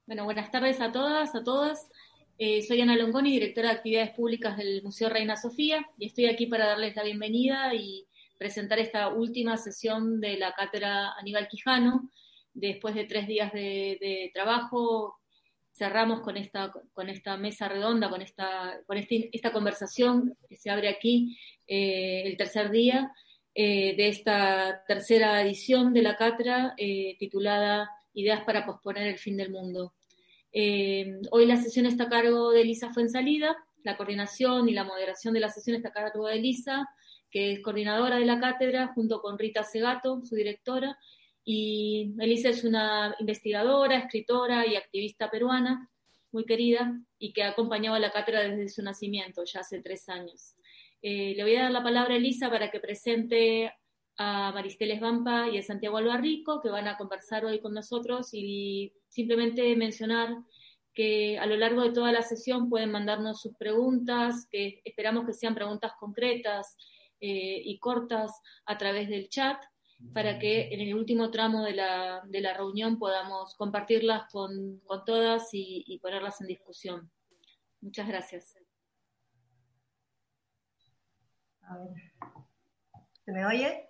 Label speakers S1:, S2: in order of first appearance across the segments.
S1: Bueno, buenas tardes a todas, a todas. Soy Ana Longoni, directora de Actividades Públicas del Museo Reina Sofía, y estoy aquí para darles la bienvenida y presentar esta última sesión de la cátedra Aníbal Quijano. Después de 3 días de trabajo, cerramos con esta mesa redonda, con esta conversación que se abre aquí, el tercer día de esta tercera edición de la cátedra titulada Ideas para posponer el fin del mundo. Hoy la sesión está a cargo de Elisa Fuenzalida, la coordinación y la moderación de la sesión está a cargo de Elisa, que es coordinadora de la cátedra, junto con Rita Segato, su directora, y Elisa es una investigadora, escritora y activista peruana, muy querida, y que ha acompañado a la cátedra desde su nacimiento, ya hace 3 años. Le voy a dar la palabra a Elisa para que presente a Maristela Esbampa y a Santiago Albarrico, que van a conversar hoy con nosotros, y simplemente mencionar que a lo largo de toda la sesión pueden mandarnos sus preguntas, que esperamos que sean preguntas concretas y cortas a través del chat, para que en el último tramo de la reunión podamos compartirlas con todas y ponerlas en discusión. Muchas gracias.
S2: A ver, ¿se me oye?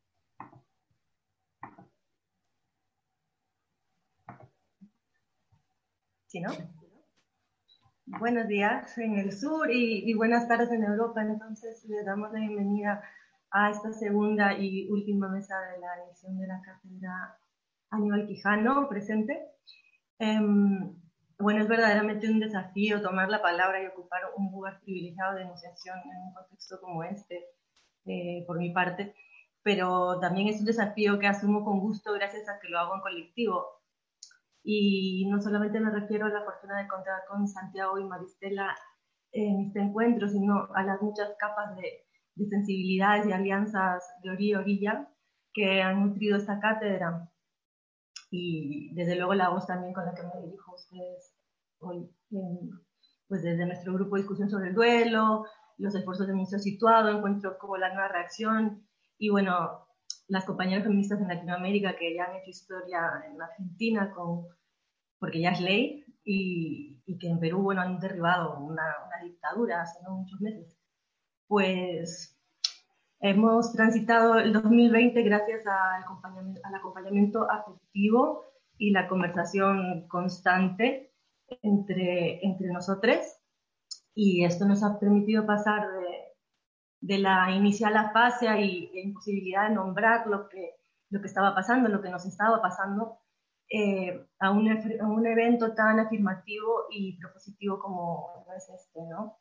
S2: ¿Sí, no? Buenos días en el sur y buenas tardes en Europa. Entonces, les damos la bienvenida a esta segunda y última mesa de la edición de la cátedra Aníbal Quijano presente. Bueno, es verdaderamente un desafío tomar la palabra y ocupar un lugar privilegiado de enunciación en un contexto como este, por mi parte, pero también es un desafío que asumo con gusto gracias a que lo hago en colectivo. Y no solamente me refiero a la fortuna de contar con Santiago y Maristela en este encuentro, sino a las muchas capas de sensibilidades y alianzas de orilla a orilla que han nutrido esta cátedra. Y desde luego la voz también con la que me dirijo a ustedes hoy, pues desde nuestro grupo de discusión sobre el duelo, los esfuerzos del Museo Situado, encuentros como La Nueva Reacción, y bueno, las compañeras feministas en Latinoamérica que ya han hecho historia en Argentina, porque ya es ley, y que en Perú, bueno, han derribado una dictadura hace no muchos meses. Pues hemos transitado el 2020 gracias al acompañamiento afectivo y la conversación constante entre nosotros, y esto nos ha permitido pasar de la inicial afasia e imposibilidad de nombrar lo que estaba pasando, lo que nos estaba pasando, a un evento tan afirmativo y propositivo como es este, ¿no?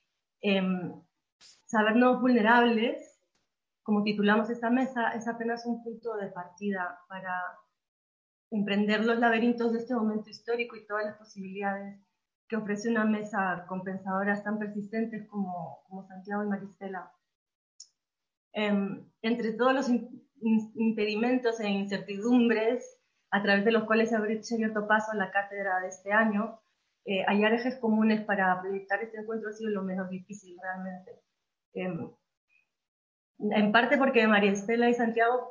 S2: Sabernos vulnerables, como titulamos esta mesa, es apenas un punto de partida para emprender los laberintos de este momento histórico y todas las posibilidades que ofrece una mesa con pensadoras tan persistentes como Santiago y Maristela. Entre todos los impedimentos e incertidumbres a través de los cuales se ha abierto paso a la cátedra de este año, hallar ejes comunes para proyectar este encuentro ha sido lo menos difícil realmente. En parte porque Maristela y Santiago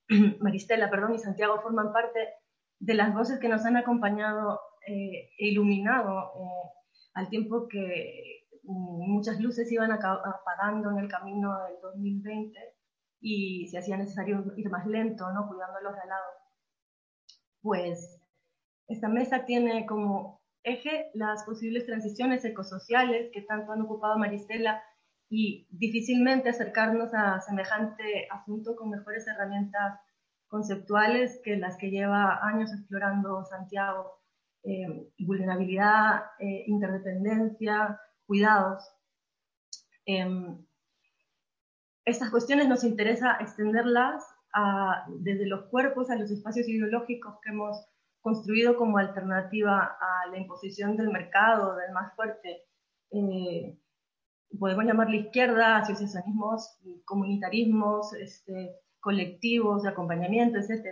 S2: forman parte de las voces que nos han acompañado e iluminado al tiempo que muchas luces iban apagando en el camino del 2020 y se hacía necesario ir más lento, ¿no? Cuidando los de al lado. Pues esta mesa tiene como eje las posibles transiciones ecosociales que tanto han ocupado Maristela, y difícilmente acercarnos a semejante asunto con mejores herramientas conceptuales que las que lleva años explorando Santiago. Vulnerabilidad, interdependencia, cuidados. Estas cuestiones nos interesa extenderlas desde los cuerpos a los espacios ideológicos que hemos construido como alternativa a la imposición del mercado, del más fuerte. Podemos llamarle izquierda, asociacionismos, comunitarismos, colectivos de acompañamiento, etc.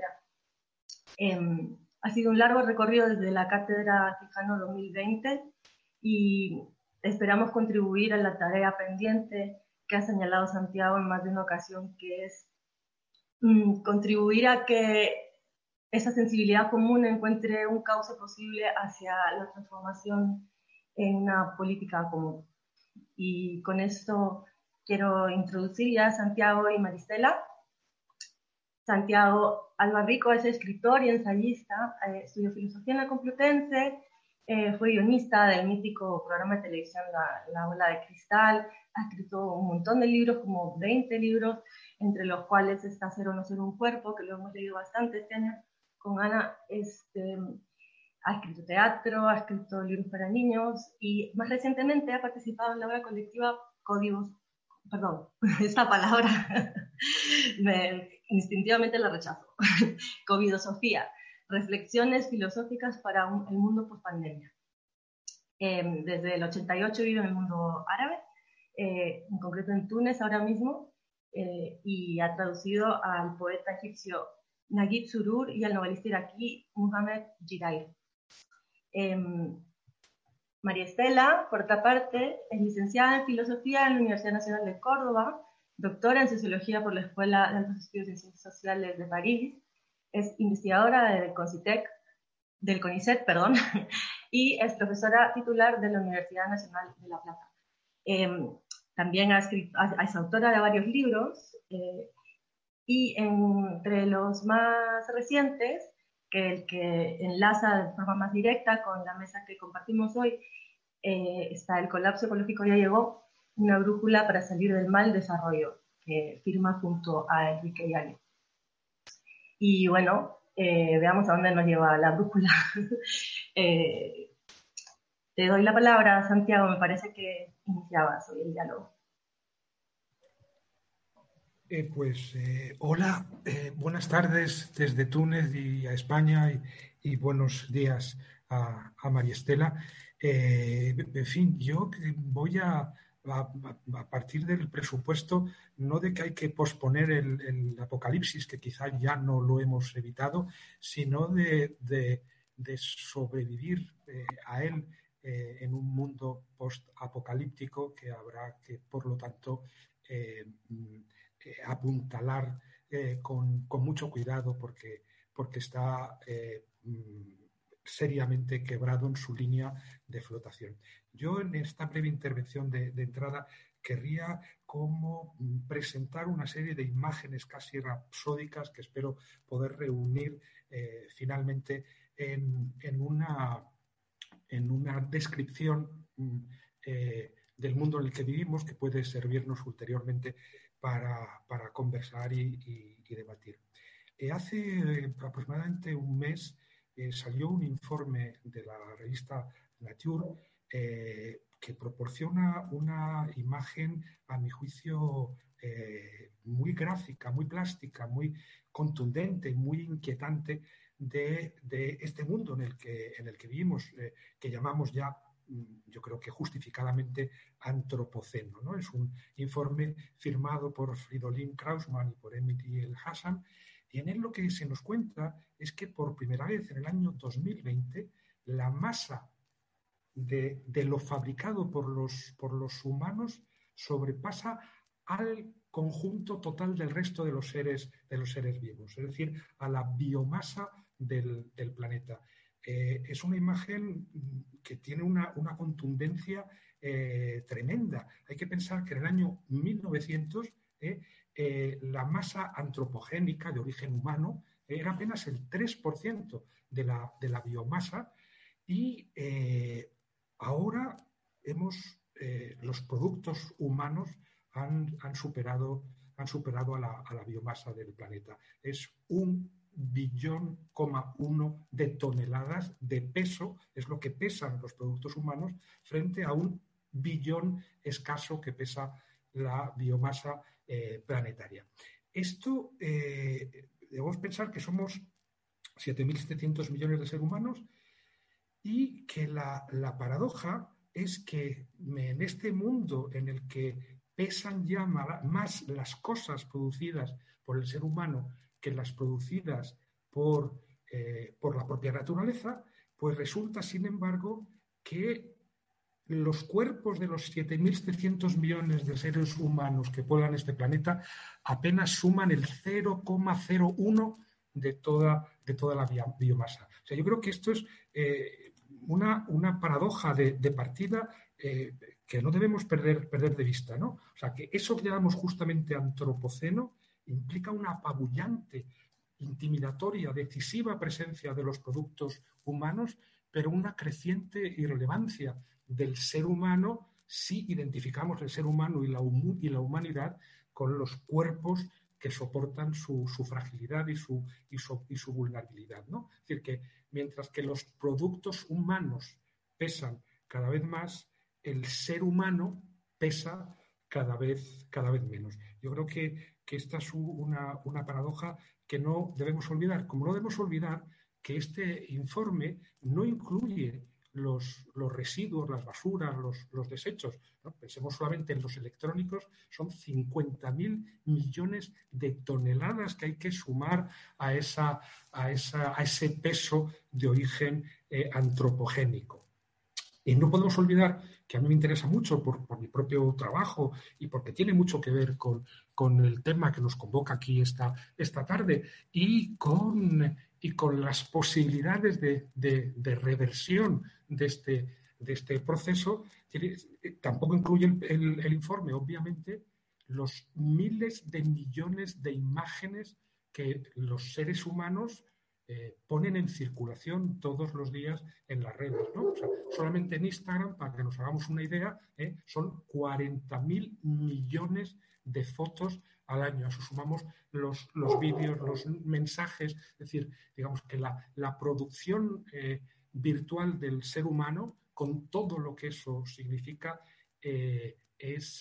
S2: Ha sido un largo recorrido desde la Cátedra Quijano 2020 y esperamos contribuir a la tarea pendiente que ha señalado Santiago en más de una ocasión, que es contribuir a que esa sensibilidad común encuentre un cauce posible hacia la transformación en una política común. Y con esto quiero introducir ya a Santiago y Maristela. Santiago Albarrico es escritor y ensayista, estudió filosofía en la Complutense, fue guionista del mítico programa de televisión La Bola de Cristal, ha escrito un montón de libros, como 20 libros, entre los cuales está Ser o no ser un cuerpo, que lo hemos leído bastante este año con Ana. Ha escrito teatro, ha escrito libros para niños y más recientemente ha participado en la obra colectiva Códigos, perdón, esta palabra instintivamente la rechazo, Covidosofía, reflexiones filosóficas para el mundo post-pandemia. Desde el 88 vive en el mundo árabe, en concreto en Túnez ahora mismo, y ha traducido al poeta egipcio Naguib Surur y al novelista iraquí Muhammad Jirair. María Estela, por otra parte, es licenciada en Filosofía en la Universidad Nacional de Córdoba, doctora en Sociología por la Escuela de Altos Estudios en Ciencias Sociales de París, es investigadora del CONICET, y es profesora titular de la Universidad Nacional de La Plata. También es autora de varios libros, y entre los más recientes, que el que enlaza de forma más directa con la mesa que compartimos hoy, está El colapso ecológico ya llegó, una brújula para salir del mal desarrollo, que firma junto a Enrique Yáñez. Y bueno, veamos a dónde nos lleva la brújula. Te doy la palabra, Santiago, me parece que iniciabas hoy el diálogo.
S3: Hola, buenas tardes desde Túnez y a España y buenos días a María Estela. En fin, yo voy a partir del presupuesto no de que hay que posponer el apocalipsis, que quizá ya no lo hemos evitado, sino de sobrevivir a él en un mundo post-apocalíptico que habrá que, por lo tanto, apuntalar con mucho cuidado porque está seriamente quebrado en su línea de flotación. Yo en esta breve intervención de entrada querría como presentar una serie de imágenes casi rapsódicas que espero poder reunir finalmente en una descripción del mundo en el que vivimos, que puede servirnos ulteriormente para conversar y debatir. Hace aproximadamente un mes salió un informe de la revista Nature que proporciona una imagen, a mi juicio, muy gráfica, muy plástica, muy contundente, muy inquietante de este mundo en el que vivimos, que llamamos ya, yo creo que justificadamente, antropoceno, ¿no? Es un informe firmado por Fridolin Krausmann y por Emily El Hassan, y en él lo que se nos cuenta es que por primera vez en el año 2020 la masa de lo fabricado por los humanos sobrepasa al conjunto total del resto de los seres vivos, es decir, a la biomasa del planeta. Es una imagen que tiene una contundencia tremenda. Hay que pensar que en el año 1900 la masa antropogénica de origen humano era apenas el 3% de la biomasa y ahora los productos humanos han superado a la biomasa del planeta. Es 1,1 billón de toneladas de peso, es lo que pesan los productos humanos frente a 1 billón escaso que pesa la biomasa planetaria. Esto debemos pensar que somos 7.700 millones de seres humanos y que la paradoja es que en este mundo en el que pesan ya más las cosas producidas por el ser humano que las producidas por la propia naturaleza, pues resulta, sin embargo, que los cuerpos de los 7.700 millones de seres humanos que pueblan este planeta apenas suman el 0,01 de toda la biomasa. O sea, yo creo que esto es una paradoja de partida que no debemos perder de vista, ¿no? O sea, que eso que llamamos justamente antropoceno implica una apabullante, intimidatoria, decisiva presencia de los productos humanos, pero una creciente irrelevancia del ser humano si identificamos el ser humano y la humanidad con los cuerpos que soportan su fragilidad y su vulnerabilidad, ¿no? Es decir, que mientras que los productos humanos pesan cada vez más, el ser humano pesa cada vez menos. Yo creo que esta es una paradoja que no debemos olvidar. Como no debemos olvidar que este informe no incluye los residuos, las basuras, los desechos, ¿no? Pensemos solamente en los electrónicos, son 50.000 millones de toneladas que hay que sumar a ese peso de origen antropogénico. Y no podemos olvidar que a mí me interesa mucho por mi propio trabajo y porque tiene mucho que ver con el tema que nos convoca aquí esta tarde y con las posibilidades de reversión de este proceso. Tampoco incluye el informe, obviamente, los miles de millones de imágenes que los seres humanos ponen en circulación todos los días en las redes, ¿no? O sea, solamente en Instagram, para que nos hagamos una idea, son 40.000 millones de fotos al año. A eso sumamos los vídeos, los mensajes, es decir, digamos que la producción virtual del ser humano, con todo lo que eso significa, es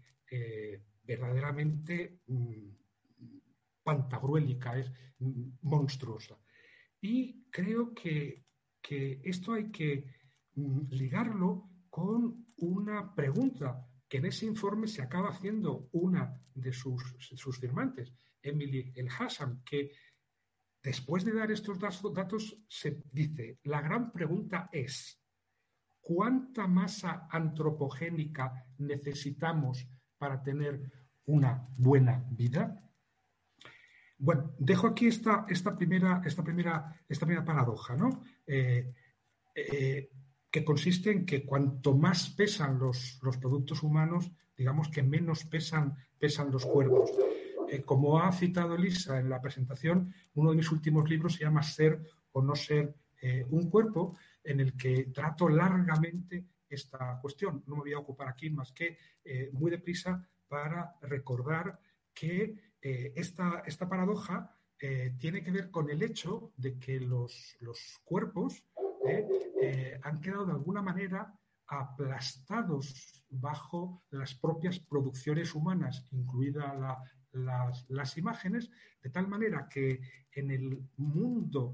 S3: verdaderamente pantagruélica, es monstruosa. Y creo que esto hay que ligarlo con una pregunta que en ese informe se acaba haciendo una de sus firmantes, Emily El-Hassam, que después de dar estos datos se dice, la gran pregunta es, ¿cuánta masa antropogénica necesitamos para tener una buena vida? Bueno, dejo aquí esta primera paradoja, ¿no? Que consiste en que cuanto más pesan los productos humanos, digamos que menos pesan los cuerpos. Como ha citado Elisa en la presentación, uno de mis últimos libros se llama Ser o no ser un cuerpo, en el que trato largamente esta cuestión. No me voy a ocupar aquí más que muy deprisa para recordar que esta paradoja tiene que ver con el hecho de que los cuerpos han quedado de alguna manera aplastados bajo las propias producciones humanas, incluidas las imágenes, de tal manera que en el mundo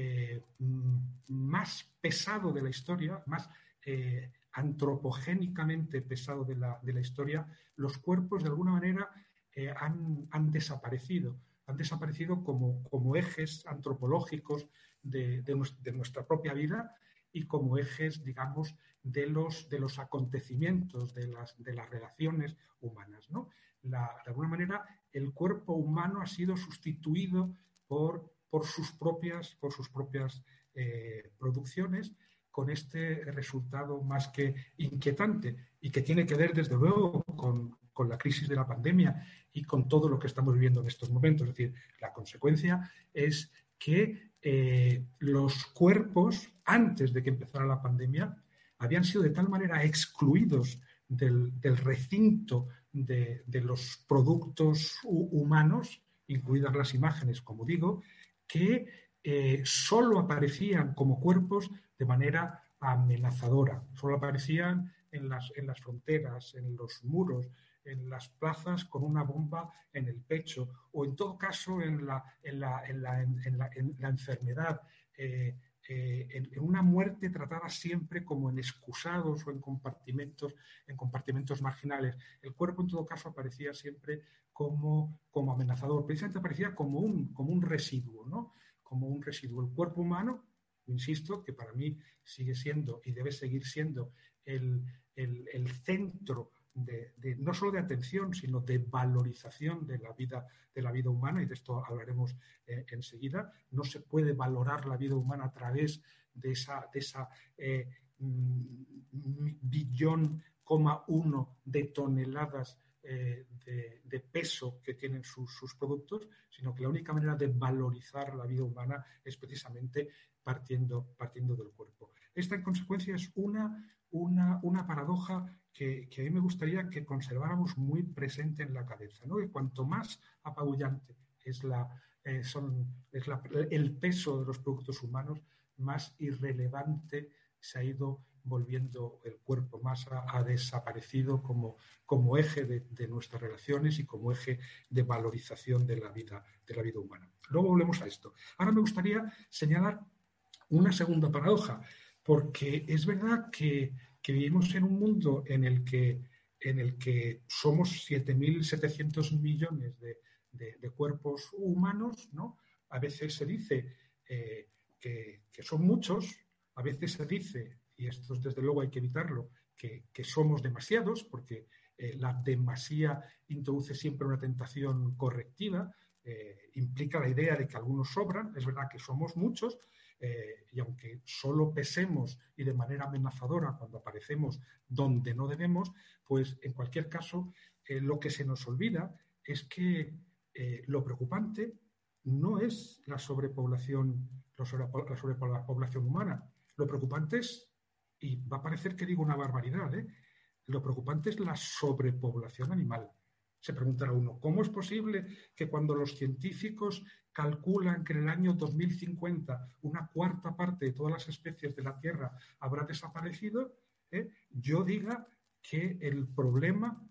S3: más pesado de la historia, más antropogénicamente pesado de la historia, los cuerpos de alguna manera han desaparecido. Han desaparecido como ejes antropológicos de nuestra propia vida y como ejes, digamos, de los acontecimientos, de las relaciones humanas, ¿no? De alguna manera, el cuerpo humano ha sido sustituido por sus propias producciones, con este resultado más que inquietante y que tiene que ver, desde luego, con la crisis de la pandemia y con todo lo que estamos viviendo en estos momentos. Es decir, la consecuencia es que los cuerpos, antes de que empezara la pandemia, habían sido de tal manera excluidos del recinto de los productos humanos, incluidas las imágenes, como digo, que solo aparecían como cuerpos de manera amenazadora. Solo aparecían en las fronteras, en los muros, en las plazas con una bomba en el pecho, o en todo caso en la enfermedad, en una muerte tratada siempre como en excusados o en compartimentos marginales. El cuerpo en todo caso aparecía siempre como amenazador, precisamente aparecía como un residuo, ¿no? Como un residuo. El cuerpo humano, insisto, que para mí sigue siendo y debe seguir siendo el centro no solo de atención, sino de valorización de la vida humana, y de esto hablaremos enseguida. No se puede valorar la vida humana a través de esa billón, uno de toneladas de peso que tienen sus productos, sino que la única manera de valorizar la vida humana es precisamente partiendo del cuerpo. Esta, en consecuencia, es una paradoja que a mí me gustaría que conserváramos muy presente en la cabeza, ¿no? Que cuanto más apabullante es el peso de los productos humanos, más irrelevante se ha ido volviendo el cuerpo, más ha desaparecido como eje de nuestras relaciones y como eje de valorización de la vida humana. Luego volvemos a esto. Ahora me gustaría señalar una segunda paradoja, porque es verdad que vivimos en un mundo en el que somos 7.700 millones de cuerpos humanos, ¿no? A veces se dice que son muchos, a veces se dice, y esto desde luego hay que evitarlo, que somos demasiados, porque la demasía introduce siempre una tentación correctiva, implica la idea de que algunos sobran. Es verdad que somos muchos, y aunque solo pesemos y de manera amenazadora cuando aparecemos donde no debemos, pues en cualquier caso lo que se nos olvida es que lo preocupante no es la sobrepoblación humana. Lo preocupante es, y va a parecer que digo una barbaridad, lo preocupante es la sobrepoblación animal. Se preguntará uno, ¿cómo es posible que cuando los científicos calculan que en el año 2050 una cuarta parte de todas las especies de la Tierra habrá desaparecido, yo diga que el problema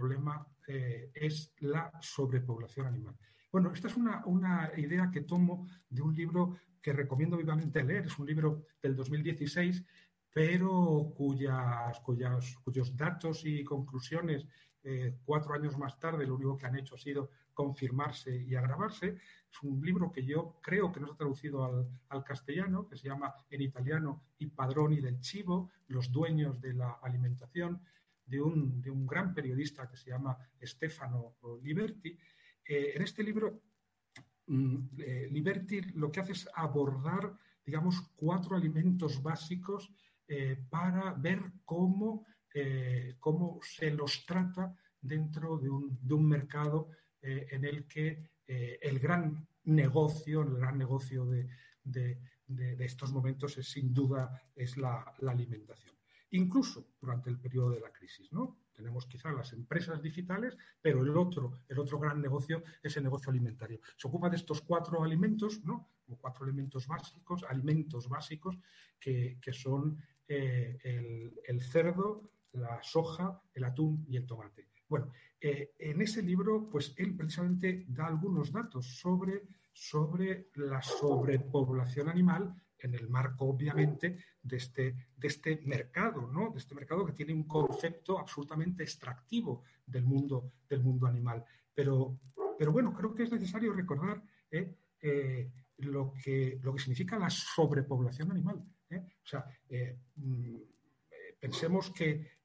S3: es la sobrepoblación animal? Bueno, esta es una idea que tomo de un libro que recomiendo vivamente leer. Es un libro del 2016, pero cuyos datos y conclusiones 4 años más tarde lo único que han hecho ha sido confirmarse y agravarse. Es un libro que yo creo que no está traducido al castellano, que se llama en italiano I padroni del cibo, los dueños de la alimentación, de un gran periodista que se llama Stefano Liberti. En este libro, Liberti lo que hace es abordar, digamos, 4 alimentos básicos para ver cómo se los trata dentro de un mercado en el que el gran negocio de estos momentos es sin duda la alimentación. Incluso durante el periodo de la crisis, ¿no? Tenemos quizá las empresas digitales, pero el otro gran negocio es el negocio alimentario. Se ocupa de estos 4 alimentos, ¿no? Como 4 alimentos básicos que son el cerdo, la soja, el atún y el tomate. Bueno, en ese libro, pues él precisamente da algunos datos sobre la sobrepoblación animal en el marco, obviamente, de este mercado, ¿no? De este mercado que tiene un concepto absolutamente extractivo del mundo animal. Pero bueno, creo que es necesario recordar lo que significa la sobrepoblación animal. O sea, pensemos que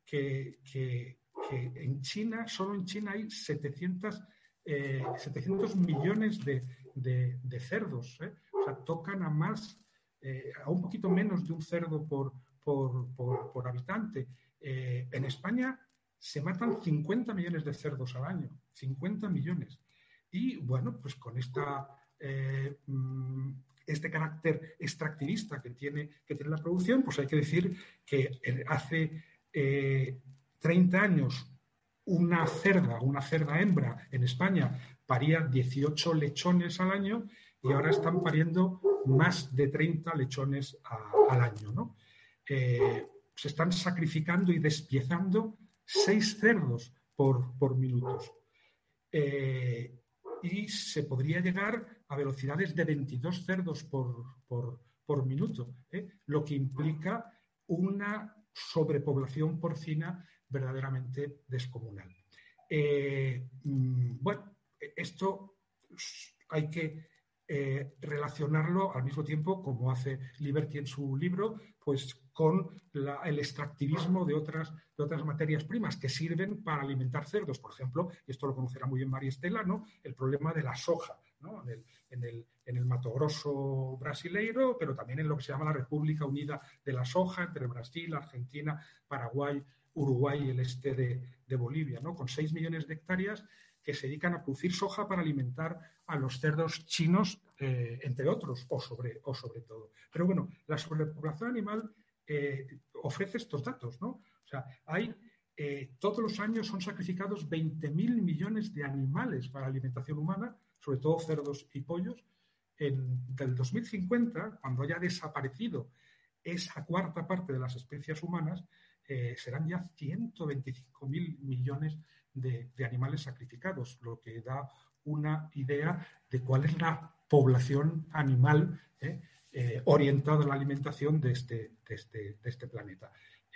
S3: en China, solo en China hay 700 millones de cerdos. O sea, tocan a un poquito menos de un cerdo por habitante. En España se matan 50 millones de cerdos al año, 50 millones. Y bueno, pues con este carácter extractivista que tiene la producción, pues hay que decir que hace 30 años una cerda hembra en España paría 18 lechones al año y ahora están pariendo más de 30 lechones al año, ¿no? Se están sacrificando y despiezando 6 cerdos por minutos. Y se podría llegar a velocidades de 22 cerdos por minuto, lo que implica una sobrepoblación porcina verdaderamente descomunal. Bueno, esto hay que relacionarlo al mismo tiempo, como hace Liberty en su libro, pues con el extractivismo de otras materias primas que sirven para alimentar cerdos. Por ejemplo, y esto lo conocerá muy bien María Estela, ¿no? El problema de la soja, ¿no? En el Mato Grosso brasileiro, pero también en lo que se llama la República Unida de la Soja, entre Brasil, Argentina, Paraguay, Uruguay y el este de Bolivia, ¿no? Con 6 millones de hectáreas que se dedican a producir soja para alimentar a los cerdos chinos, entre otros, o sobre todo. Pero bueno, la sobrepoblación animal ofrece estos datos, ¿no? O sea, todos los años son sacrificados 20.000 millones de animales para la alimentación humana, sobre todo cerdos y pollos. Del 2050, cuando haya desaparecido esa cuarta parte de las especies humanas, serán ya 125.000 millones de animales sacrificados, lo que da una idea de cuál es la población animal orientada a la alimentación de este planeta.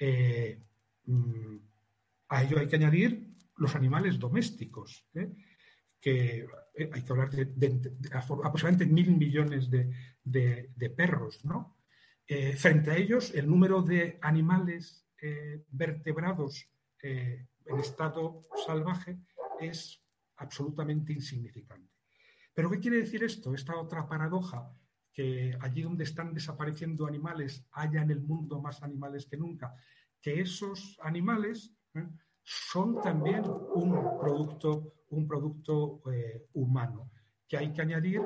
S3: A ello hay que añadir los animales domésticos, que hay que hablar de aproximadamente 1.000 millones de perros, ¿no? Frente a ellos, el número de animales vertebrados en estado salvaje es absolutamente insignificante. ¿Pero qué quiere decir esto? Esta otra paradoja, que allí donde están desapareciendo animales haya en el mundo más animales que nunca, que esos animales son también un producto humano, que hay que añadir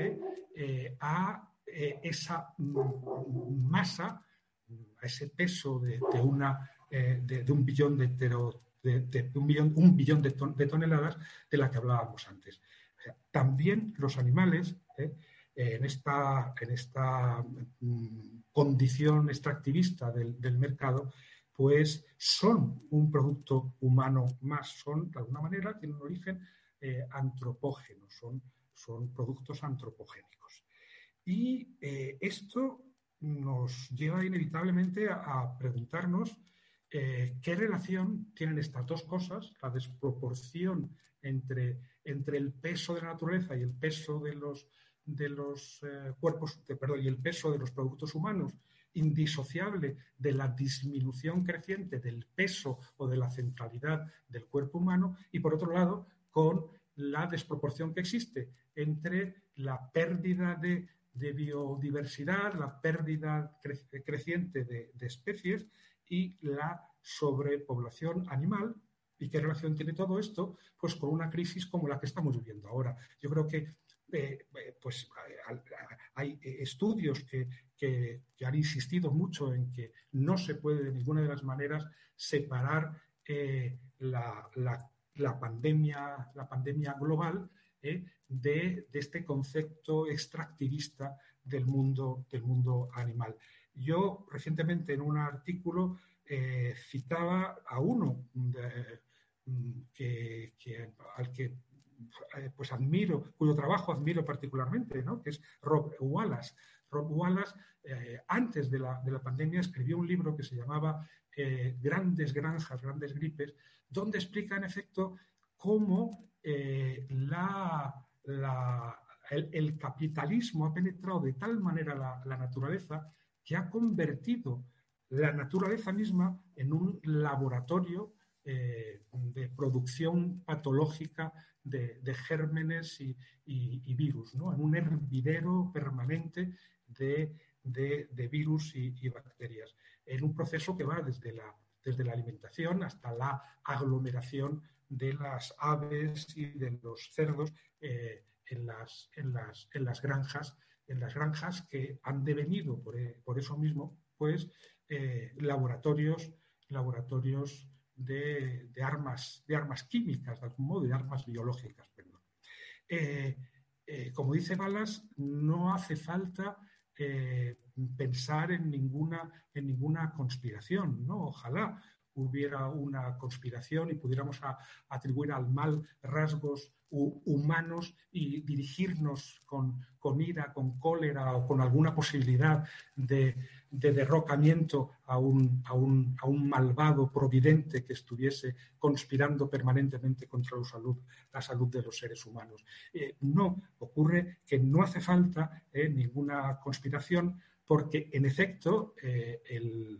S3: a esa masa, a ese peso de un billón un billón de toneladas de la que hablábamos antes. O sea, también los animales, en esta condición extractivista del mercado, pues son un producto humano más, de alguna manera, tienen un origen antropógeno, son productos antropogénicos. Y esto nos lleva inevitablemente a preguntarnos qué relación tienen estas dos cosas, la desproporción entre el peso de la naturaleza y el peso de los cuerpos, y el peso de los productos humanos, indisociable de la disminución creciente del peso o de la centralidad del cuerpo humano, y por otro lado, con la desproporción que existe entre la pérdida de biodiversidad, la pérdida creciente de especies y la sobrepoblación animal. ¿Y qué relación tiene todo esto? Pues con una crisis como la que estamos viviendo ahora. Yo creo que pues hay estudios que han insistido mucho en que no se puede de ninguna de las maneras separar la pandemia global de este concepto extractivista del mundo animal. Yo recientemente en un artículo citaba a uno al que pues admiro, cuyo trabajo admiro particularmente, ¿no? Que es Rob Wallace. Rob Wallace, antes de la pandemia, escribió un libro que se llamaba Grandes granjas, grandes gripes, donde explica en efecto cómo el capitalismo ha penetrado de tal manera la naturaleza que ha convertido la naturaleza misma en un laboratorio de producción patológica de gérmenes y virus, ¿no? En un hervidero permanente de virus y bacterias, en un proceso que va desde la alimentación hasta la aglomeración de las aves y de los cerdos en las granjas que han devenido por eso mismo, pues laboratorios de armas químicas, de algún modo, de armas biológicas. Perdón. Como dice Wallace, no hace falta pensar en ninguna conspiración, ¿no? Ojalá hubiera una conspiración y pudiéramos atribuir al mal rasgos humanos y dirigirnos con ira, con cólera o con alguna posibilidad de derrocamiento a un malvado providente que estuviese conspirando permanentemente contra la salud de los seres humanos. No, ocurre que no hace falta ninguna conspiración, porque en efecto el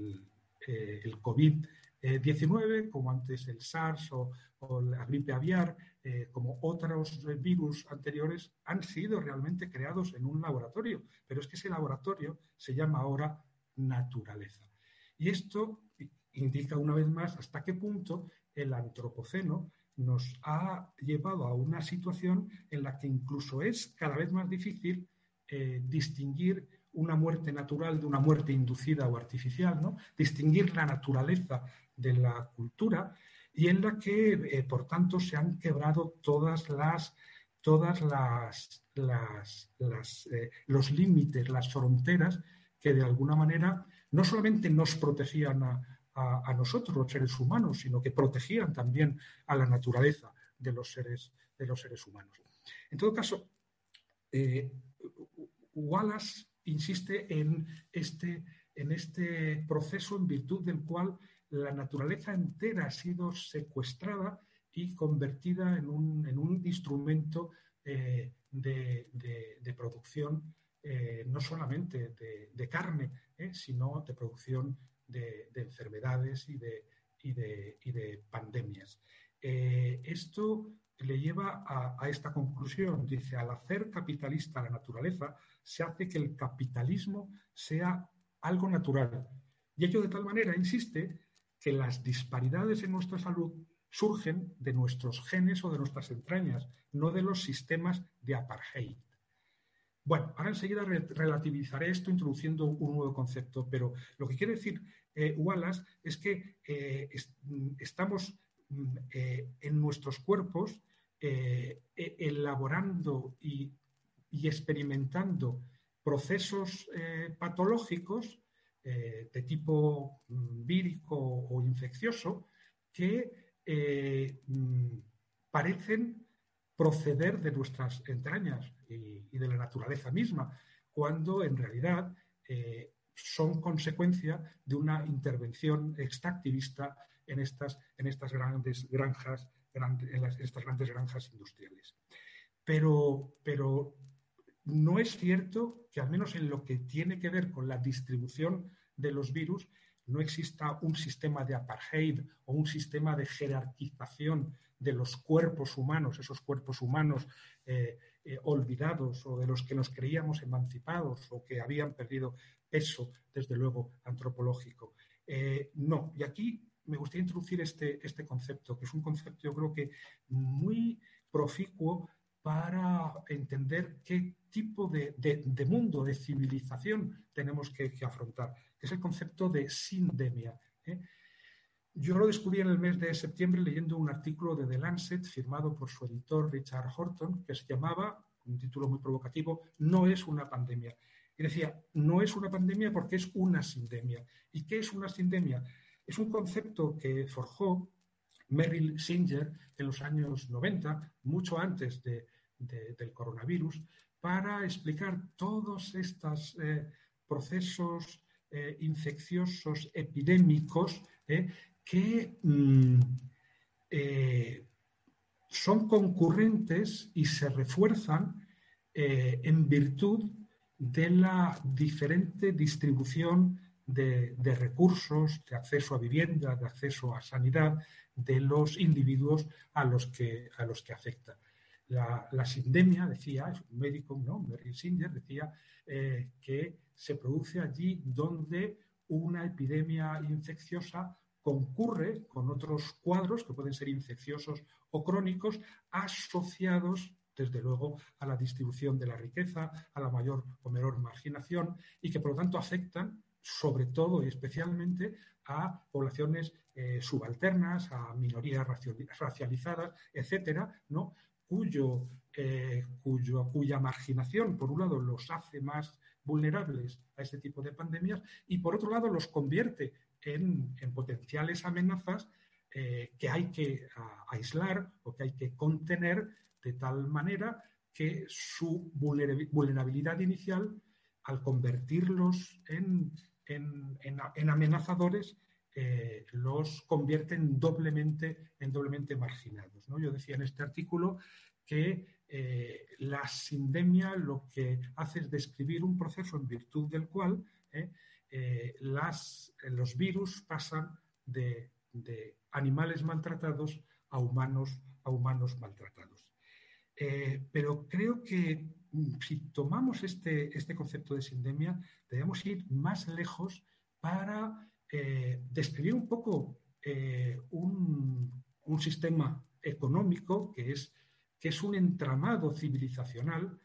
S3: COVID-19, como antes el SARS o la gripe aviar, como otros virus anteriores, han sido realmente creados en un laboratorio, pero es que ese laboratorio se llama ahora naturaleza. Y esto indica una vez más hasta qué punto el antropoceno nos ha llevado a una situación en la que incluso es cada vez más difícil distinguir una muerte natural de una muerte inducida o artificial, ¿no? Distinguir la naturaleza de la cultura, y en la que, por tanto, se han quebrado los límites, las fronteras que de alguna manera no solamente nos protegían a nosotros, los seres humanos, sino que protegían también a la naturaleza de los seres humanos. En todo caso, Wallace insiste en este proceso en virtud del cual la naturaleza entera ha sido secuestrada y convertida en un instrumento de producción, no solamente de carne, sino de producción de enfermedades y de pandemias. Esto le lleva a esta conclusión. Dice, al hacer capitalista la naturaleza, se hace que el capitalismo sea algo natural. Y ello de tal manera, insiste, que las disparidades en nuestra salud surgen de nuestros genes o de nuestras entrañas, no de los sistemas de apartheid. Bueno, ahora enseguida relativizaré esto introduciendo un nuevo concepto, pero lo que quiere decir Wallace es que estamos en nuestros cuerpos elaborando y experimentando procesos patológicos de tipo vírico o infeccioso que parecen proceder de nuestras entrañas y de la naturaleza misma, cuando en realidad son consecuencia de una intervención extractivista en estas grandes granjas industriales. Pero no es cierto que, al menos en lo que tiene que ver con la distribución de los virus, no exista un sistema de apartheid o un sistema de jerarquización de los cuerpos humanos, esos cuerpos humanos olvidados o de los que nos creíamos emancipados o que habían perdido peso, desde luego, antropológico. No, y aquí me gustaría introducir este concepto, que es un concepto, yo creo que muy proficuo para entender qué tipo de mundo, de civilización tenemos que afrontar, que es el concepto de sindemia. Yo lo descubrí en el mes de septiembre leyendo un artículo de The Lancet firmado por su editor Richard Horton, que se llamaba, un título muy provocativo, No es una pandemia. Y decía, no es una pandemia porque es una sindemia. ¿Y qué es una sindemia? Es un concepto que forjó Merrill Singer en los años 90, mucho antes del coronavirus, para explicar todos estos procesos infecciosos epidémicos que son concurrentes y se refuerzan en virtud de la diferente distribución de recursos, de acceso a vivienda, de acceso a sanidad de los individuos a los que afecta. La sindemia, decía, es un médico, ¿no? Merrill Singer, decía que se produce allí donde una epidemia infecciosa concurre con otros cuadros que pueden ser infecciosos o crónicos asociados, desde luego, a la distribución de la riqueza, a la mayor o menor marginación y que, por lo tanto, afectan sobre todo y especialmente a poblaciones subalternas, a minorías racializadas, etcétera, ¿no? Cuya marginación, por un lado, los hace más vulnerables a este tipo de pandemias y, por otro lado, los convierte en potenciales amenazas que hay que aislar o que hay que contener de tal manera que su vulnerabilidad inicial, al convertirlos en amenazadores, los convierten doblemente marginados, ¿no? Yo decía en este artículo que la sindemia lo que hace es describir un proceso en virtud del cual los virus pasan de animales maltratados a humanos maltratados. Pero creo que si tomamos este concepto de sindemia, debemos ir más lejos para describir un poco un sistema económico que es un entramado civilizacional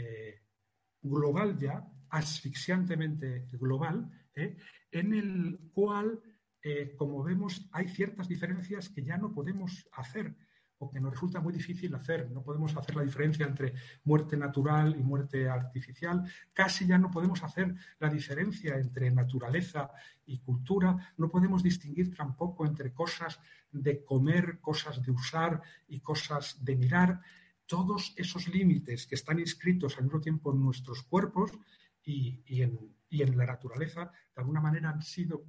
S3: global ya, asfixiantemente global, en el cual, como vemos, hay ciertas diferencias que ya no podemos hacer o que nos resulta muy difícil hacer. No podemos hacer la diferencia entre muerte natural y muerte artificial. Casi ya no podemos hacer la diferencia entre naturaleza y cultura. No podemos distinguir tampoco entre cosas de comer, cosas de usar y cosas de mirar. Todos esos límites que están inscritos al mismo tiempo en nuestros cuerpos y en la naturaleza, de alguna manera han sido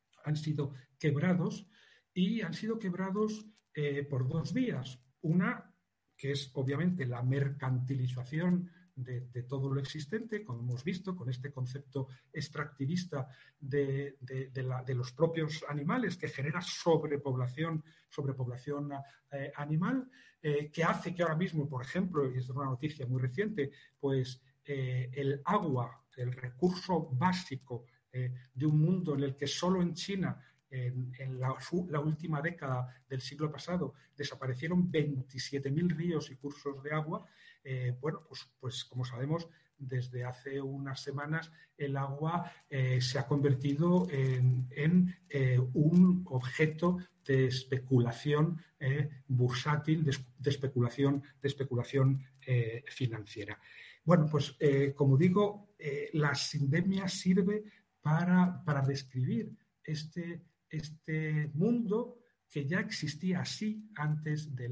S3: quebrados, y han sido quebrados por dos vías. Una, que es obviamente la mercantilización de todo lo existente, como hemos visto, con este concepto extractivista de los propios animales, que genera sobrepoblación animal, que hace que ahora mismo, por ejemplo, y es una noticia muy reciente, pues el agua, el recurso básico de un mundo en el que solo en China en la última década del siglo pasado desaparecieron 27.000 ríos y cursos de agua. Pues como sabemos, desde hace unas semanas el agua se ha convertido en un objeto de especulación bursátil, de especulación financiera. Bueno, pues como digo, la sindemia sirve para describir este mundo que ya existía así antes de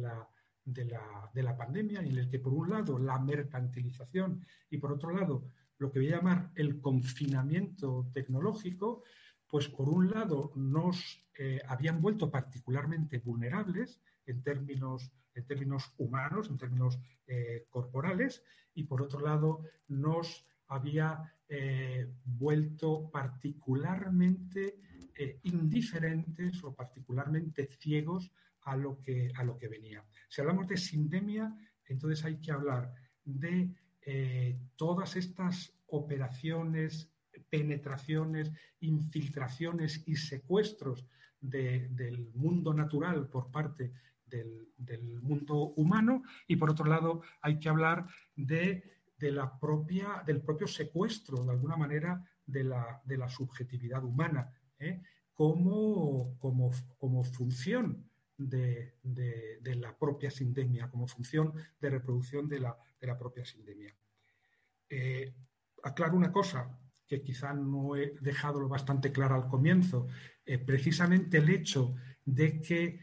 S3: la pandemia, en el que por un lado la mercantilización y por otro lado lo que voy a llamar el confinamiento tecnológico, pues por un lado nos habían vuelto particularmente vulnerables en términos humanos, en términos corporales, y por otro lado nos había vuelto particularmente indiferentes o particularmente ciegos a lo que venía. Si hablamos de sindemia, entonces hay que hablar de todas estas operaciones, penetraciones, infiltraciones y secuestros del mundo natural por parte del mundo humano, y por otro lado hay que hablar del propio secuestro, de alguna manera, de la subjetividad humana, como función de la propia sindemia, como función de reproducción de la propia sindemia. Aclaro una cosa que quizá no he dejado lo bastante clara al comienzo. Precisamente el hecho de que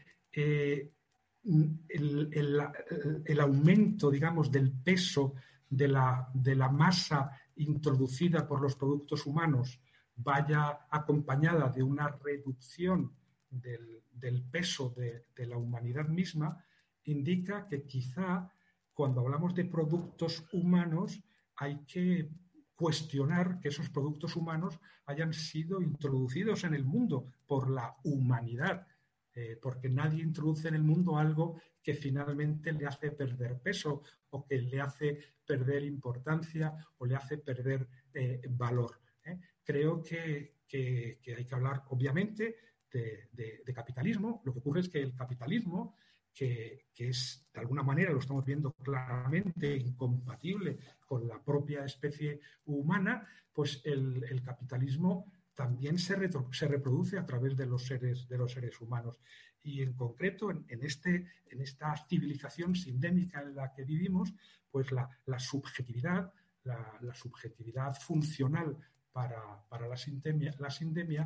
S3: el aumento, digamos, del peso de la masa introducida por los productos humanos vaya acompañada de una reducción del peso de la humanidad misma, indica que quizá cuando hablamos de productos humanos hay que cuestionar que esos productos humanos hayan sido introducidos en el mundo por la humanidad, porque nadie introduce en el mundo algo que finalmente le hace perder peso o que le hace perder importancia o le hace perder valor. Creo que hay que hablar, obviamente, de capitalismo. Lo que ocurre es que el capitalismo, que es, de alguna manera, lo estamos viendo claramente, incompatible con la propia especie humana, pues el capitalismo también se reproduce a través de los seres humanos. Y en concreto, en esta civilización sindémica en la que vivimos, pues la subjetividad funcional para la sindemia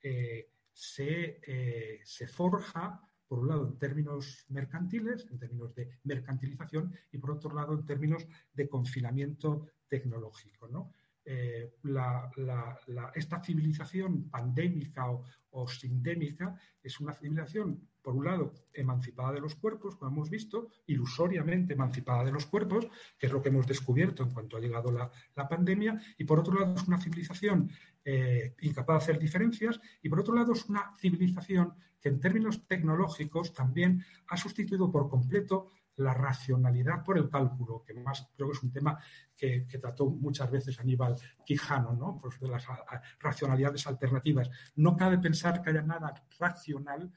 S3: se forja, por un lado, en términos mercantiles, en términos de mercantilización, y por otro lado, en términos de confinamiento tecnológico, ¿no? esta civilización pandémica o sindémica es una civilización, por un lado, emancipada de los cuerpos, como hemos visto, ilusoriamente emancipada de los cuerpos, que es lo que hemos descubierto en cuanto ha llegado la pandemia, y por otro lado es una civilización incapaz de hacer diferencias, y por otro lado es una civilización que en términos tecnológicos también ha sustituido por completo la racionalidad por el cálculo, que más creo que es un tema que trató muchas veces Aníbal Quijano, ¿no? Pues de las racionalidades alternativas. No cabe pensar que haya nada racional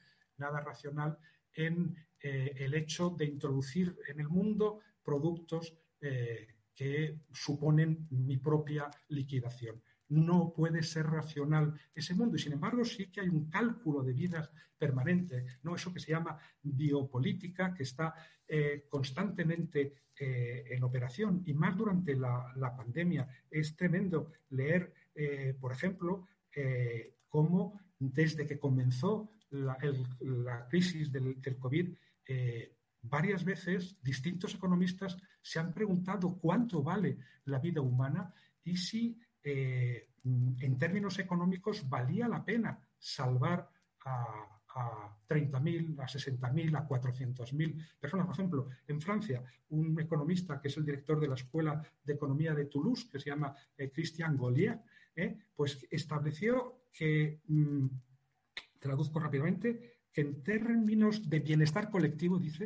S3: en el hecho de introducir en el mundo productos que suponen mi propia liquidación. No puede ser racional ese mundo y, sin embargo, sí que hay un cálculo de vidas permanente, ¿no? Eso que se llama biopolítica, que está constantemente en operación, y más durante la pandemia. Es tremendo leer, por ejemplo, cómo desde que comenzó la crisis del COVID, varias veces distintos economistas se han preguntado cuánto vale la vida humana y si en términos económicos valía la pena salvar a 30.000, a 60.000, a 400.000 personas. Por ejemplo, en Francia, un economista que es el director de la Escuela de Economía de Toulouse, que se llama Christian Gaulier, pues estableció que, traduzco rápidamente, que en términos de bienestar colectivo, dice,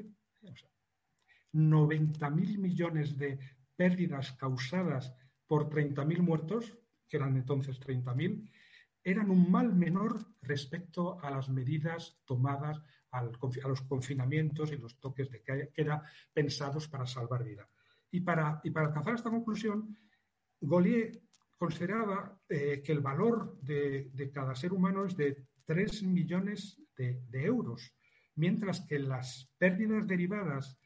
S3: 90.000 millones de pérdidas causadas por 30.000 muertos, que eran entonces 30.000, eran un mal menor respecto a las medidas tomadas, a los confinamientos y los toques de queda pensados para salvar vida. Y para alcanzar esta conclusión, Gaulier consideraba que el valor de cada ser humano es de 3 millones de euros, mientras que las pérdidas derivadas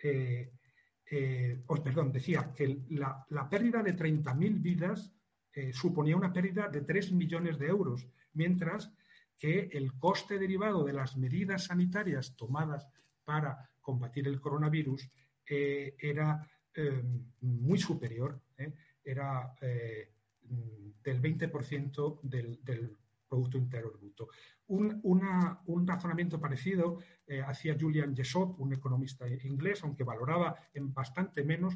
S3: decía que la pérdida de 30.000 vidas suponía una pérdida de 3 millones de euros, mientras que el coste derivado de las medidas sanitarias tomadas para combatir el coronavirus era muy superior, era del 20% del Producto Interior Bruto. Un razonamiento parecido hacía Julian Jessop, un economista inglés, aunque valoraba en bastante menos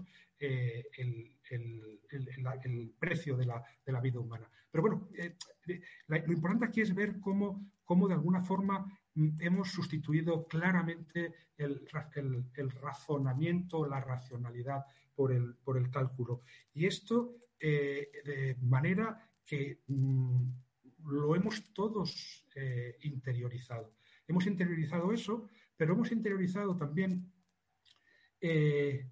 S3: el precio de la vida humana. Pero bueno, lo importante aquí es ver cómo de alguna forma hemos sustituido claramente el razonamiento, la racionalidad por el cálculo. Y esto de manera que lo hemos todos interiorizado. Hemos interiorizado eso, pero hemos interiorizado también que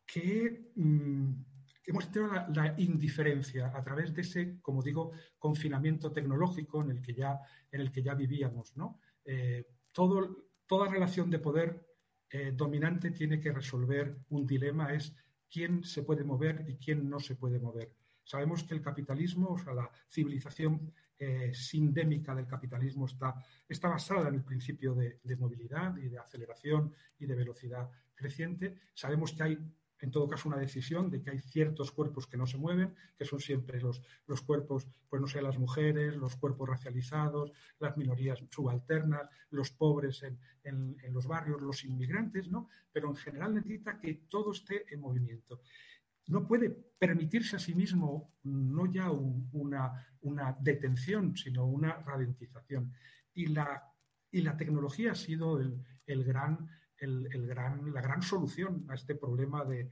S3: hemos interiorizado la indiferencia a través de ese, como digo, confinamiento tecnológico en el que ya vivíamos, ¿no? Toda relación de poder dominante tiene que resolver un dilema, es quién se puede mover y quién no se puede mover. Sabemos que el capitalismo, o sea, la civilización sindémica del capitalismo está basada en el principio de movilidad y de aceleración y de velocidad creciente. Sabemos que hay, en todo caso, una decisión de que hay ciertos cuerpos que no se mueven, que son siempre los cuerpos, pues no sé, las mujeres, los cuerpos racializados, las minorías subalternas, los pobres en los barrios, los inmigrantes, ¿no? Pero en general necesita que todo esté en movimiento. No puede permitirse a sí mismo no ya una detención, sino una ralentización. Y la tecnología ha sido la gran solución a este problema de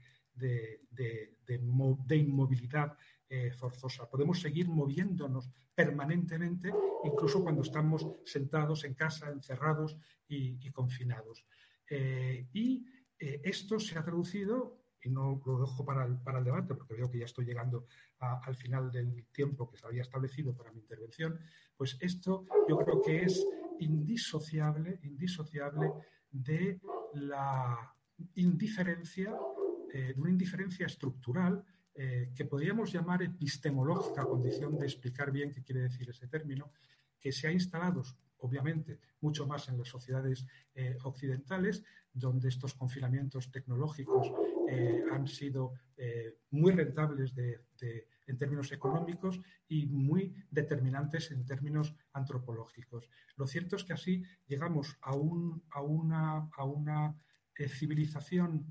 S3: inmovilidad forzosa. Podemos seguir moviéndonos permanentemente, incluso cuando estamos sentados en casa, encerrados y confinados. Esto se ha traducido, y no lo dejo para el debate porque veo que ya estoy llegando al final del tiempo que se había establecido para mi intervención, pues esto yo creo que es indisociable de la indiferencia, de una indiferencia estructural que podríamos llamar epistemológica, a condición de explicar bien qué quiere decir ese término, que se ha instalado obviamente mucho más en las sociedades occidentales, donde estos confinamientos tecnológicos han sido muy rentables en en términos económicos y muy determinantes en términos antropológicos. Lo cierto es que así llegamos a una civilización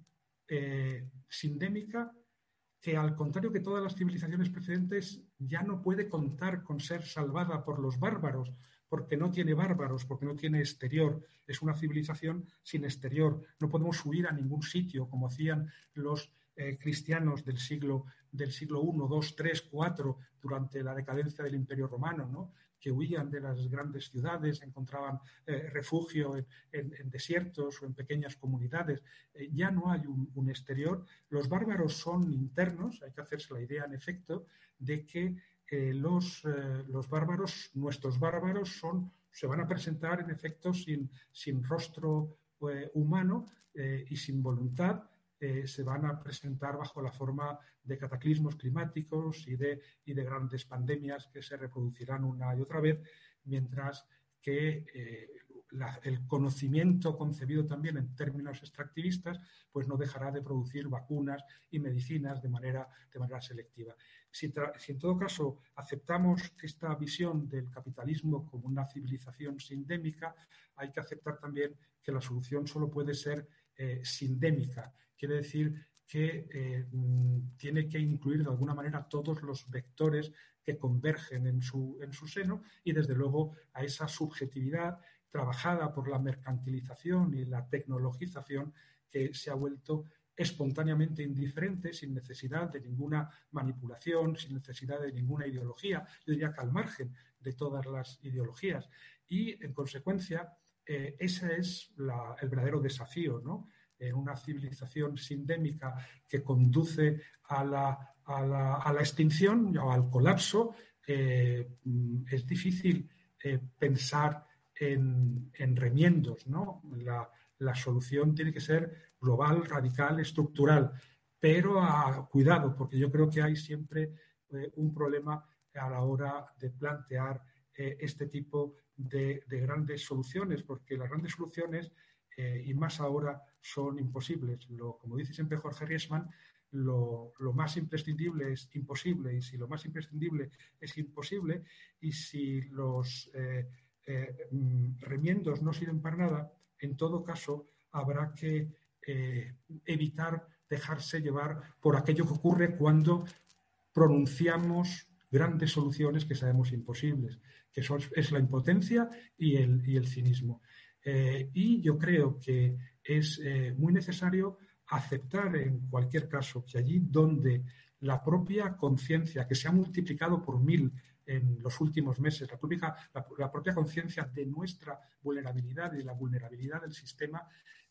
S3: sindémica que, al contrario que todas las civilizaciones precedentes, ya no puede contar con ser salvada por los bárbaros, porque no tiene bárbaros, porque no tiene exterior. Es una civilización sin exterior. No podemos huir a ningún sitio, como hacían los cristianos del siglo I, II, III, IV, durante la decadencia del Imperio Romano, ¿no? Que huían de las grandes ciudades, encontraban refugio en desiertos o en pequeñas comunidades. Ya no hay un exterior. Los bárbaros son internos. Hay que hacerse la idea, en efecto, de que los bárbaros, nuestros bárbaros, se van a presentar, en efecto, sin rostro humano y sin voluntad. Se van a presentar bajo la forma de cataclismos climáticos y de grandes pandemias que se reproducirán una y otra vez, mientras que el conocimiento concebido también en términos extractivistas pues no dejará de producir vacunas y medicinas de manera selectiva. Si en todo caso aceptamos esta visión del capitalismo como una civilización sindémica, hay que aceptar también que la solución solo puede ser sindémica. Quiere decir que tiene que incluir de alguna manera todos los vectores que convergen en su seno y, desde luego, a esa subjetividad trabajada por la mercantilización y la tecnologización que se ha vuelto espontáneamente indiferente, sin necesidad de ninguna manipulación, sin necesidad de ninguna ideología, yo diría que al margen de todas las ideologías. Y, en consecuencia, ese es el verdadero desafío, ¿no? En una civilización sindémica que conduce a la extinción o al colapso, es difícil pensar en remiendos, ¿no? La solución tiene que ser global, radical, estructural, pero cuidado, porque yo creo que hay siempre un problema a la hora de plantear este tipo de grandes soluciones, porque las grandes soluciones, y más ahora, son imposibles. Como dice siempre Jorge Riesman, lo más imprescindible es imposible, y si lo más imprescindible es imposible, y si los remiendos no sirven para nada, en todo caso habrá que evitar dejarse llevar por aquello que ocurre cuando pronunciamos grandes soluciones que sabemos imposibles, que es la impotencia y el cinismo. Y yo creo que es muy necesario aceptar, en cualquier caso, que allí donde la propia conciencia, que se ha multiplicado por 1000 en los últimos meses, la propia conciencia de nuestra vulnerabilidad y de la vulnerabilidad del sistema,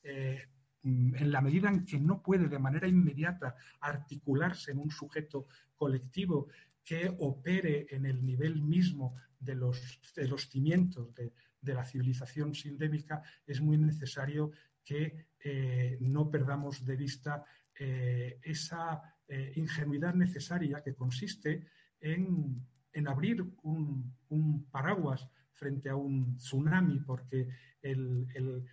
S3: en la medida en que no puede de manera inmediata articularse en un sujeto colectivo que opere en el nivel mismo de los cimientos de la civilización sindémica, es muy necesario que no perdamos de vista esa ingenuidad necesaria que consiste en abrir un paraguas frente a un tsunami, porque el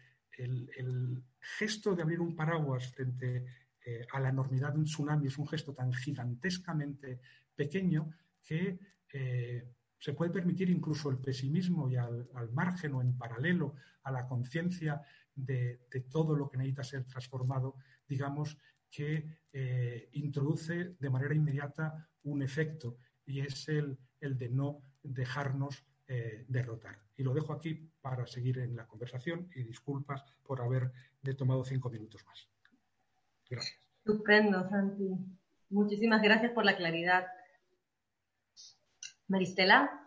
S3: gesto de abrir un paraguas frente a la enormidad de un tsunami es un gesto tan gigantescamente pequeño que se puede permitir incluso el pesimismo, y al margen o en paralelo a la conciencia de todo lo que necesita ser transformado, digamos que introduce de manera inmediata un efecto, y es el de no dejarnos derrotar. Y lo dejo aquí para seguir en la conversación, y disculpas por haberme tomado 5 minutos más. Gracias.
S2: Estupendo, Santi. Muchísimas gracias por la claridad. Maristela,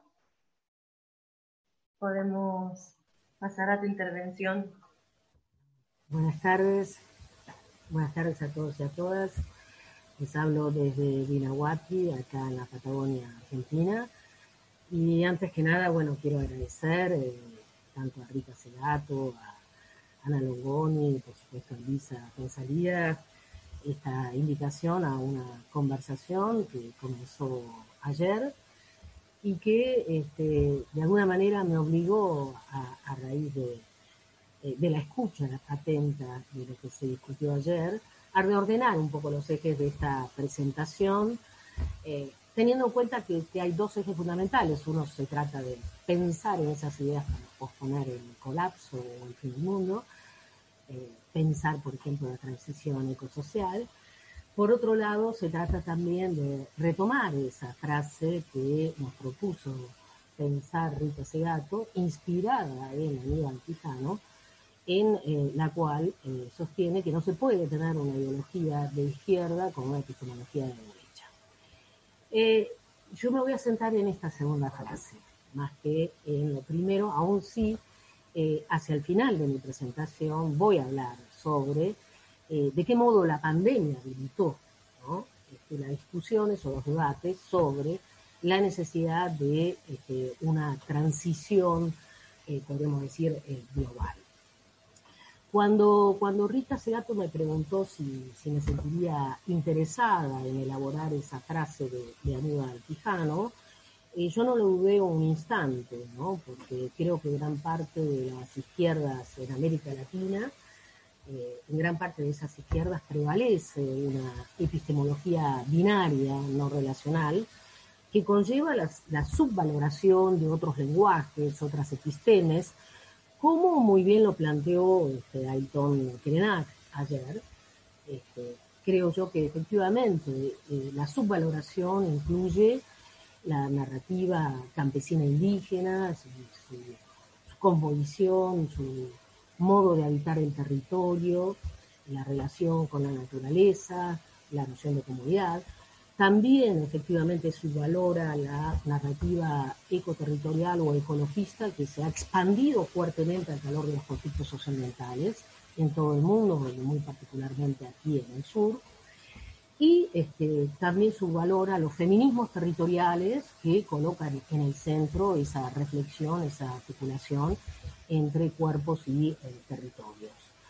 S2: podemos pasar a tu intervención.
S4: Buenas tardes a todos y a todas. Les hablo desde Vinahuati, acá en la Patagonia Argentina. Y antes que nada, bueno, quiero agradecer tanto a Rita Segato, a Ana Longoni, por supuesto a Lisa Pensalía, esta invitación a una conversación que comenzó ayer y que de alguna manera me obligó a raíz de la escucha atenta de lo que se discutió ayer, a reordenar un poco los ejes de esta presentación, teniendo en cuenta que hay dos ejes fundamentales. Uno se trata de pensar en esas ideas para posponer el colapso o el fin del mundo, pensar, por ejemplo, la transición ecosocial. Por otro lado, se trata también de retomar esa frase que nos propuso pensar Rita Segato, inspirada en Aníbal Quijano, en la cual sostiene que no se puede tener una ideología de izquierda con una epistemología de derecha. Yo me voy a centrar en esta segunda frase, más que en lo primero, aún sí, hacia el final de mi presentación voy a hablar sobre de qué modo la pandemia habilitó, ¿no?, las discusiones o los debates sobre la necesidad de una transición, podríamos decir, global. Cuando Rita Segato me preguntó si me sentiría interesada en elaborar esa frase de Aníbal Quijano, yo no lo dudé un instante, ¿no?, porque creo que gran parte de las izquierdas en América Latina, en gran parte de esas izquierdas prevalece una epistemología binaria, no relacional, que conlleva la subvaloración de otros lenguajes, otras epistemes, como muy bien lo planteó Ailton Krenak ayer. Creo yo que efectivamente la subvaloración incluye la narrativa campesina indígena, su cosmovisión, su modo de habitar el territorio, la relación con la naturaleza, la noción de comunidad. También efectivamente subvalora la narrativa ecoterritorial o ecologista que se ha expandido fuertemente al calor de los conflictos socioambientales en todo el mundo, y muy particularmente aquí en el sur. Y también subvalora los feminismos territoriales que colocan en el centro esa reflexión, esa articulación entre cuerpos y territorios.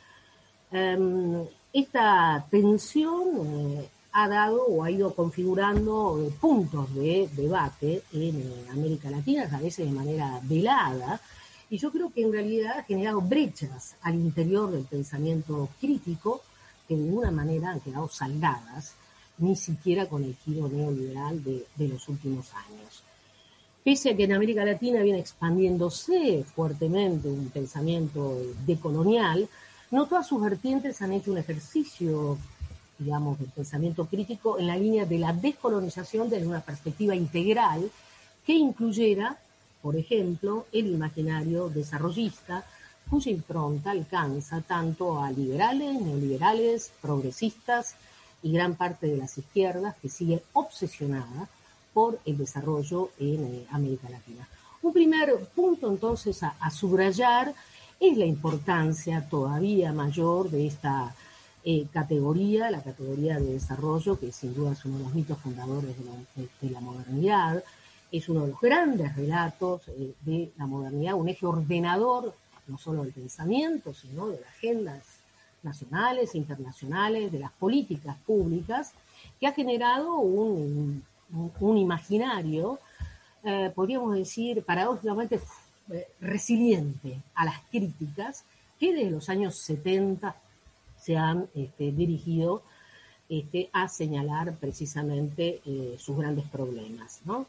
S4: Esta tensión ha dado o ha ido configurando puntos de debate en América Latina, a veces de manera velada, y yo creo que en realidad ha generado brechas al interior del pensamiento crítico que de ninguna manera han quedado saldadas, ni siquiera con el giro neoliberal de los últimos años. Pese a que en América Latina viene expandiéndose fuertemente un pensamiento decolonial, no todas sus vertientes han hecho un ejercicio, digamos, del pensamiento crítico en la línea de la descolonización desde una perspectiva integral que incluyera, por ejemplo, el imaginario desarrollista, cuya impronta alcanza tanto a liberales, neoliberales, progresistas y gran parte de las izquierdas que siguen obsesionadas por el desarrollo en América Latina. Un primer punto entonces a subrayar es la importancia todavía mayor de esta categoría, la categoría de desarrollo, que sin duda es uno de los mitos fundadores de la modernidad, es uno de los grandes relatos de la modernidad, un eje ordenador no solo del pensamiento, sino de las agendas nacionales e internacionales, de las políticas públicas, que ha generado un imaginario, podríamos decir, paradójicamente resiliente a las críticas que desde los años 70 se han dirigido a señalar precisamente sus grandes problemas, ¿no?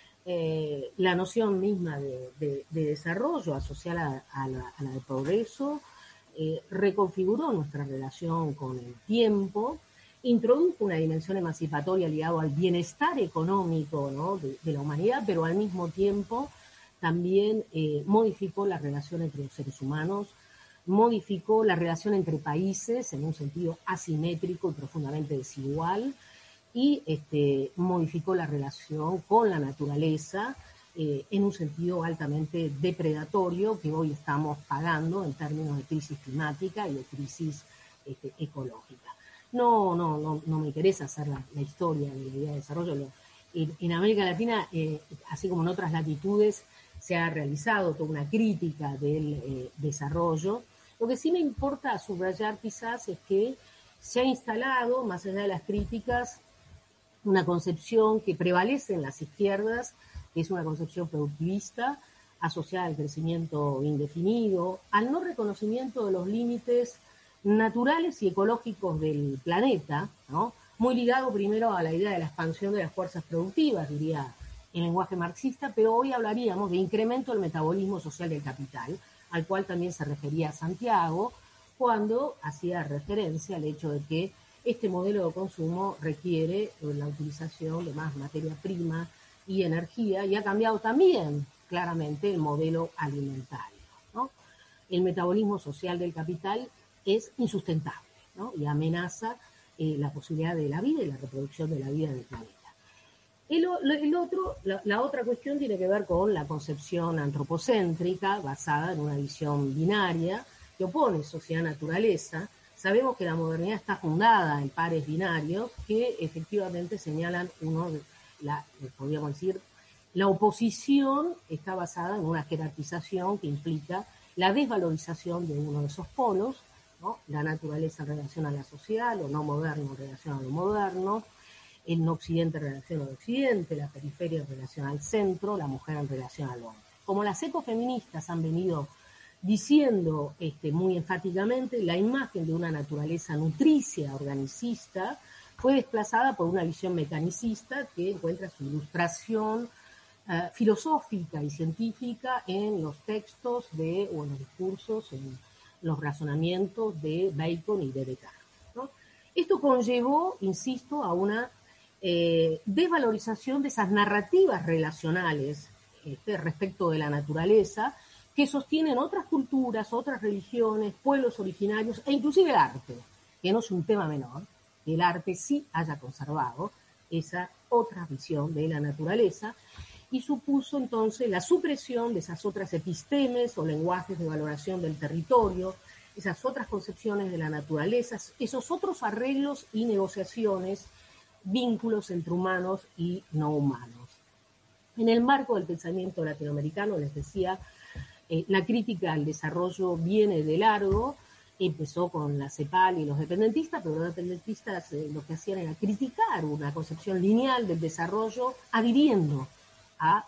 S4: La noción misma de desarrollo asociada a la de progreso reconfiguró nuestra relación con el tiempo, introdujo una dimensión emancipatoria ligada al bienestar económico, ¿no?, de la humanidad, pero al mismo tiempo también modificó la relación entre los seres humanos, modificó la relación entre países en un sentido asimétrico y profundamente desigual, y modificó la relación con la naturaleza en un sentido altamente depredatorio que hoy estamos pagando en términos de crisis climática y de crisis ecológica. No me interesa hacer la historia de la idea de desarrollo. En América Latina, así como en otras latitudes, se ha realizado toda una crítica del desarrollo. Lo que sí me importa subrayar quizás es que se ha instalado, más allá de las críticas, una concepción que prevalece en las izquierdas, que es una concepción productivista, asociada al crecimiento indefinido, al no reconocimiento de los límites naturales y ecológicos del planeta, ¿no?, muy ligado primero a la idea de la expansión de las fuerzas productivas, diría en lenguaje marxista, pero hoy hablaríamos de incremento del metabolismo social del capital, al cual también se refería Santiago cuando hacía referencia al hecho de que este modelo de consumo requiere la utilización de más materia prima y energía, y ha cambiado también claramente el modelo alimentario, ¿no? El metabolismo social del capital es insustentable, ¿no? Y amenaza la posibilidad de la vida y la reproducción de la vida en el planeta. La otra cuestión tiene que ver con la concepción antropocéntrica basada en una visión binaria que opone sociedad-naturaleza. Sabemos que la modernidad está fundada en pares binarios que efectivamente señalan podríamos decir, la oposición está basada en una jerarquización que implica la desvalorización de uno de esos polos, ¿no? La naturaleza en relación a la sociedad, lo no moderno en relación a lo moderno, el no occidente en relación al occidente, la periferia en relación al centro, la mujer en relación al hombre. Como las ecofeministas han venido diciendo muy enfáticamente, la imagen de una naturaleza nutricia, organicista, fue desplazada por una visión mecanicista que encuentra su ilustración filosófica y científica en los textos o en los discursos, en los razonamientos de Bacon y de Descartes, ¿no? Esto conllevó, insisto, a una desvalorización de esas narrativas relacionales respecto de la naturaleza que sostienen otras culturas, otras religiones, pueblos originarios e inclusive el arte, que no es un tema menor, que el arte sí haya conservado esa otra visión de la naturaleza y supuso entonces la supresión de esas otras epistemes o lenguajes de valoración del territorio, esas otras concepciones de la naturaleza, esos otros arreglos y negociaciones, vínculos entre humanos y no humanos. En el marco del pensamiento latinoamericano, les decía, la crítica al desarrollo viene de largo, empezó con la CEPAL y los dependentistas, pero los dependentistas lo que hacían era criticar una concepción lineal del desarrollo, adhiriendo a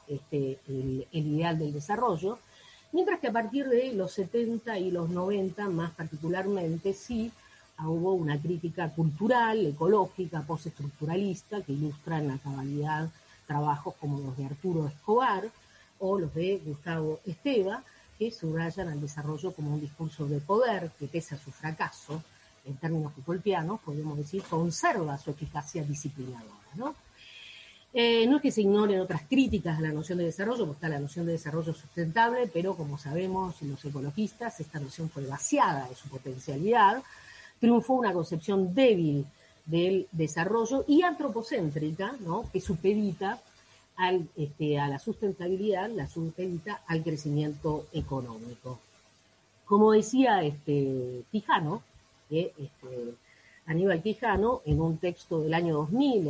S4: el ideal del desarrollo, mientras que a partir de los 70 y los 90, más particularmente, sí hubo una crítica cultural, ecológica, postestructuralista, que ilustra en la cabalidad trabajos como los de Arturo Escobar o los de Gustavo Esteva, que subrayan al desarrollo como un discurso de poder que, pese a su fracaso, en términos Foucaultianos, podemos decir, conserva su eficacia disciplinadora, ¿no? No es que se ignoren otras críticas a la noción de desarrollo, porque está la noción de desarrollo sustentable, pero como sabemos los ecologistas, esta noción fue vaciada de su potencialidad, triunfó una concepción débil del desarrollo y antropocéntrica, ¿no? Que supedita a la sustentabilidad, la supedita al crecimiento económico. Como decía Quijano, Aníbal Quijano, en un texto del año 2000,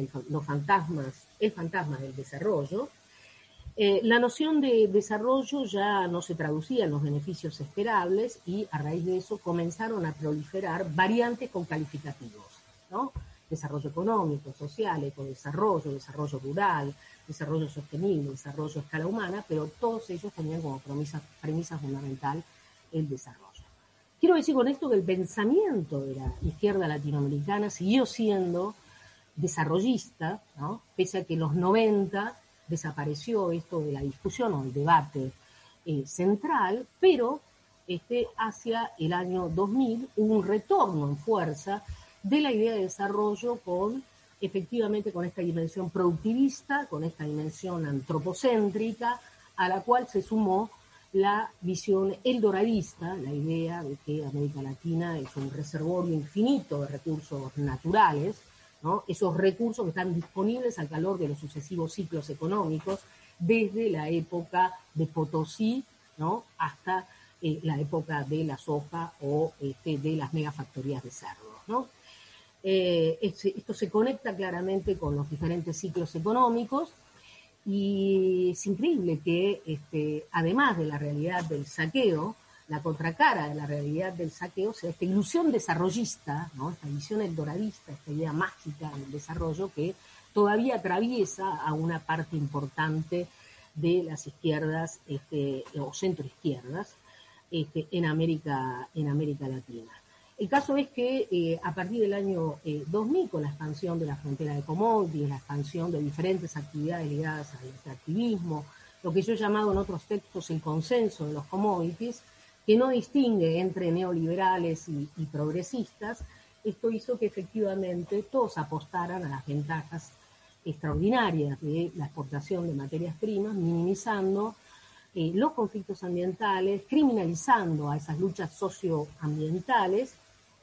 S4: El fantasma del desarrollo, la noción de desarrollo ya no se traducía en los beneficios esperables y a raíz de eso comenzaron a proliferar variantes con calificativos, ¿no? Desarrollo económico, social, ecodesarrollo, desarrollo rural, desarrollo sostenible, desarrollo a escala humana, pero todos ellos tenían como premisa fundamental el desarrollo. Quiero decir con esto que el pensamiento de la izquierda latinoamericana siguió siendo desarrollista, ¿no? Pese a que en los 90 desapareció esto de la discusión o el debate central, pero hacia el año 2000 hubo un retorno en fuerza de la idea de desarrollo efectivamente con esta dimensión productivista, con esta dimensión antropocéntrica, a la cual se sumó la visión eldoradista, la idea de que América Latina es un reservorio infinito de recursos naturales, ¿no? Esos recursos que están disponibles al calor de los sucesivos ciclos económicos, desde la época de Potosí, ¿no? Hasta la época de la soja o de las megafactorías de cerdos, ¿no? Esto se conecta claramente con los diferentes ciclos económicos y es increíble que además de la realidad del saqueo, la contracara de la realidad del saqueo sea esta ilusión desarrollista, ¿no? Esta visión eldoradista, esta idea mágica del desarrollo que todavía atraviesa a una parte importante de las izquierdas o centroizquierdas en América Latina. El caso es que a partir del año 2000, con la expansión de la frontera de commodities, la expansión de diferentes actividades ligadas al extractivismo, lo que yo he llamado en otros textos el consenso de los commodities, que no distingue entre neoliberales y progresistas, esto hizo que efectivamente todos apostaran a las ventajas extraordinarias de la exportación de materias primas, minimizando los conflictos ambientales, criminalizando a esas luchas socioambientales,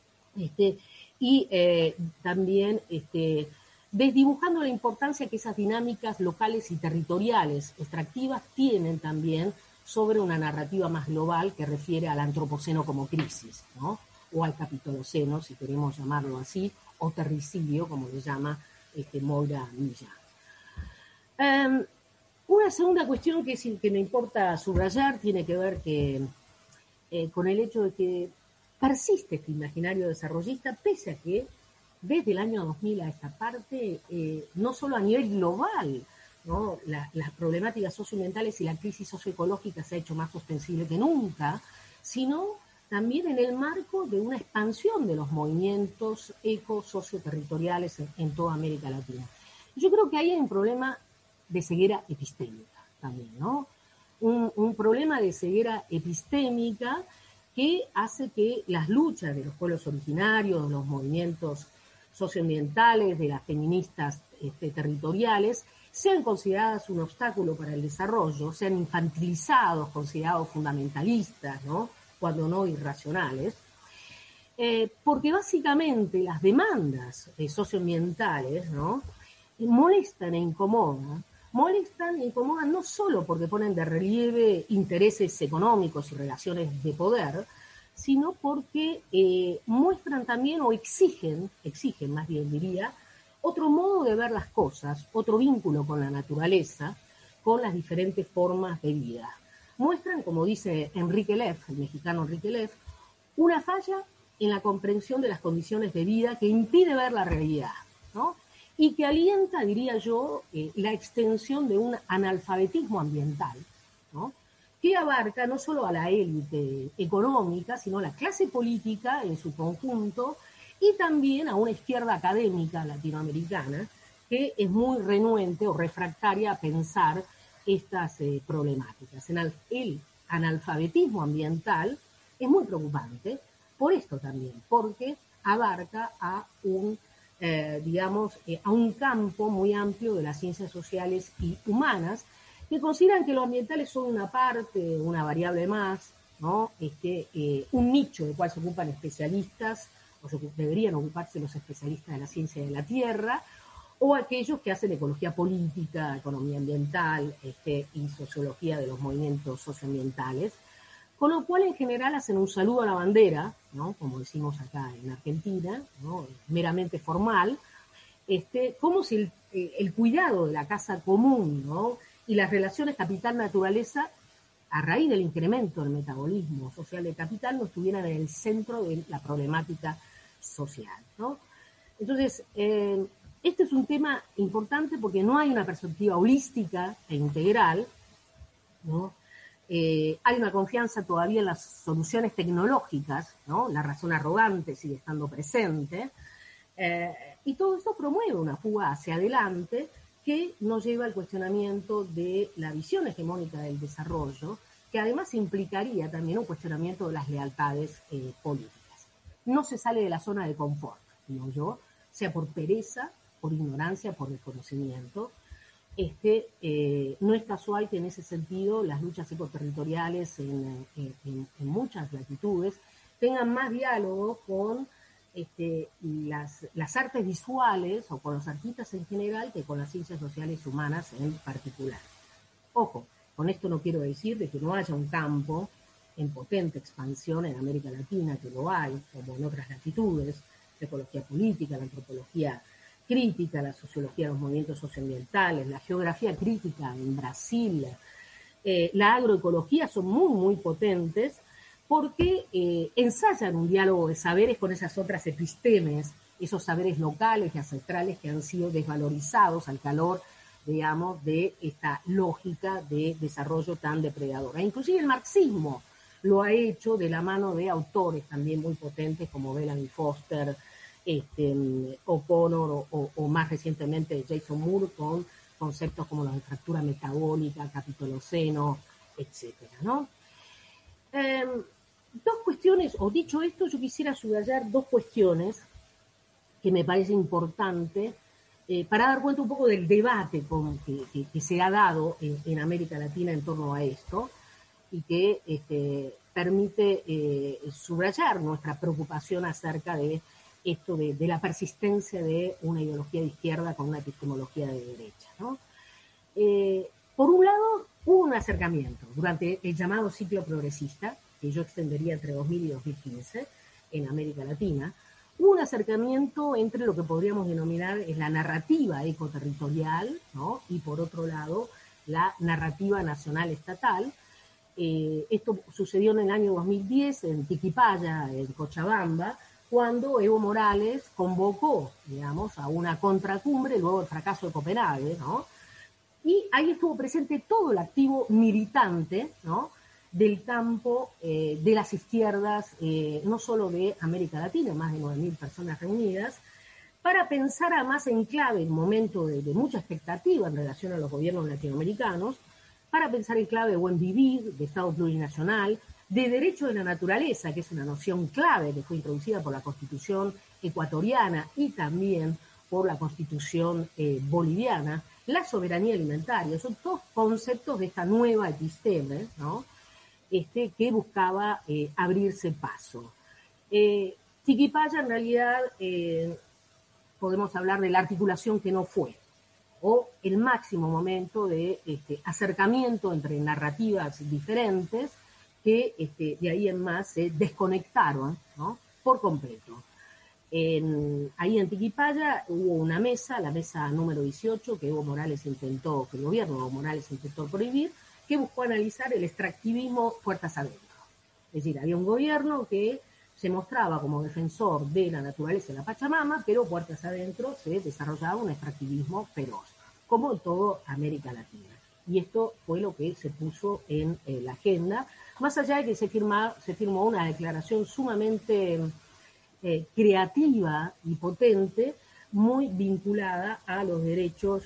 S4: y también desdibujando la importancia que esas dinámicas locales y territoriales extractivas tienen también sobre una narrativa más global que refiere al antropoceno como crisis, ¿no? O al capitoloceno, si queremos llamarlo así, o terricidio, como le llama Moira Millán. Una segunda cuestión que me importa subrayar tiene que ver con el hecho de que persiste este imaginario desarrollista, pese a que desde el año 2000 a esta parte, no solo a nivel global, ¿no? Las problemáticas socioambientales y la crisis socioecológica se ha hecho más ostensible que nunca, sino también en el marco de una expansión de los movimientos eco-socioterritoriales en toda América Latina. Yo creo que ahí hay un problema de ceguera epistémica también, ¿no? Un problema de ceguera epistémica que hace que las luchas de los pueblos originarios, de los movimientos socioambientales, de las feministas territoriales, sean consideradas un obstáculo para el desarrollo, sean infantilizados, considerados fundamentalistas, ¿no? Cuando no irracionales, porque básicamente las demandas socioambientales, ¿no? molestan e incomodan no solo porque ponen de relieve intereses económicos y relaciones de poder, sino porque muestran también o exigen más bien diría, otro modo de ver las cosas, otro vínculo con la naturaleza, con las diferentes formas de vida. Muestran, como dice Enrique Leff, el mexicano Enrique Leff, una falla en la comprensión de las condiciones de vida que impide ver la realidad, ¿no? Y que alienta, diría yo, la extensión de un analfabetismo ambiental, ¿no? Que abarca no solo a la élite económica, sino a la clase política en su conjunto y también a una izquierda académica latinoamericana que es muy renuente o refractaria a pensar estas problemáticas. El analfabetismo ambiental es muy preocupante por esto también, porque abarca a un campo muy amplio de las ciencias sociales y humanas que consideran que lo ambiental es solo una parte, una variable más, ¿no? Un nicho del cual se ocupan especialistas, o deberían ocuparse los especialistas de la ciencia de la tierra, o aquellos que hacen ecología política, economía ambiental y sociología de los movimientos socioambientales, con lo cual en general hacen un saludo a la bandera, ¿no? Como decimos acá en Argentina, ¿no? Meramente formal, como si el cuidado de la casa común, ¿no? Y las relaciones capital-naturaleza, a raíz del incremento del metabolismo social del capital, no estuvieran en el centro de la problemática social, ¿no? Entonces, este es un tema importante porque no hay una perspectiva holística e integral, ¿no? Hay una confianza todavía en las soluciones tecnológicas, ¿no? La razón arrogante sigue estando presente, y todo esto promueve una fuga hacia adelante que nos lleva al cuestionamiento de la visión hegemónica del desarrollo, que además implicaría también un cuestionamiento de las lealtades políticas. No se sale de la zona de confort, digo yo, sea por pereza, por ignorancia, por desconocimiento. No es casual que en ese sentido las luchas ecoterritoriales en muchas latitudes tengan más diálogo con las artes visuales o con los artistas en general que con las ciencias sociales humanas en particular. Ojo, con esto no quiero decir de que no haya un campo en potente expansión en América Latina, que lo hay, como en otras latitudes, la ecología política, la antropología crítica, la sociología de los movimientos socioambientales, la geografía crítica en Brasil, la agroecología son muy, muy potentes porque ensayan un diálogo de saberes con esas otras epistemes, esos saberes locales y ancestrales que han sido desvalorizados al calor, digamos, de esta lógica de desarrollo tan depredadora. Inclusive el marxismo lo ha hecho de la mano de autores también muy potentes como Bellamy Foster, O'Connor o más recientemente Jason Moore, con conceptos como los de fractura metabólica, capitoloceno, etcétera, ¿no? Dos cuestiones, o dicho esto, yo quisiera subrayar dos cuestiones que me parece importante para dar cuenta un poco del debate que se ha dado en América Latina en torno a esto, y que permite subrayar nuestra preocupación acerca de esto de la persistencia de una ideología de izquierda con una epistemología de derecha, ¿no? Por un lado, hubo un acercamiento durante el llamado ciclo progresista, que yo extendería entre 2000 y 2015 en América Latina. Hubo un acercamiento entre lo que podríamos denominar la narrativa ecoterritorial, ¿no? Y por otro lado, la narrativa nacional estatal. Esto sucedió en el año 2010 en Tiquipaya, en Cochabamba, cuando Evo Morales convocó, digamos, a una contracumbre luego del fracaso de Copenhague, ¿no? Y ahí estuvo presente todo el activo militante, ¿no?, del campo de las izquierdas, no solo de América Latina, más de 9.000 personas reunidas, para pensar además en clave, en un momento de mucha expectativa en relación a los gobiernos latinoamericanos, para pensar en clave de buen vivir, de Estado plurinacional, de derecho de la naturaleza, que es una noción clave que fue introducida por la Constitución ecuatoriana y también por la Constitución boliviana, la soberanía alimentaria. Son todos conceptos de esta nueva episteme, ¿no?, que buscaba abrirse paso. Tiquipaya, en realidad, podemos hablar de la articulación que no fue, o el máximo momento de acercamiento entre narrativas diferentes que de ahí en más se desconectaron, ¿no?, por completo. Ahí en Tiquipaya hubo una mesa, la mesa número 18, que el gobierno de Evo Morales intentó prohibir, que buscó analizar el extractivismo puertas adentro. Es decir, había un gobierno que se mostraba como defensor de la naturaleza y la Pachamama, pero puertas adentro se desarrollaba un extractivismo feroz, como en toda América Latina. Y esto fue lo que se puso en la agenda, más allá de que se firmó una declaración sumamente creativa y potente, muy vinculada a los derechos,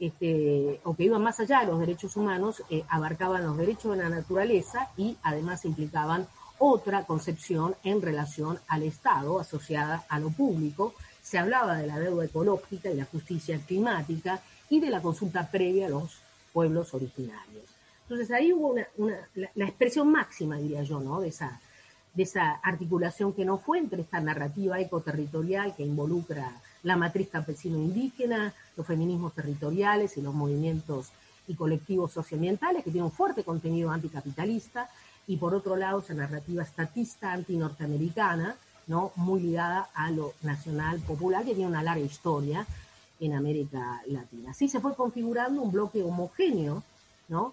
S4: o que iban más allá de los derechos humanos, abarcaban los derechos de la naturaleza y además implicaban otra concepción en relación al Estado asociada a lo público. Se hablaba de la deuda ecológica y la justicia climática y de la consulta previa a los pueblos originarios. Entonces ahí hubo la expresión máxima, diría yo, ¿no?, de esa articulación que no fue entre esta narrativa ecoterritorial que involucra la matriz campesino-indígena, los feminismos territoriales y los movimientos y colectivos socioambientales, que tienen un fuerte contenido anticapitalista, y por otro lado esa narrativa estatista antinorteamericana, ¿no?, muy ligada a lo nacional popular, que tiene una larga historia en América Latina. Así se fue configurando un bloque homogéneo, ¿no?,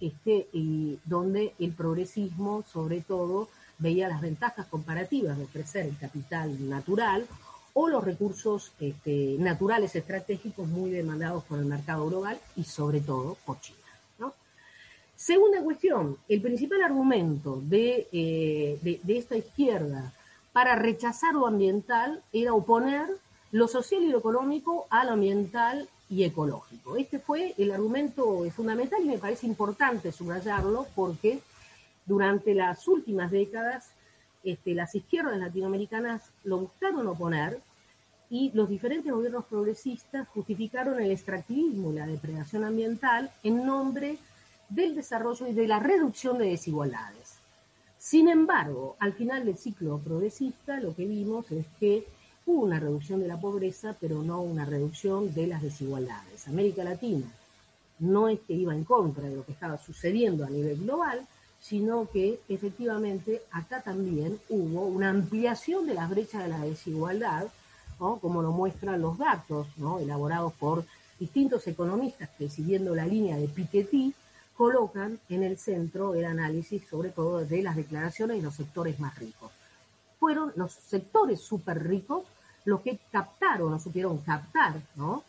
S4: y donde el progresismo, sobre todo, veía las ventajas comparativas de ofrecer el capital natural o los recursos naturales estratégicos muy demandados por el mercado global y sobre todo por China, ¿no? Segunda cuestión, el principal argumento de esta izquierda para rechazar lo ambiental era oponer lo social y lo económico a lo ambiental y ecológico. Este fue el argumento fundamental y me parece importante subrayarlo porque durante las últimas décadas las izquierdas latinoamericanas lo buscaron oponer y los diferentes gobiernos progresistas justificaron el extractivismo y la depredación ambiental en nombre del desarrollo y de la reducción de desigualdades. Sin embargo, al final del ciclo progresista lo que vimos es que hubo una reducción de la pobreza, pero no una reducción de las desigualdades. América Latina no es que iba en contra de lo que estaba sucediendo a nivel global, sino que efectivamente acá también hubo una ampliación de las brechas de la desigualdad, ¿no?, como lo muestran los datos, ¿no?, elaborados por distintos economistas que, siguiendo la línea de Piketty, colocan en el centro el análisis sobre todo de las declaraciones de los sectores más ricos. Fueron los sectores súper ricos los que captaron o supieron captar, ¿no?,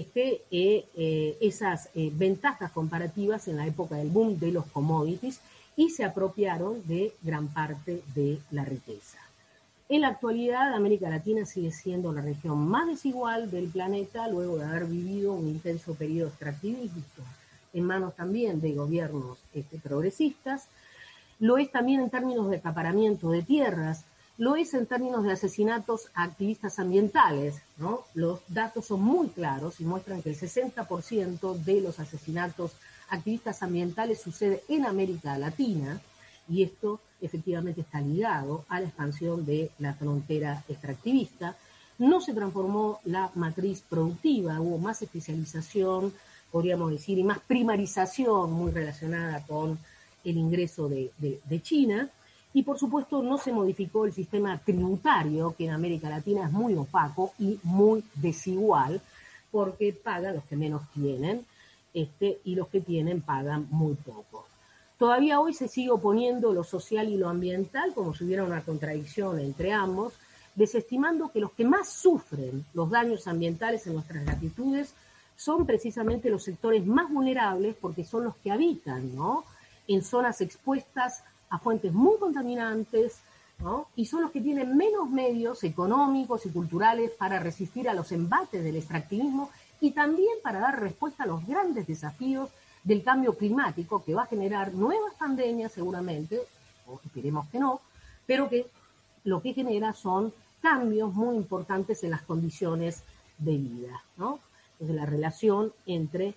S4: esas ventajas comparativas en la época del boom de los commodities y se apropiaron de gran parte de la riqueza. En la actualidad, América Latina sigue siendo la región más desigual del planeta, luego de haber vivido un intenso periodo extractivista en manos también de gobiernos progresistas. Lo es también en términos de acaparamiento de tierras, lo es en términos de asesinatos a activistas ambientales, ¿no? Los datos son muy claros y muestran que el 60% de los asesinatos a activistas ambientales sucede en América Latina, y esto efectivamente está ligado a la expansión de la frontera extractivista. No se transformó la matriz productiva, hubo más especialización, podríamos decir, y más primarización muy relacionada con el ingreso de China, y por supuesto no se modificó el sistema tributario, que en América Latina es muy opaco y muy desigual, porque pagan los que menos tienen, y los que tienen pagan muy poco. Todavía hoy se sigue oponiendo lo social y lo ambiental, como si hubiera una contradicción entre ambos, desestimando que los que más sufren los daños ambientales en nuestras latitudes son precisamente los sectores más vulnerables, porque son los que habitan, ¿no?, en zonas expuestas a fuentes muy contaminantes, ¿no?, y son los que tienen menos medios económicos y culturales para resistir a los embates del extractivismo y también para dar respuesta a los grandes desafíos del cambio climático, que va a generar nuevas pandemias seguramente, o esperemos que no, pero que lo que genera son cambios muy importantes en las condiciones de vida, ¿no? Entonces la relación entre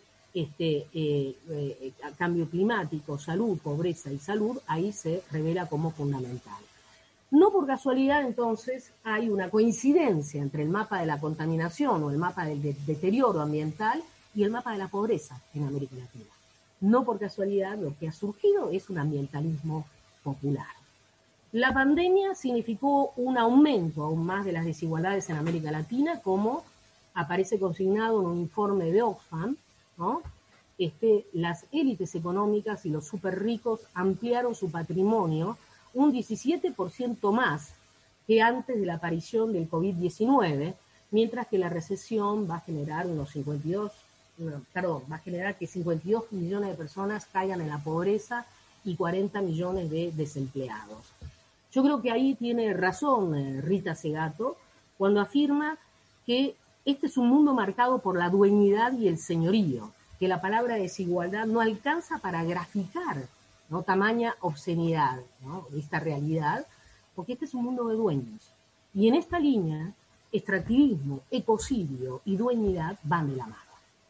S4: cambio climático, salud, pobreza y salud, ahí se revela como fundamental. No por casualidad, entonces, hay una coincidencia entre el mapa de la contaminación o el mapa del deterioro ambiental y el mapa de la pobreza en América Latina. No por casualidad, lo que ha surgido es un ambientalismo popular. La pandemia significó un aumento aún más de las desigualdades en América Latina, como aparece consignado en un informe de Oxfam, ¿no? Las élites económicas y los súper ricos ampliaron su patrimonio un 17% más que antes de la aparición del COVID-19, mientras que la recesión va a generar va a generar que 52 millones de personas caigan en la pobreza y 40 millones de desempleados. Yo creo que ahí tiene razón Rita Segato cuando afirma que este es un mundo marcado por la dueñidad y el señorío, que la palabra desigualdad no alcanza para graficar, ¿no?, tamaña obscenidad, ¿no?, esta realidad, porque este es un mundo de dueños. Y en esta línea, extractivismo, ecocidio y dueñidad van de la mano,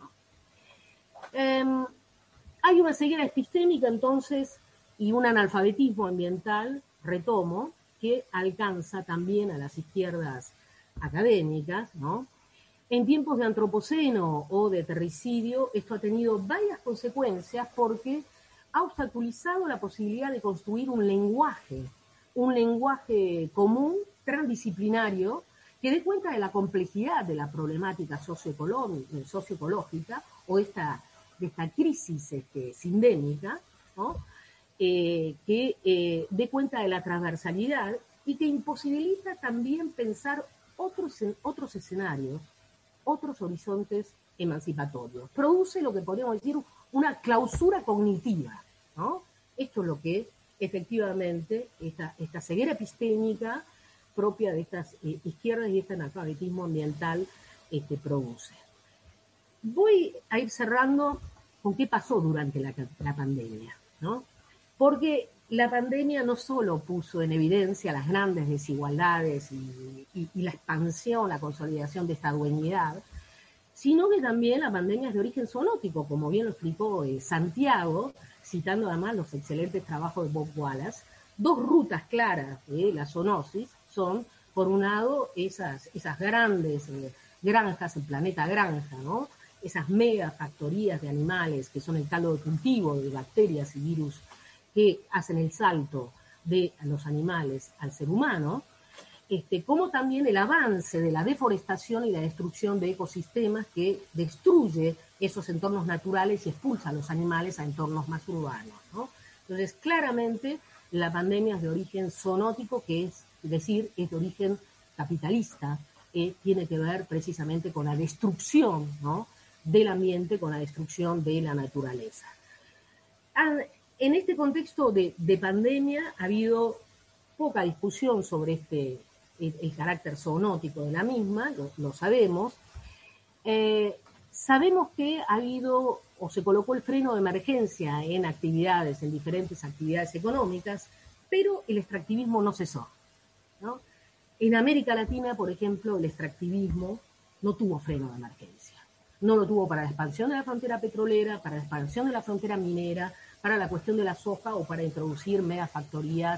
S4: ¿no? Hay una ceguera epistémica, entonces, y un analfabetismo ambiental, retomo, que alcanza también a las izquierdas académicas, ¿no? En tiempos de antropoceno o de terricidio, esto ha tenido varias consecuencias porque ha obstaculizado la posibilidad de construir un lenguaje común, transdisciplinario, que dé cuenta de la complejidad de la problemática socioecológica o de esta crisis sindémica, ¿no?, que dé cuenta de la transversalidad y que imposibilita también pensar otros escenarios, otros horizontes emancipatorios. Produce lo que podríamos decir una clausura cognitiva, ¿no? Esto es lo que efectivamente esta ceguera epistémica propia de estas izquierdas y este analfabetismo ambiental produce. Voy a ir cerrando con qué pasó durante la pandemia, ¿no? Porque la pandemia no solo puso en evidencia las grandes desigualdades y la expansión, la consolidación de esta dueñidad, sino que también la pandemia es de origen zoonótico, como bien lo explicó Santiago, citando además los excelentes trabajos de Bob Wallace. Dos rutas claras de la zoonosis son, por un lado, esas grandes granjas, el planeta granja, ¿no?, esas mega factorías de animales que son el caldo de cultivo de bacterias y virus que hacen el salto de los animales al ser humano, como también el avance de la deforestación y la destrucción de ecosistemas que destruye esos entornos naturales y expulsa a los animales a entornos más urbanos, ¿no? Entonces, claramente, la pandemia es de origen zoonótico, que es decir, es de origen capitalista, tiene que ver precisamente con la destrucción, ¿no?, del ambiente, con la destrucción de la naturaleza. En este contexto de pandemia ha habido poca discusión sobre el carácter zoonótico de la misma, lo sabemos. Sabemos que ha habido o se colocó el freno de emergencia en actividades, en diferentes actividades económicas, pero el extractivismo no cesó, ¿no? En América Latina, por ejemplo, el extractivismo no tuvo freno de emergencia. No lo tuvo para la expansión de la frontera petrolera, para la expansión de la frontera minera, para la cuestión de la soja o para introducir megafactorías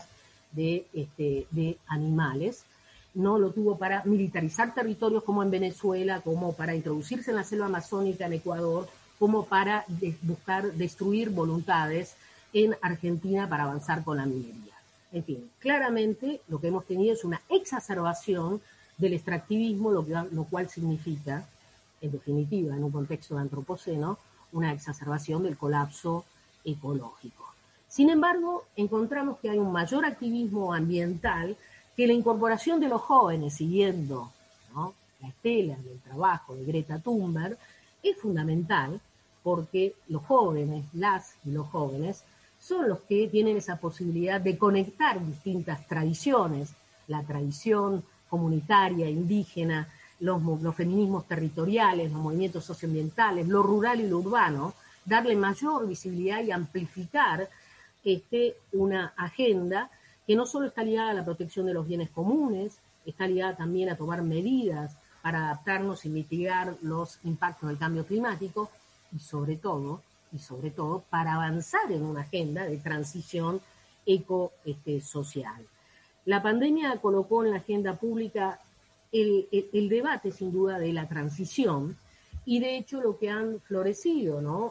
S4: de animales. No lo tuvo para militarizar territorios como en Venezuela, como para introducirse en la selva amazónica en Ecuador, como para buscar destruir voluntades en Argentina para avanzar con la minería. En fin, claramente lo que hemos tenido es una exacerbación del extractivismo, lo cual significa, en definitiva, en un contexto de antropoceno, una exacerbación del colapso ecológico. Sin embargo, encontramos que hay un mayor activismo ambiental, que la incorporación de los jóvenes, siguiendo, ¿no?, la estela del trabajo de Greta Thunberg, es fundamental porque los jóvenes, las y los jóvenes, son los que tienen esa posibilidad de conectar distintas tradiciones, la tradición comunitaria, indígena, los feminismos territoriales, los movimientos socioambientales, lo rural y lo urbano, darle mayor visibilidad y amplificar una agenda que no solo está ligada a la protección de los bienes comunes, está ligada también a tomar medidas para adaptarnos y mitigar los impactos del cambio climático y sobre todo para avanzar en una agenda de transición eco-social. La pandemia colocó en la agenda pública el debate, sin duda, de la transición, y de hecho lo que han florecido, ¿no?,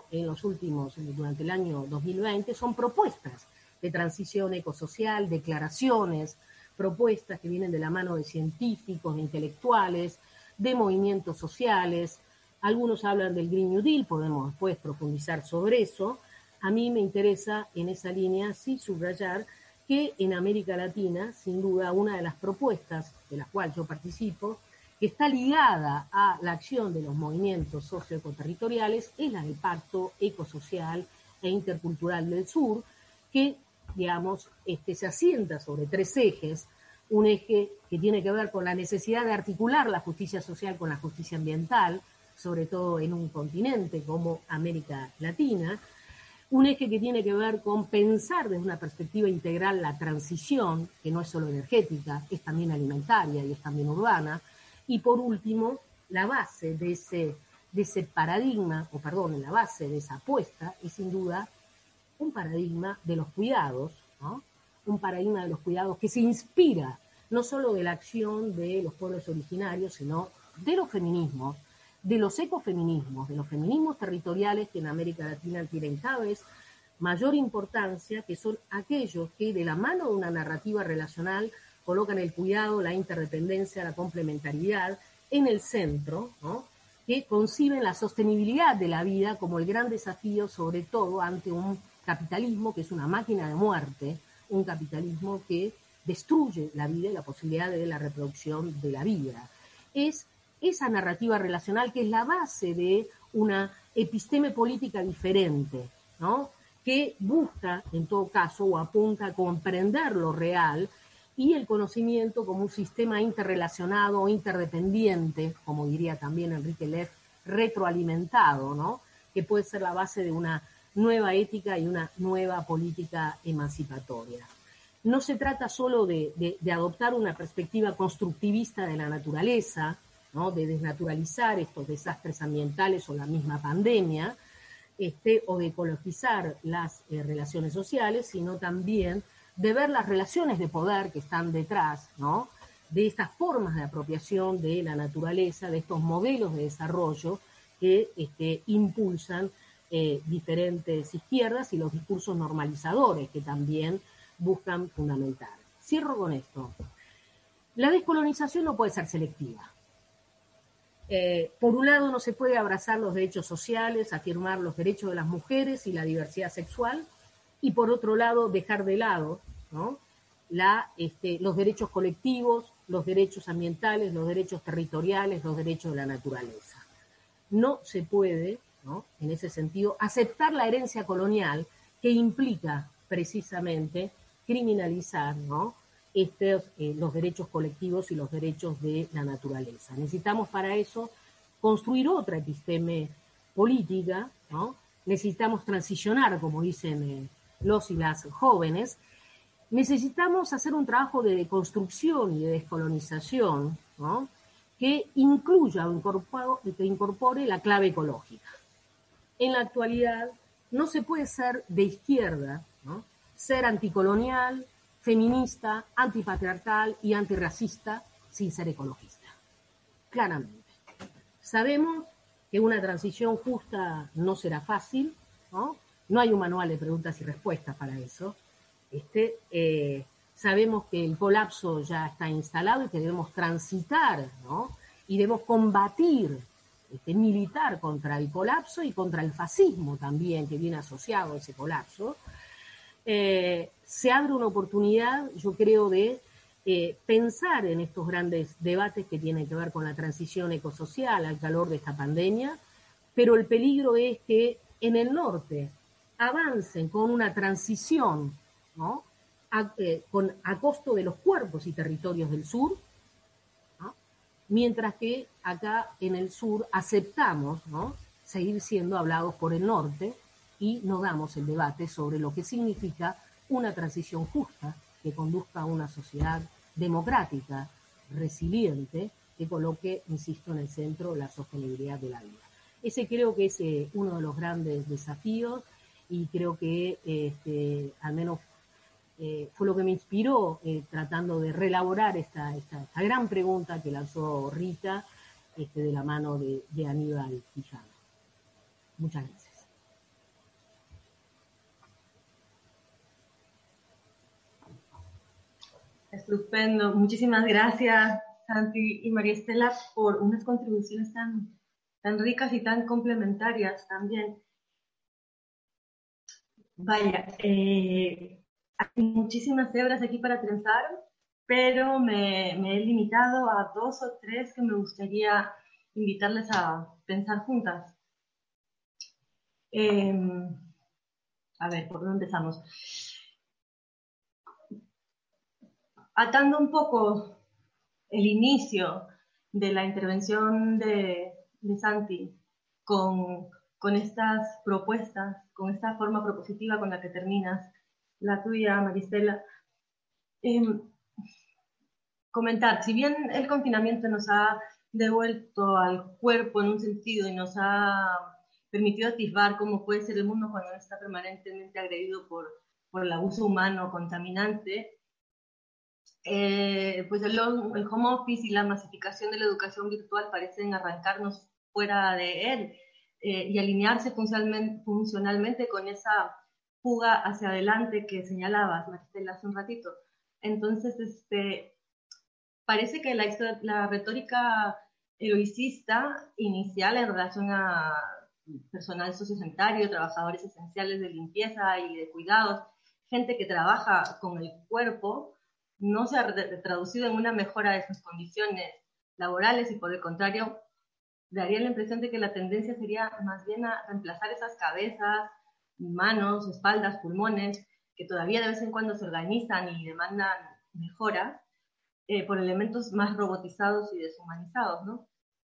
S4: durante el año 2020 son propuestas de transición ecosocial, declaraciones, propuestas que vienen de la mano de científicos, de intelectuales, de movimientos sociales. Algunos hablan del Green New Deal, podemos después profundizar sobre eso. A mí me interesa en esa línea sí subrayar que en América Latina, sin duda, una de las propuestas de las cuales yo participo, que está ligada a la acción de los movimientos socioecoterritoriales, es la del Pacto Ecosocial e Intercultural del Sur, que, digamos, se asienta sobre tres ejes. Un eje que tiene que ver con la necesidad de articular la justicia social con la justicia ambiental, sobre todo en un continente como América Latina. Un eje que tiene que ver con pensar desde una perspectiva integral la transición, que no es solo energética, es también alimentaria y es también urbana. Y por último, la base de ese paradigma, la base de esa apuesta es sin duda un paradigma de los cuidados, ¿no? Un paradigma de los cuidados que se inspira no solo de la acción de los pueblos originarios, sino de los feminismos, de los ecofeminismos, de los feminismos territoriales que en América Latina tienen cada vez mayor importancia, que son aquellos que de la mano de una narrativa relacional colocan el cuidado, la interdependencia, la complementariedad en el centro, ¿no?, que conciben la sostenibilidad de la vida como el gran desafío, sobre todo ante un capitalismo que es una máquina de muerte, un capitalismo que destruye la vida y la posibilidad de la reproducción de la vida. Es esa narrativa relacional que es la base de una episteme política diferente, ¿no?, que busca, en todo caso, o apunta a comprender lo real y el conocimiento como un sistema interrelacionado o interdependiente, como diría también Enrique Leff, retroalimentado, ¿no?, que puede ser la base de una nueva ética y una nueva política emancipatoria. No se trata solo de adoptar una perspectiva constructivista de la naturaleza, ¿no?, de desnaturalizar estos desastres ambientales o la misma pandemia, o de ecologizar las relaciones sociales, sino también de ver las relaciones de poder que están detrás, ¿no?, de estas formas de apropiación de la naturaleza, de estos modelos de desarrollo que impulsan diferentes izquierdas y los discursos normalizadores que también buscan fundamentar. Cierro con esto. La descolonización no puede ser selectiva. Por un lado, no se puede abrazar los derechos sociales, afirmar los derechos de las mujeres y la diversidad sexual, y por otro lado, dejar de lado, ¿no?, los derechos colectivos, los derechos ambientales, los derechos territoriales, los derechos de la naturaleza. No se puede, ¿no?, en ese sentido, aceptar la herencia colonial que implica precisamente criminalizar, ¿no?, los derechos colectivos y los derechos de la naturaleza. Necesitamos para eso construir otra episteme política, ¿no? Necesitamos transicionar, como dicen los y las jóvenes. Necesitamos hacer un trabajo de deconstrucción y de descolonización, ¿no?, que incluya o que incorpore la clave ecológica. En la actualidad no se puede ser de izquierda, ¿no?, ser anticolonial, feminista, antipatriarcal y antirracista sin ser ecologista. Claramente. Sabemos que una transición justa no será fácil, ¿no? No hay un manual de preguntas y respuestas para eso. Sabemos que el colapso ya está instalado y que debemos transitar, ¿no?, y debemos combatir, militar contra el colapso y contra el fascismo también, que viene asociado a ese colapso. Se abre una oportunidad, yo creo, de pensar en estos grandes debates que tienen que ver con la transición ecosocial al calor de esta pandemia, pero el peligro es que en el norte avancen con una transición, ¿no?, a costo de los cuerpos y territorios del sur, ¿no?, mientras que acá en el sur aceptamos, ¿no?, seguir siendo hablados por el norte y no damos el debate sobre lo que significa una transición justa que conduzca a una sociedad democrática, resiliente, que coloque, insisto, en el centro la sostenibilidad de la vida. Ese creo que es uno de los grandes desafíos y creo que al menos fue lo que me inspiró tratando de reelaborar esta gran pregunta que lanzó Rita de la mano de Aníbal Quijano. Muchas gracias.
S2: Estupendo. Muchísimas gracias, Santi y María Estela, por unas contribuciones tan ricas y tan complementarias también. Vaya, hay muchísimas hebras aquí para trenzar, pero me he limitado a 2 o 3 que me gustaría invitarles a pensar juntas. A ver, ¿por dónde empezamos? Atando un poco el inicio de la intervención de Santi con estas propuestas, con esta forma propositiva con la que terminas la tuya, Maristela, comentar, si bien el confinamiento nos ha devuelto al cuerpo en un sentido y nos ha permitido atisbar cómo puede ser el mundo cuando está permanentemente agredido por el abuso humano contaminante, pues el home office y la masificación de la educación virtual parecen arrancarnos fuera de él y alinearse funcionalmente con esa fuga hacia adelante que señalabas, Maristela, hace un ratito. Entonces, parece que la retórica heroicista inicial en relación a personal sociosanitario, trabajadores esenciales de limpieza y de cuidados, gente que trabaja con el cuerpo, no se ha traducido en una mejora de sus condiciones laborales y por el contrario, daría la impresión de que la tendencia sería más bien a reemplazar esas cabezas, manos, espaldas, pulmones, que todavía de vez en cuando se organizan y demandan mejoras, por elementos más robotizados y deshumanizados, ¿no?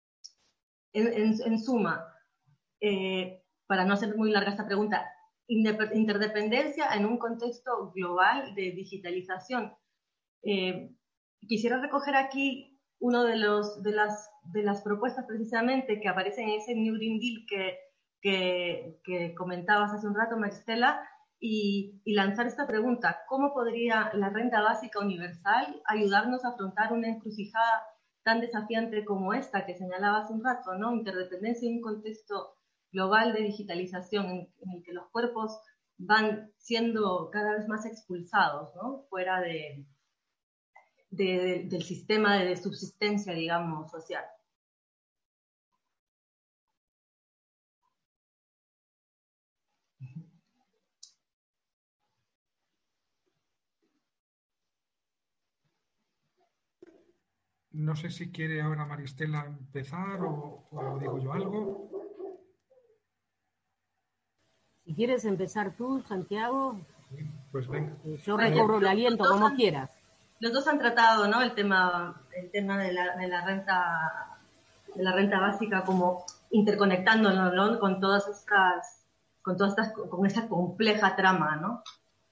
S2: En suma, para no hacer muy larga esta pregunta, interdependencia en un contexto global de digitalización. Quisiera recoger aquí uno de las propuestas precisamente que aparecen en ese New Green Deal que comentabas hace un rato, Maristela, y lanzar esta pregunta: ¿cómo podría la renta básica universal ayudarnos a afrontar una encrucijada tan desafiante como esta que señalaba hace un rato, ¿no? Interdependencia en un contexto global de digitalización en el que los cuerpos van siendo cada vez más expulsados, ¿no?, fuera del sistema de subsistencia, digamos, social.
S3: No sé si quiere ahora Maristela empezar o digo yo algo.
S4: Si quieres empezar tú, Santiago,
S3: Pues venga.
S4: yo recobro el aliento como quieras.
S2: Los dos han tratado, ¿no? El tema de la renta básica, como interconectándolo, ¿no? Con esa compleja trama, ¿no?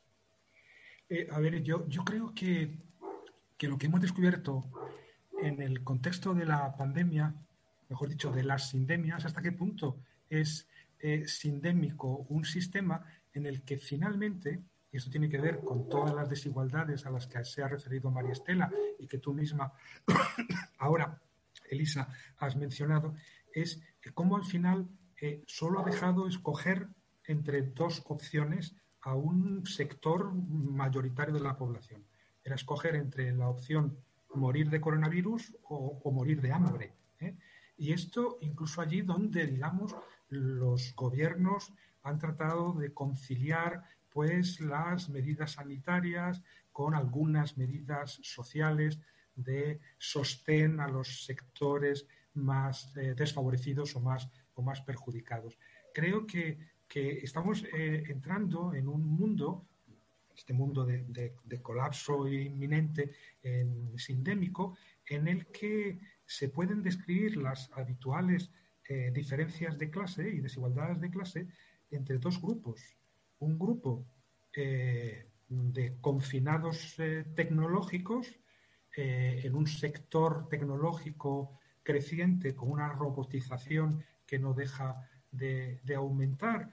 S3: A ver, yo creo que lo que hemos descubierto en el contexto de la pandemia, mejor dicho, de las sindemias, hasta qué punto es sindémico un sistema en el que finalmente, y esto tiene que ver con todas las desigualdades a las que se ha referido María Estela y que tú misma ahora, Elisa, has mencionado, es cómo al final solo ha dejado escoger entre dos opciones a un sector mayoritario de la población. Era escoger entre la opción morir de coronavirus o morir de hambre. Y esto incluso allí donde, digamos, los gobiernos han tratado de conciliar pues las medidas sanitarias con algunas medidas sociales de sostén a los sectores más desfavorecidos o más perjudicados. Creo que estamos entrando en un mundo, este mundo de colapso inminente sindémico, en el que se pueden describir las habituales diferencias de clase y desigualdades de clase entre dos grupos. Un grupo de confinados tecnológicos en un sector tecnológico creciente con una robotización que no deja de aumentar,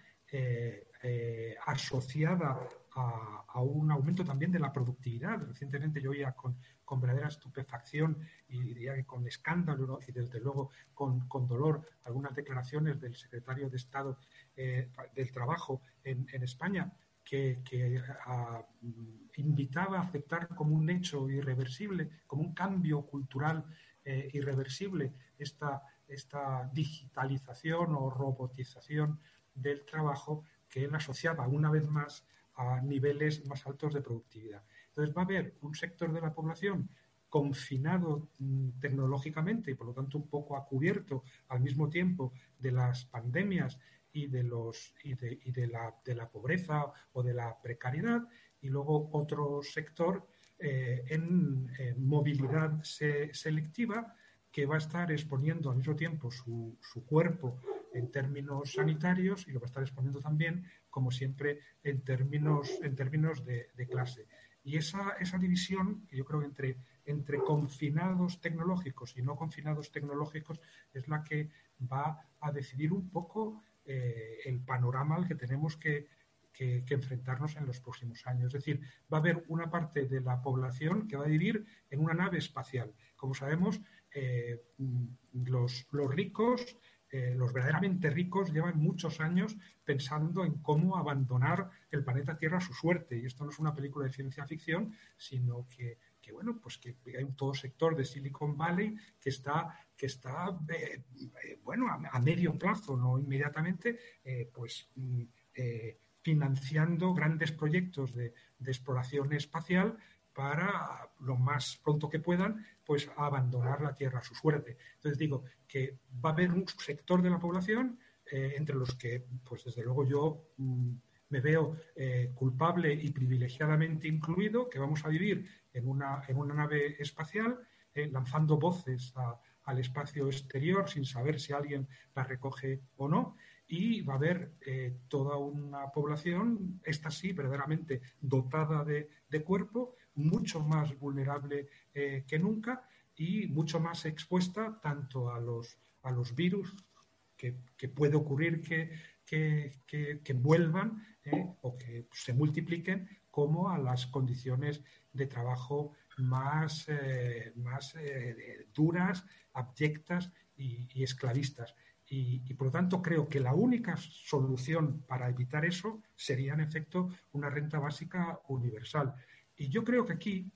S3: asociada a un aumento también de la productividad. Recientemente yo oía con verdadera estupefacción y diría que con escándalo, ¿no? Y desde luego con dolor algunas declaraciones del secretario de Estado del Trabajo en España que invitaba a aceptar como un hecho irreversible, como un cambio cultural irreversible, esta digitalización o robotización del trabajo que él asociaba una vez más a niveles más altos de productividad. Entonces va a haber un sector de la población confinado tecnológicamente y por lo tanto un poco a cubierto al mismo tiempo de las pandemias y de la pobreza o de la precariedad, y luego otro sector en movilidad selectiva que va a estar exponiendo al mismo tiempo su cuerpo en términos sanitarios y lo va a estar exponiendo también, como siempre, en términos de clase. Y esa división, que yo creo que entre confinados tecnológicos y no confinados tecnológicos, es la que va a decidir un poco el panorama al que tenemos que enfrentarnos en los próximos años. Es decir, va a haber una parte de la población que va a vivir en una nave espacial. Como sabemos, los ricos, los verdaderamente ricos, llevan muchos años pensando en cómo abandonar el planeta Tierra a su suerte. Y esto no es una película de ciencia ficción, sino que bueno, pues que hay un todo sector de Silicon Valley que está bueno, a medio plazo, no inmediatamente, financiando grandes proyectos de exploración espacial para lo más pronto que puedan, pues abandonar la Tierra a su suerte. Entonces digo que va a haber un sector de la población entre los que, pues desde luego yo me veo culpable y privilegiadamente incluido, que vamos a vivir en una nave espacial lanzando voces al espacio exterior sin saber si alguien la recoge o no, y va a haber toda una población, esta sí, verdaderamente dotada de cuerpo, mucho más vulnerable que nunca y mucho más expuesta tanto a los virus que puede ocurrir que vuelvan o que se multipliquen, como a las condiciones de trabajo más duras, abyectas y esclavistas. Y por lo tanto creo que la única solución para evitar eso sería en efecto una renta básica universal. Y yo creo que aquí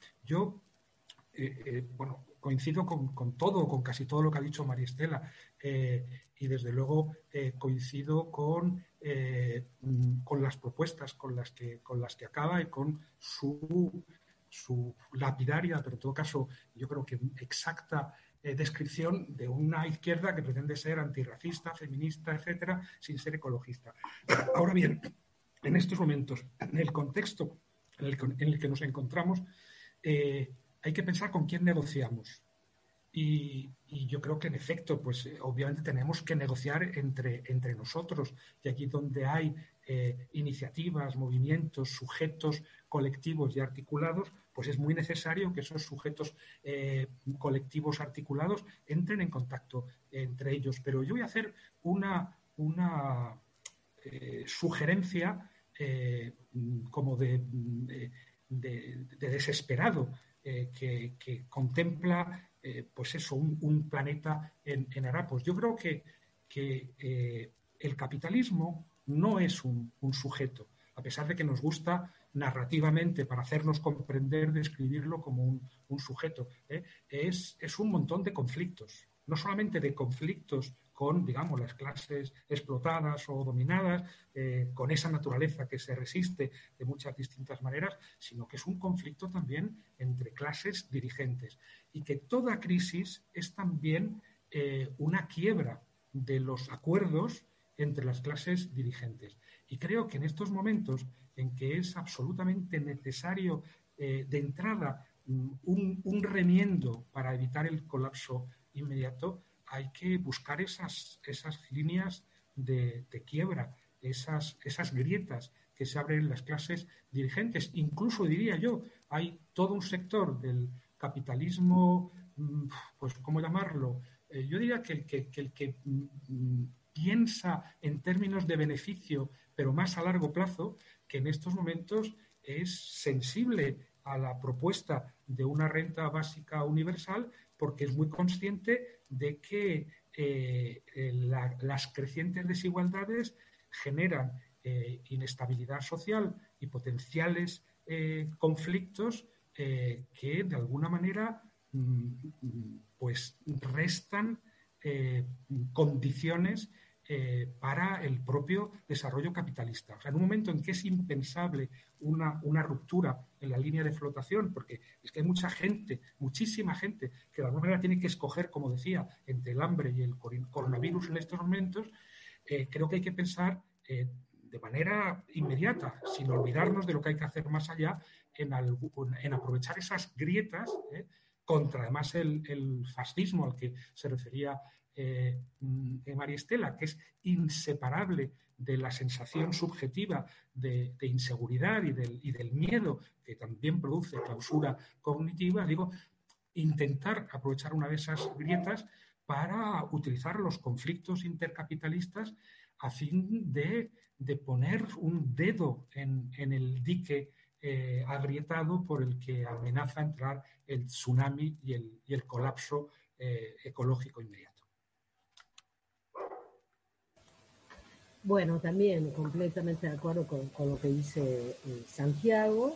S3: coincido con casi todo lo que ha dicho María Estela, y desde luego coincido con las propuestas con las que acaba y con su lapidaria, pero en todo caso yo creo que exacta descripción de una izquierda que pretende ser antirracista, feminista, etcétera, sin ser ecologista. Ahora bien, en estos momentos, en el contexto en el que nos encontramos, hay que pensar con quién negociamos. Y yo creo que, en efecto, pues obviamente tenemos que negociar entre nosotros. Y aquí donde hay iniciativas, movimientos, sujetos colectivos y articulados, pues es muy necesario que esos sujetos colectivos articulados entren en contacto entre ellos. Pero yo voy a hacer una sugerencia como de desesperado, que contempla pues eso, un planeta en harapos. Yo creo que el capitalismo no es un sujeto, a pesar de que nos gusta narrativamente, para hacernos comprender, describirlo como un sujeto. Es un montón de conflictos, no solamente de conflictos con, digamos, las clases explotadas o dominadas, con esa naturaleza que se resiste de muchas distintas maneras, sino que es un conflicto también entre clases dirigentes. Y que toda crisis es también una quiebra de los acuerdos entre las clases dirigentes. Y creo que en estos momentos en que es absolutamente necesario de entrada un remiendo para evitar el colapso inmediato, hay que buscar esas líneas de quiebra, esas grietas que se abren en las clases dirigentes. Incluso, diría yo, hay todo un sector del capitalismo, pues, ¿cómo llamarlo? Yo diría que el que piensa en términos de beneficio, pero más a largo plazo, que en estos momentos es sensible a la propuesta de una renta básica universal, porque es muy consciente de que las crecientes desigualdades generan inestabilidad social y potenciales conflictos que de alguna manera pues restan condiciones para el propio desarrollo capitalista. O sea, en un momento en que es impensable una ruptura en la línea de flotación, porque es que hay mucha gente, muchísima gente, que de alguna manera tiene que escoger, como decía, entre el hambre y el coronavirus en estos momentos, creo que hay que pensar de manera inmediata, sin olvidarnos de lo que hay que hacer más allá, en aprovechar esas grietas contra además el fascismo al que se refería María Estela, que es inseparable de la sensación subjetiva de inseguridad y del miedo que también produce clausura cognitiva. Digo, intentar aprovechar una de esas grietas para utilizar los conflictos intercapitalistas a fin de poner un dedo en el dique agrietado por el que amenaza entrar el tsunami y el colapso ecológico inmediato.
S4: Bueno, también completamente de acuerdo con lo que dice Santiago.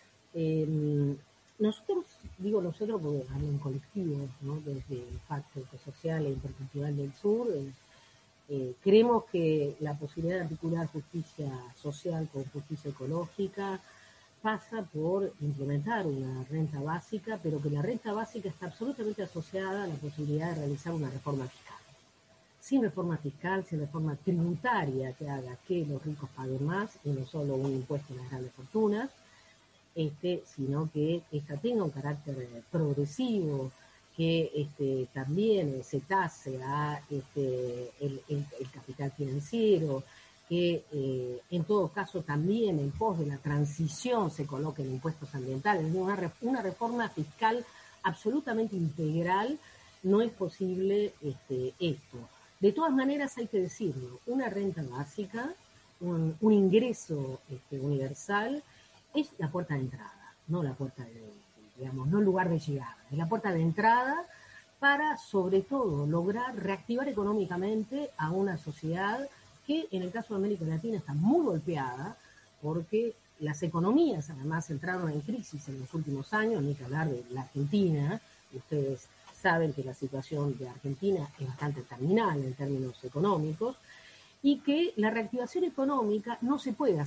S4: Nosotros porque hablo en colectivo, ¿no? Desde el Pacto Ecosocial e Intercultural del Sur, creemos que la posibilidad de articular justicia social con justicia ecológica pasa por implementar una renta básica, pero que la renta básica está absolutamente asociada a la posibilidad de realizar una reforma fiscal. Sin reforma fiscal, sin reforma tributaria que haga que los ricos paguen más y no solo un impuesto a las grandes fortunas, sino que esta tenga un carácter progresivo, que también se tase a el capital financiero, que en todo caso también en pos de la transición se coloquen impuestos ambientales. Una reforma fiscal absolutamente integral no es posible esto. De todas maneras hay que decirlo, una renta básica, un ingreso universal es la puerta de entrada, no la puerta no el lugar de llegada, es la puerta de entrada para sobre todo lograr reactivar económicamente a una sociedad que en el caso de América Latina está muy golpeada porque las economías además entraron en crisis en los últimos años, ni que hablar de la Argentina. Ustedes saben que la situación de Argentina es bastante terminal en términos económicos y que la reactivación económica no se puede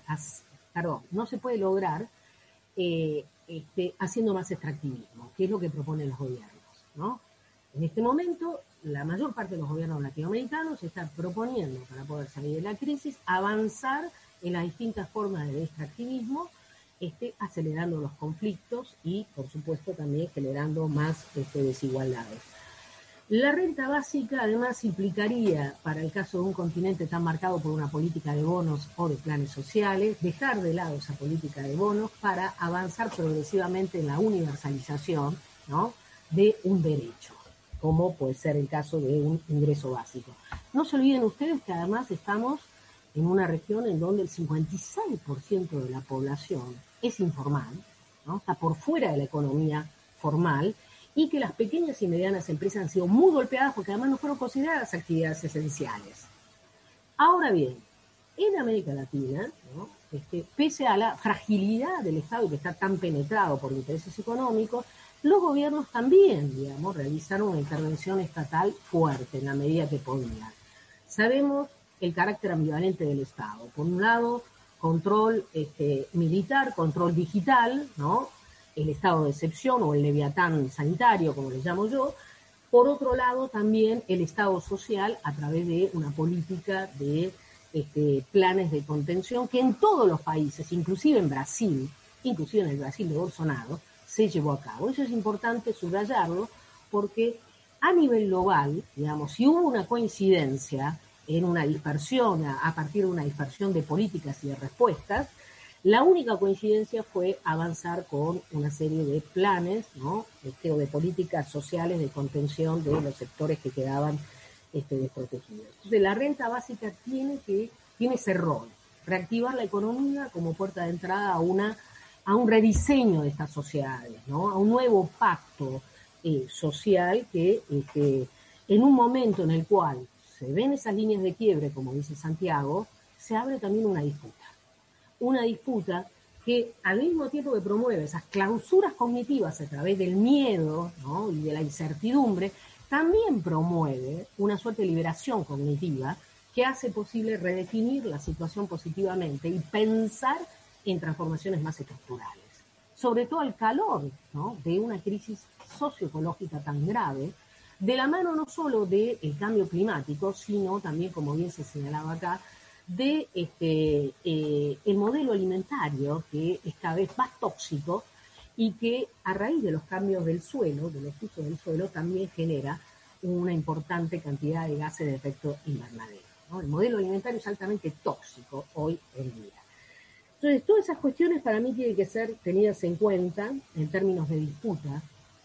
S4: lograr haciendo más extractivismo, que es lo que proponen los gobiernos, ¿no? En este momento, la mayor parte de los gobiernos latinoamericanos están proponiendo, para poder salir de la crisis, avanzar en las distintas formas de extractivismo, acelerando los conflictos y, por supuesto, también generando más desigualdades. La renta básica, además, implicaría, para el caso de un continente tan marcado por una política de bonos o de planes sociales, dejar de lado esa política de bonos para avanzar progresivamente en la universalización, ¿no?, de un derecho, como puede ser el caso de un ingreso básico. No se olviden ustedes que además estamos en una región en donde el 56% de la población es informal, ¿no?, está por fuera de la economía formal, y que las pequeñas y medianas empresas han sido muy golpeadas porque además no fueron consideradas actividades esenciales. Ahora bien, en América Latina, ¿no?, pese a la fragilidad del Estado que está tan penetrado por intereses económicos, los gobiernos también, digamos, realizaron una intervención estatal fuerte en la medida que podían. Sabemos el carácter ambivalente del Estado. Por un lado, control militar, control digital, ¿no?, el estado de excepción o el leviatán sanitario, como le llamo yo. Por otro lado, también el estado social a través de una política de planes de contención que en todos los países, inclusive en Brasil, inclusive en el Brasil de Bolsonaro, se llevó a cabo. Eso es importante subrayarlo porque a nivel global, digamos, si hubo una coincidencia en una dispersión, a partir de una dispersión de políticas y de respuestas, la única coincidencia fue avanzar con una serie de planes, ¿no?, o de políticas sociales de contención de los sectores que quedaban desprotegidos. Entonces, la renta básica tiene ese rol, reactivar la economía como puerta de entrada a un rediseño de estas sociedades, ¿no?, a un nuevo pacto social que en un momento en el cual se ven esas líneas de quiebre, como dice Santiago, se abre también una disputa que al mismo tiempo que promueve esas clausuras cognitivas a través del miedo, ¿no?, y de la incertidumbre, también promueve una suerte de liberación cognitiva que hace posible redefinir la situación positivamente y pensar en transformaciones más estructurales. Sobre todo al calor, ¿no?, de una crisis socioecológica tan grave, de la mano no solo del cambio climático, sino también, como bien se señalaba acá, de el modelo alimentario que es cada vez más tóxico y que a raíz de los cambios del suelo, de los usos del suelo, también genera una importante cantidad de gases de efecto invernadero, ¿no? El modelo alimentario es altamente tóxico hoy en día. Entonces, todas esas cuestiones para mí tienen que ser tenidas en cuenta en términos de disputa.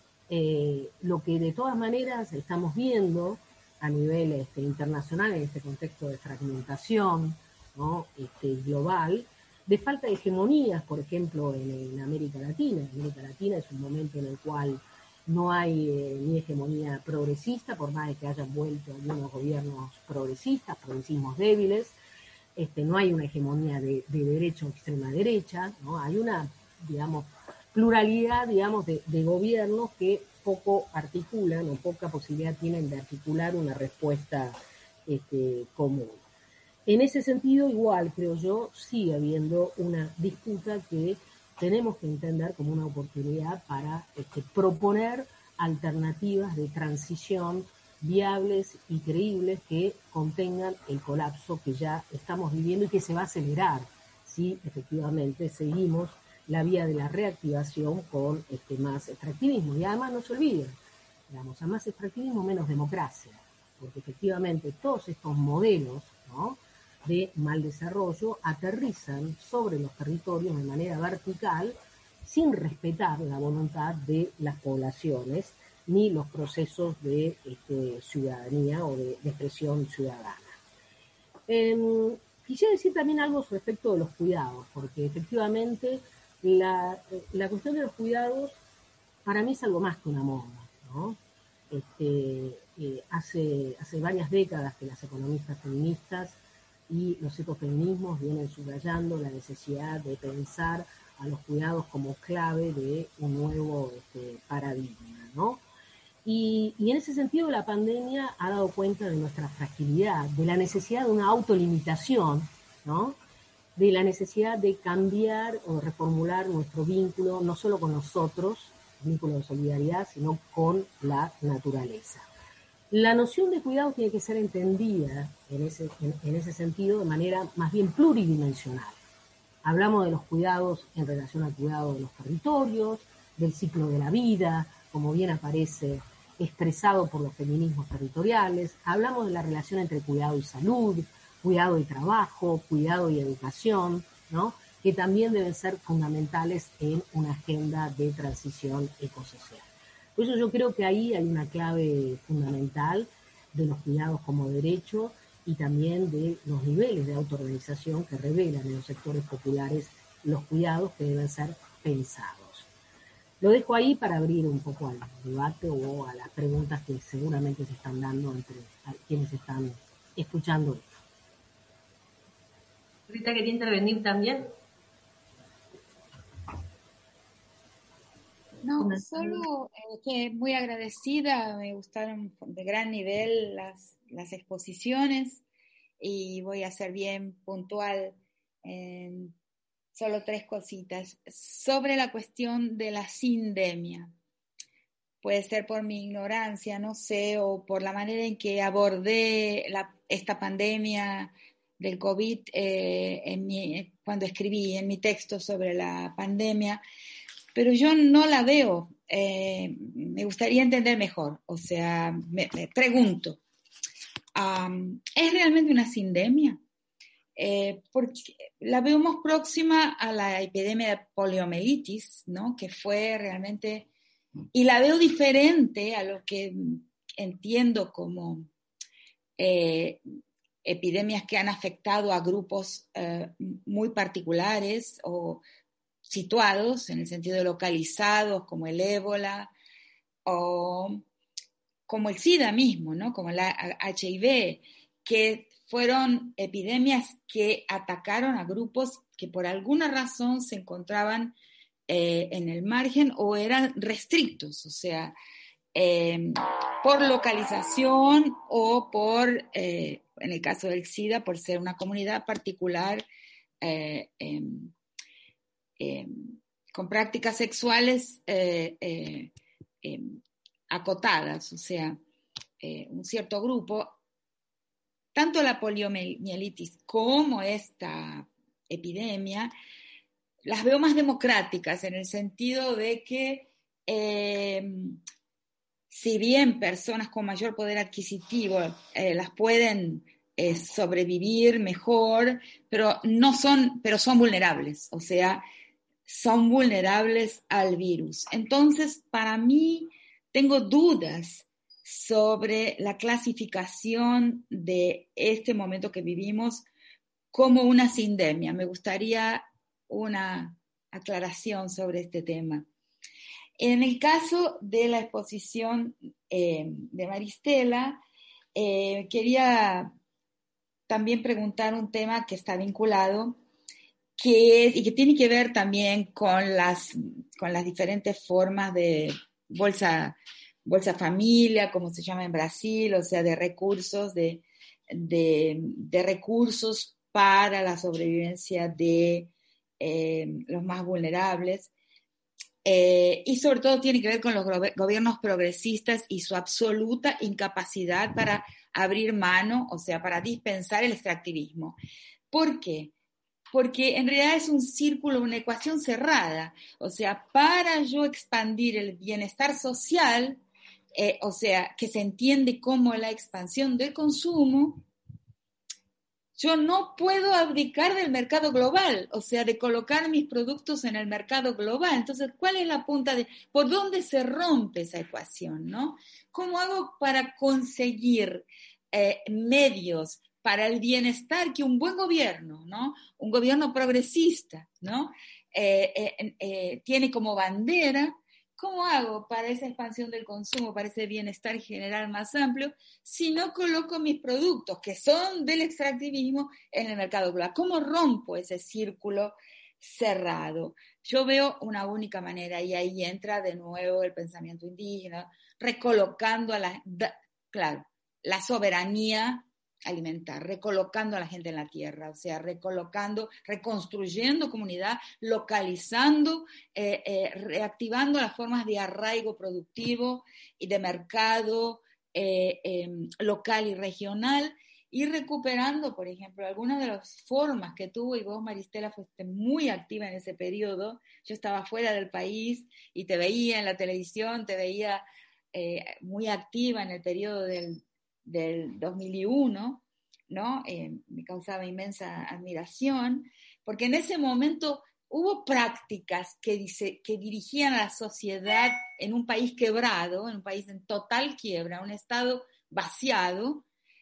S4: Lo que de todas maneras estamos viendo a nivel internacional, en este contexto de fragmentación, ¿no?, global, de falta de hegemonías, por ejemplo, en América Latina. América Latina es un momento en el cual no hay ni hegemonía progresista, por más de que hayan vuelto algunos gobiernos progresismos débiles. No hay una hegemonía de derecha o extrema derecha, ¿no? Hay una, digamos, pluralidad, digamos, de gobiernos que poco articulan o poca posibilidad tienen de articular una respuesta común. En ese sentido, igual, creo yo, sigue habiendo una disputa que tenemos que entender como una oportunidad para proponer alternativas de transición viables y creíbles que contengan el colapso que ya estamos viviendo y que se va a acelerar si efectivamente seguimos la vía de la reactivación con más extractivismo. Y además no se olviden, digamos, a más extractivismo menos democracia, porque efectivamente todos estos modelos, ¿no?, de mal desarrollo aterrizan sobre los territorios de manera vertical sin respetar la voluntad de las poblaciones ni los procesos de ciudadanía o de expresión ciudadana. Quisiera decir también algo respecto de los cuidados, porque efectivamente la cuestión de los cuidados para mí es algo más que una moda, ¿no? Hace varias décadas que las economistas feministas y los ecofeminismos vienen subrayando la necesidad de pensar a los cuidados como clave de un nuevo paradigma, ¿no? Y en ese sentido la pandemia ha dado cuenta de nuestra fragilidad, de la necesidad de una autolimitación, ¿no?, de la necesidad de cambiar o reformular nuestro vínculo no solo con nosotros, vínculo de solidaridad, sino con la naturaleza. La noción de cuidado tiene que ser entendida en ese sentido de manera más bien pluridimensional. Hablamos de los cuidados en relación al cuidado de los territorios, del ciclo de la vida, como bien aparece expresado por los feminismos territoriales. Hablamos de la relación entre cuidado y salud, cuidado y trabajo, cuidado y educación, ¿no?, que también deben ser fundamentales en una agenda de transición ecosocial. Por eso yo creo que ahí hay una clave fundamental de los cuidados como derecho y también de los niveles de autoorganización que revelan en los sectores populares los cuidados que deben ser pensados. Lo dejo ahí para abrir un poco al debate o a las preguntas que seguramente se están dando entre quienes están escuchando esto.
S2: Rita, ¿quería intervenir también?
S5: No, solo que muy agradecida, me gustaron de gran nivel las exposiciones y voy a ser bien puntual en solo 3 cositas. Sobre la cuestión de la sindemia, puede ser por mi ignorancia, no sé, o por la manera en que abordé esta pandemia del COVID cuando escribí en mi texto sobre la pandemia, pero yo no la veo. Me gustaría entender mejor. O sea, me pregunto, ¿es realmente una sindemia? Porque la vemos próxima a la epidemia de poliomielitis, ¿no?, que fue realmente, y la veo diferente a lo que entiendo como epidemias que han afectado a grupos muy particulares o situados, en el sentido de localizados, como el ébola o como el SIDA mismo, ¿no?, como el HIV, que fueron epidemias que atacaron a grupos que por alguna razón se encontraban en el margen o eran restrictos, o sea, por localización o por, en el caso del SIDA, por ser una comunidad particular con prácticas sexuales acotadas, o sea, un cierto grupo. Tanto la poliomielitis como esta epidemia las veo más democráticas en el sentido de que si bien personas con mayor poder adquisitivo las pueden sobrevivir mejor, pero son vulnerables, o sea, son vulnerables al virus. Entonces, para mí, tengo dudas sobre la clasificación de este momento que vivimos como una sindemia. Me gustaría una aclaración sobre este tema. En el caso de la exposición de Maristela, quería también preguntar un tema que está vinculado y que tiene que ver también con las diferentes formas de Bolsa Familia, como se llama en Brasil, o sea, de recursos, de recursos para la sobrevivencia de los más vulnerables. Y sobre todo tiene que ver con los gobiernos progresistas y su absoluta incapacidad para abrir mano, o sea, para dispensar el extractivismo. ¿Por qué? Porque en realidad es un círculo, una ecuación cerrada. O sea, para yo expandir el bienestar social, o sea, que se entiende como la expansión del consumo, yo no puedo abdicar del mercado global, o sea, de colocar mis productos en el mercado global. Entonces, ¿cuál es la punta por dónde se rompe esa ecuación, ¿no? ¿Cómo hago para conseguir medios para el bienestar que un buen gobierno, ¿no?, un gobierno progresista, ¿no?, tiene como bandera? ¿Cómo hago para esa expansión del consumo, para ese bienestar general más amplio, si no coloco mis productos, que son del extractivismo, en el mercado global? ¿Cómo rompo ese círculo cerrado? Yo veo una única manera, y ahí entra de nuevo el pensamiento indígena, recolocando la soberanía alimentar, recolocando a la gente en la tierra, o sea, recolocando, reconstruyendo comunidad, localizando, reactivando las formas de arraigo productivo y de mercado local y regional, y recuperando, por ejemplo, algunas de las formas que tuvo, y vos, Maristela, fuiste muy activa en ese periodo. Yo estaba fuera del país y te veía en la televisión, te veía muy activa en el periodo del 2001, ¿no? Me causaba inmensa admiración, porque en ese momento hubo prácticas que dirigían a la sociedad en un país quebrado, en un país en total quiebra, un estado vaciado.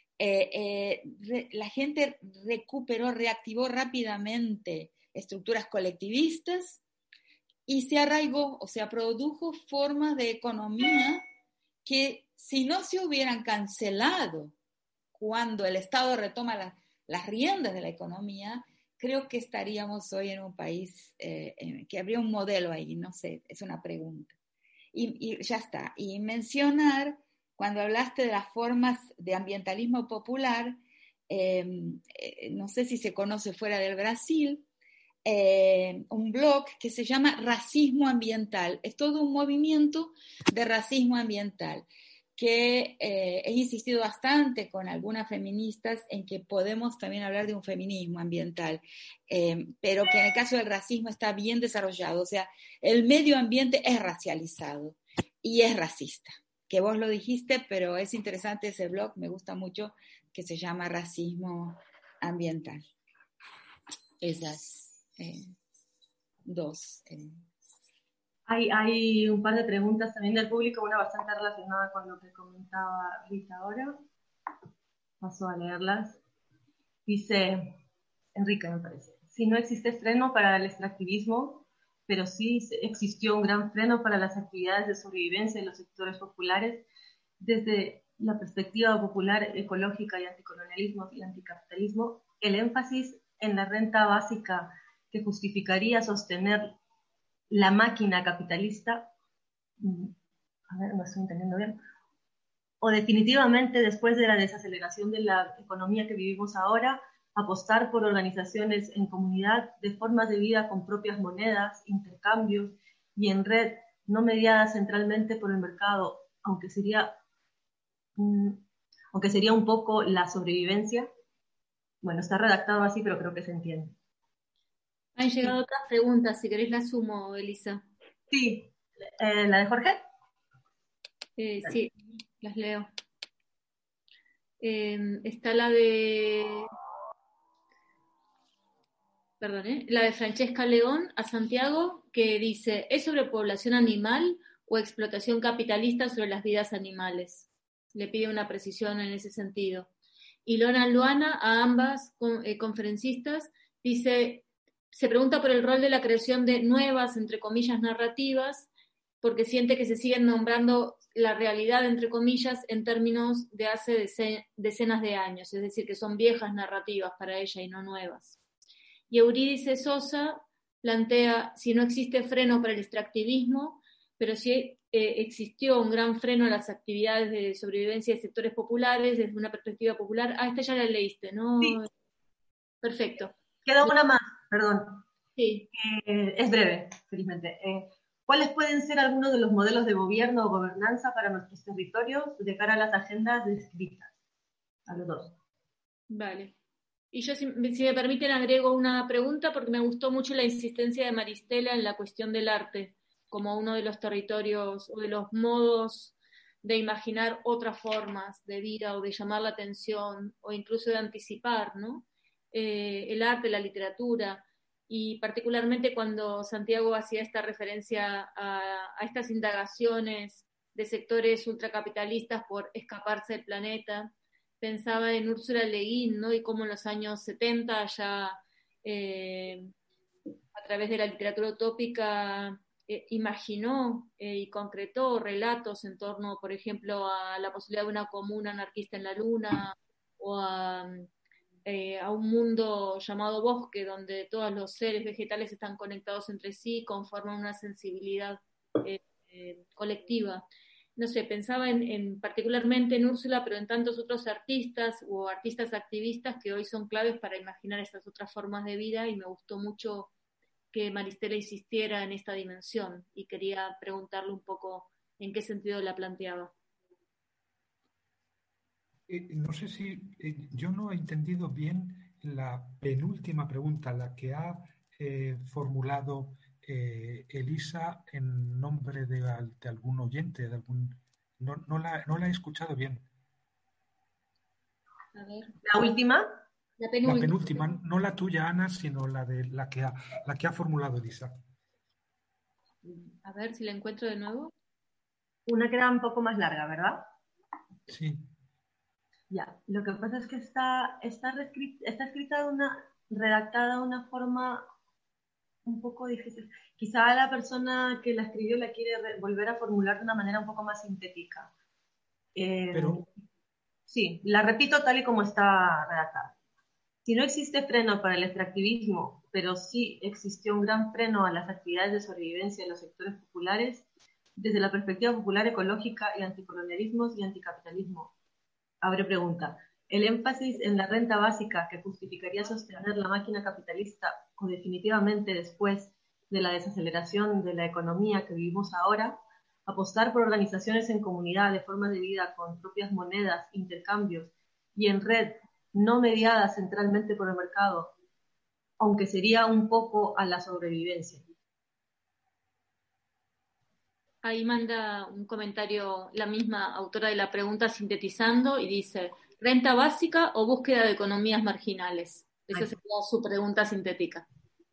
S5: La gente reactivó rápidamente estructuras colectivistas y se arraigó, o sea, produjo formas de economía que si no se hubieran cancelado cuando el Estado retoma las riendas de la economía, creo que estaríamos hoy en un país que habría un modelo ahí, no sé, es una pregunta. Y ya está. Y mencionar, cuando hablaste de las formas de ambientalismo popular, no sé si se conoce fuera del Brasil, un blog que se llama Racismo Ambiental. Es todo un movimiento de racismo ambiental que he insistido bastante con algunas feministas en que podemos también hablar de un feminismo ambiental, pero que en el caso del racismo está bien desarrollado. O sea, el medio ambiente es racializado y es racista, que vos lo dijiste, pero es interesante ese blog, me gusta mucho, que se llama Racismo Ambiental. Esas dos.
S2: Hay un par de preguntas también del público, una bastante relacionada con lo que comentaba Rita ahora. Paso a leerlas. Dice Enrique, me parece: si no existe freno para el extractivismo, pero sí existió un gran freno para las actividades de sobrevivencia en los sectores populares, desde la perspectiva popular, ecológica y anticolonialismo y anticapitalismo, el énfasis en la renta básica que justificaría sostener la máquina capitalista, a ver, no estoy entendiendo bien, o definitivamente después de la desaceleración de la economía que vivimos ahora, apostar por organizaciones en comunidad de formas de vida con propias monedas, intercambios y en red, no mediadas centralmente por el mercado, aunque sería un poco la sobrevivencia. Bueno, está redactado así, pero creo que se entiende.
S1: Han llegado otras preguntas, si querés las sumo, Elisa.
S2: Sí, ¿la de Jorge?
S1: Sí, las leo. Está la de... la de Francesca León a Santiago, que dice: ¿es sobrepoblación animal o explotación capitalista sobre las vidas animales? Le pide una precisión en ese sentido. Y Lona Luana, a ambas conferencistas, dice, se pregunta por el rol de la creación de nuevas, entre comillas, narrativas, porque siente que se siguen nombrando la realidad, entre comillas, en términos de hace decenas de años, es decir, que son viejas narrativas para ella y no nuevas. Y Eurídice Sosa plantea: si no existe freno para el extractivismo, pero sí existió un gran freno a las actividades de sobrevivencia de sectores populares desde una perspectiva popular. Esta ya la leíste, ¿no?
S2: Sí.
S1: Perfecto.
S2: Queda una más, perdón.
S1: Sí.
S2: Es breve, felizmente. ¿Cuáles pueden ser algunos de los modelos de gobierno o gobernanza para nuestros territorios de cara a las agendas descritas? A los dos.
S1: Vale. Y yo, si me permiten, agrego una pregunta, porque me gustó mucho la insistencia de Maristela en la cuestión del arte, como uno de los territorios o de los modos de imaginar otras formas de vida o de llamar la atención o incluso de anticipar, ¿no? El arte, la literatura, y particularmente cuando Santiago hacía esta referencia a estas indagaciones de sectores ultracapitalistas por escaparse del planeta. Pensaba en Úrsula Le Guin, ¿no? Y cómo en los años 70 ya a través de la literatura utópica imaginó y concretó relatos en torno, por ejemplo, a la posibilidad de una comuna anarquista en la luna o a un mundo llamado bosque, donde todos los seres vegetales están conectados entre sí, conforman una sensibilidad colectiva. no sé, pensaba particularmente en Úrsula, pero en tantos otros artistas o artistas activistas que hoy son claves para imaginar estas otras formas de vida, y me gustó mucho que Maristela insistiera en esta dimensión y quería preguntarle un poco en qué sentido la planteaba.
S3: No sé si yo no he entendido bien la penúltima pregunta, la que ha formulado Elisa en nombre de algún oyente, de algún... No la he escuchado bien.
S1: A ver.
S2: La última.
S3: La penúltima, no la tuya, Ana, sino la de la que ha formulado Elisa.
S1: A ver si la encuentro de nuevo.
S2: Una que era un poco más larga, ¿verdad?
S3: Sí.
S2: Ya, lo que pasa es que está escrita redactada de una forma un poco difícil. Quizá la persona que la escribió la quiere volver a formular de una manera un poco más sintética.
S3: Pero...
S2: Sí, la repito tal y como está redactada. Si no existe freno para el extractivismo, pero sí existió un gran freno a las actividades de sobrevivencia de los sectores populares, desde la perspectiva popular ecológica y anticolonialismos y anticapitalismo. Abre pregunta. El énfasis en la renta básica que justificaría sostener la máquina capitalista o definitivamente después de la desaceleración de la economía que vivimos ahora, apostar por organizaciones en comunidad de forma de vida con propias monedas, intercambios y en red no mediadas centralmente por el mercado, aunque sería un poco a la sobrevivencia.
S1: Ahí manda un comentario la misma autora de la pregunta sintetizando y dice, ¿renta básica o búsqueda de economías marginales? Esa sería su pregunta sintética.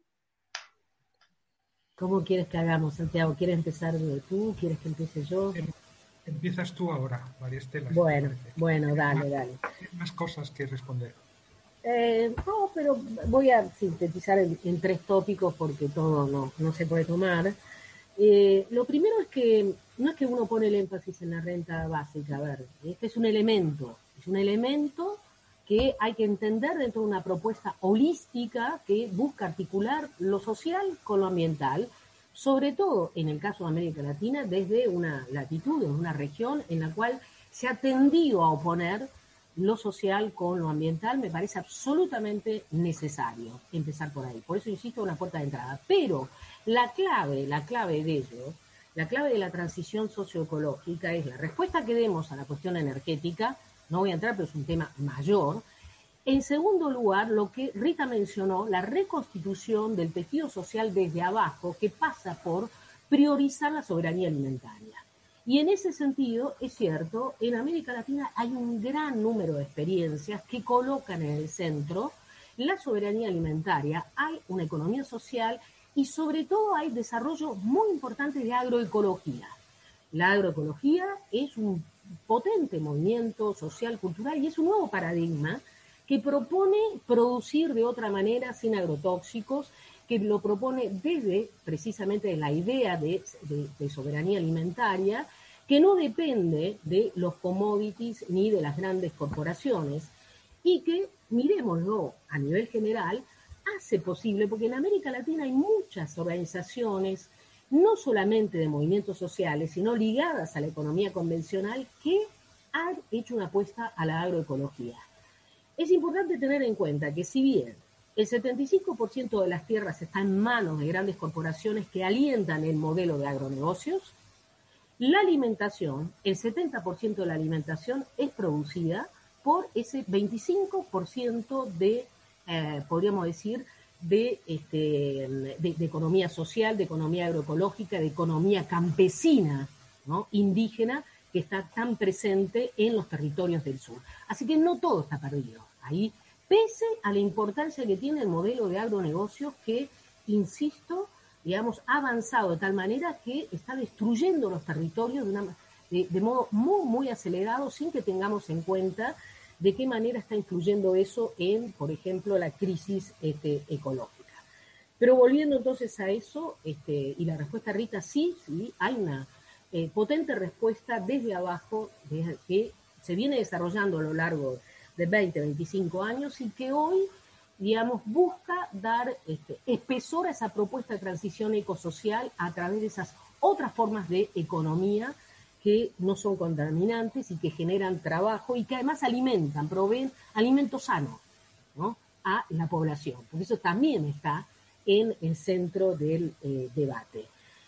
S4: ¿Cómo quieres que hagamos, Santiago? ¿Quieres empezar tú? ¿Quieres que empiece yo?
S3: Empiezas tú ahora, María Estela.
S4: Bueno, dale.
S3: Tienes más cosas que responder.
S4: No, pero voy a sintetizar en 3 tópicos porque todo no se puede tomar. Lo primero es que no es que uno pone el énfasis en la renta básica, a ver, este es un elemento que hay que entender dentro de una propuesta holística que busca articular lo social con lo ambiental, sobre todo en el caso de América Latina, desde una latitud, en una región en la cual se ha tendido a oponer lo social con lo ambiental. Me parece absolutamente necesario empezar por ahí. Por eso insisto en una puerta de entrada. Pero la clave de ello, la clave de la transición socioecológica es la respuesta que demos a la cuestión energética. No voy a entrar, pero es un tema mayor. En segundo lugar, lo que Rita mencionó, la reconstitución del tejido social desde abajo, que pasa por priorizar la soberanía alimentaria. Y en ese sentido, es cierto, en América Latina hay un gran número de experiencias que colocan en el centro la soberanía alimentaria, hay una economía social y sobre todo hay desarrollo muy importante de agroecología. La agroecología es un potente movimiento social, cultural y es un nuevo paradigma que propone producir de otra manera sin agrotóxicos, que lo propone desde precisamente la idea de soberanía alimentaria, que no depende de los commodities ni de las grandes corporaciones, y que, miremoslo a nivel general, hace posible, porque en América Latina hay muchas organizaciones, no solamente de movimientos sociales, sino ligadas a la economía convencional, que han hecho una apuesta a la agroecología. Es importante tener en cuenta que si bien el 75% de las tierras está en manos de grandes corporaciones que alientan el modelo de agronegocios, la alimentación, el 70% de la alimentación es producida por ese 25% de, podríamos decir, de economía social, de economía agroecológica, de economía campesina, ¿no? Indígena, que está tan presente en los territorios del sur. Así que no todo está perdido ahí, pese a la importancia que tiene el modelo de agronegocios que, insisto, digamos, ha avanzado de tal manera que está destruyendo los territorios de modo muy, muy acelerado, sin que tengamos en cuenta de qué manera está influyendo eso en, por ejemplo, la crisis ecológica. Pero volviendo entonces a eso, y la respuesta, Rita, sí, hay una potente respuesta desde abajo que se viene desarrollando a lo largo de 20, 25 años y que hoy, digamos, busca dar espesor a esa propuesta de transición ecosocial a través de esas otras formas de economía que no son contaminantes y que generan trabajo y que además proveen alimento sano, ¿no?, a la población, porque eso también está en el centro del debate.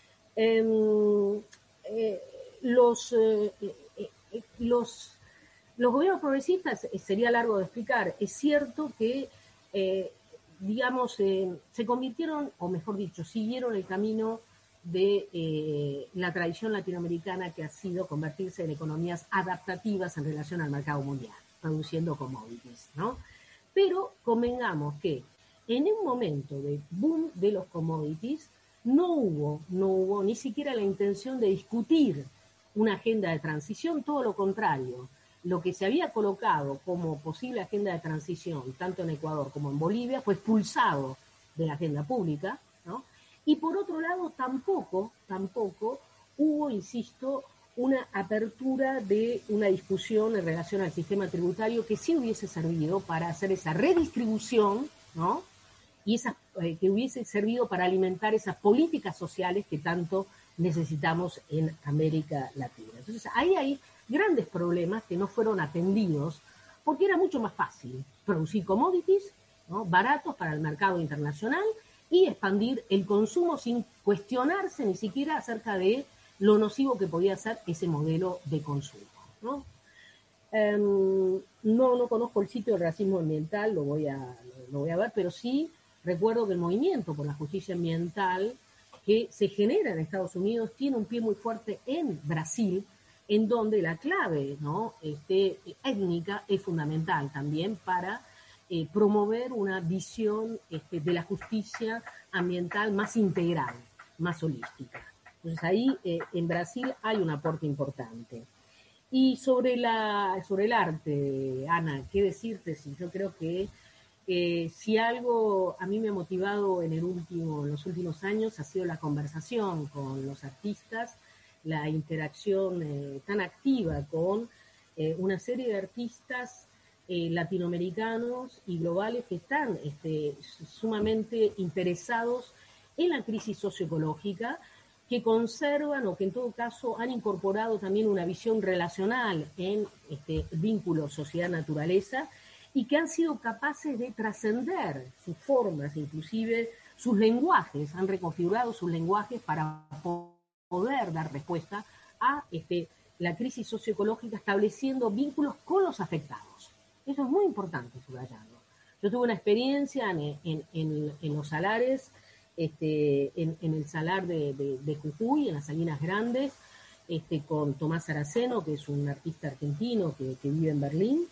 S4: Los gobiernos progresistas, sería largo de explicar, es cierto que, se convirtieron, o mejor dicho, siguieron el camino de la tradición latinoamericana, que ha sido convertirse en economías adaptativas en relación al mercado mundial, produciendo commodities, ¿no? Pero convengamos que en un momento de boom de los commodities no hubo ni siquiera la intención de discutir una agenda de transición, todo lo contrario. Lo que se había colocado como posible agenda de transición, tanto en Ecuador como en Bolivia, fue expulsado de la agenda pública, ¿no? Y por otro lado, tampoco hubo, insisto, una apertura de una discusión en relación al sistema tributario que sí hubiese servido para hacer esa redistribución, ¿no? Y que hubiese servido para alimentar esas políticas sociales que tanto necesitamos en América Latina. Entonces, ahí hay grandes problemas que no fueron atendidos porque era mucho más fácil producir commodities, ¿no?, baratos para el mercado internacional y expandir el consumo sin cuestionarse ni siquiera acerca de lo nocivo que podía ser ese modelo de consumo, ¿no? No conozco el sitio del racismo ambiental, lo voy a ver, pero sí recuerdo que el movimiento por la justicia ambiental que se genera en Estados Unidos tiene un pie muy fuerte en Brasil, en donde la clave, ¿no?, étnica es fundamental también para promover una visión de la justicia ambiental más integral, más holística. Entonces ahí en Brasil hay un aporte importante. Y sobre el arte, Ana, ¿qué decirte? Si yo creo que si algo a mí me ha motivado en los últimos años ha sido la conversación con los artistas, la interacción tan activa con una serie de artistas latinoamericanos y globales que están sumamente interesados en la crisis socioecológica, que conservan o que en todo caso han incorporado también una visión relacional en vínculo sociedad-naturaleza y que han sido capaces de trascender sus formas, inclusive sus lenguajes, han reconfigurado sus lenguajes para poder dar respuesta a la crisis socioecológica, estableciendo vínculos con los afectados. Eso es muy importante subrayarlo. Yo tuve una experiencia en los salares, en el salar de Jujuy, en las Salinas Grandes, con Tomás Saraceno, que es un artista argentino que vive en Berlín,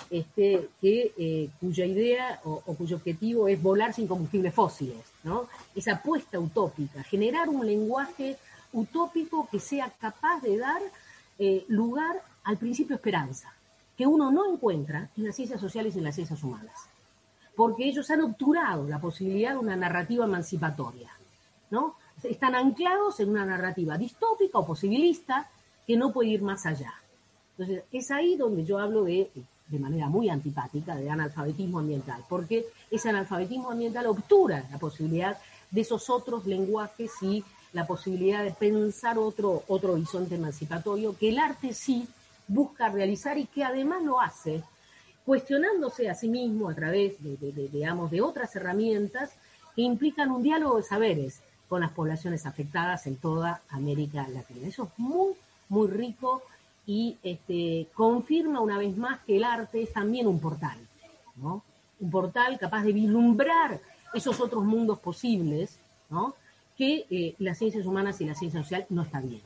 S4: cuya idea o cuyo objetivo es volar sin combustibles fósiles, ¿no? Esa apuesta utópica, generar un lenguaje utópico que sea capaz de dar lugar al principio esperanza, que uno no encuentra en las ciencias sociales y en las ciencias humanas, porque ellos han obturado la posibilidad de una narrativa emancipatoria, ¿no? Están anclados en una narrativa distópica o posibilista que no puede ir más allá. Entonces, es ahí donde yo hablo de manera muy antipática, de analfabetismo ambiental, porque ese analfabetismo ambiental obtura la posibilidad de esos otros lenguajes y la posibilidad de pensar otro horizonte emancipatorio que el arte sí busca realizar y que además lo hace cuestionándose a sí mismo a través de otras herramientas que implican un diálogo de saberes con las poblaciones afectadas en toda América Latina. Eso es muy, muy rico y confirma una vez más que el arte es también un portal, ¿no? Un portal capaz de vislumbrar esos otros mundos posibles, ¿no?, que las ciencias humanas y la ciencia social no están viendo.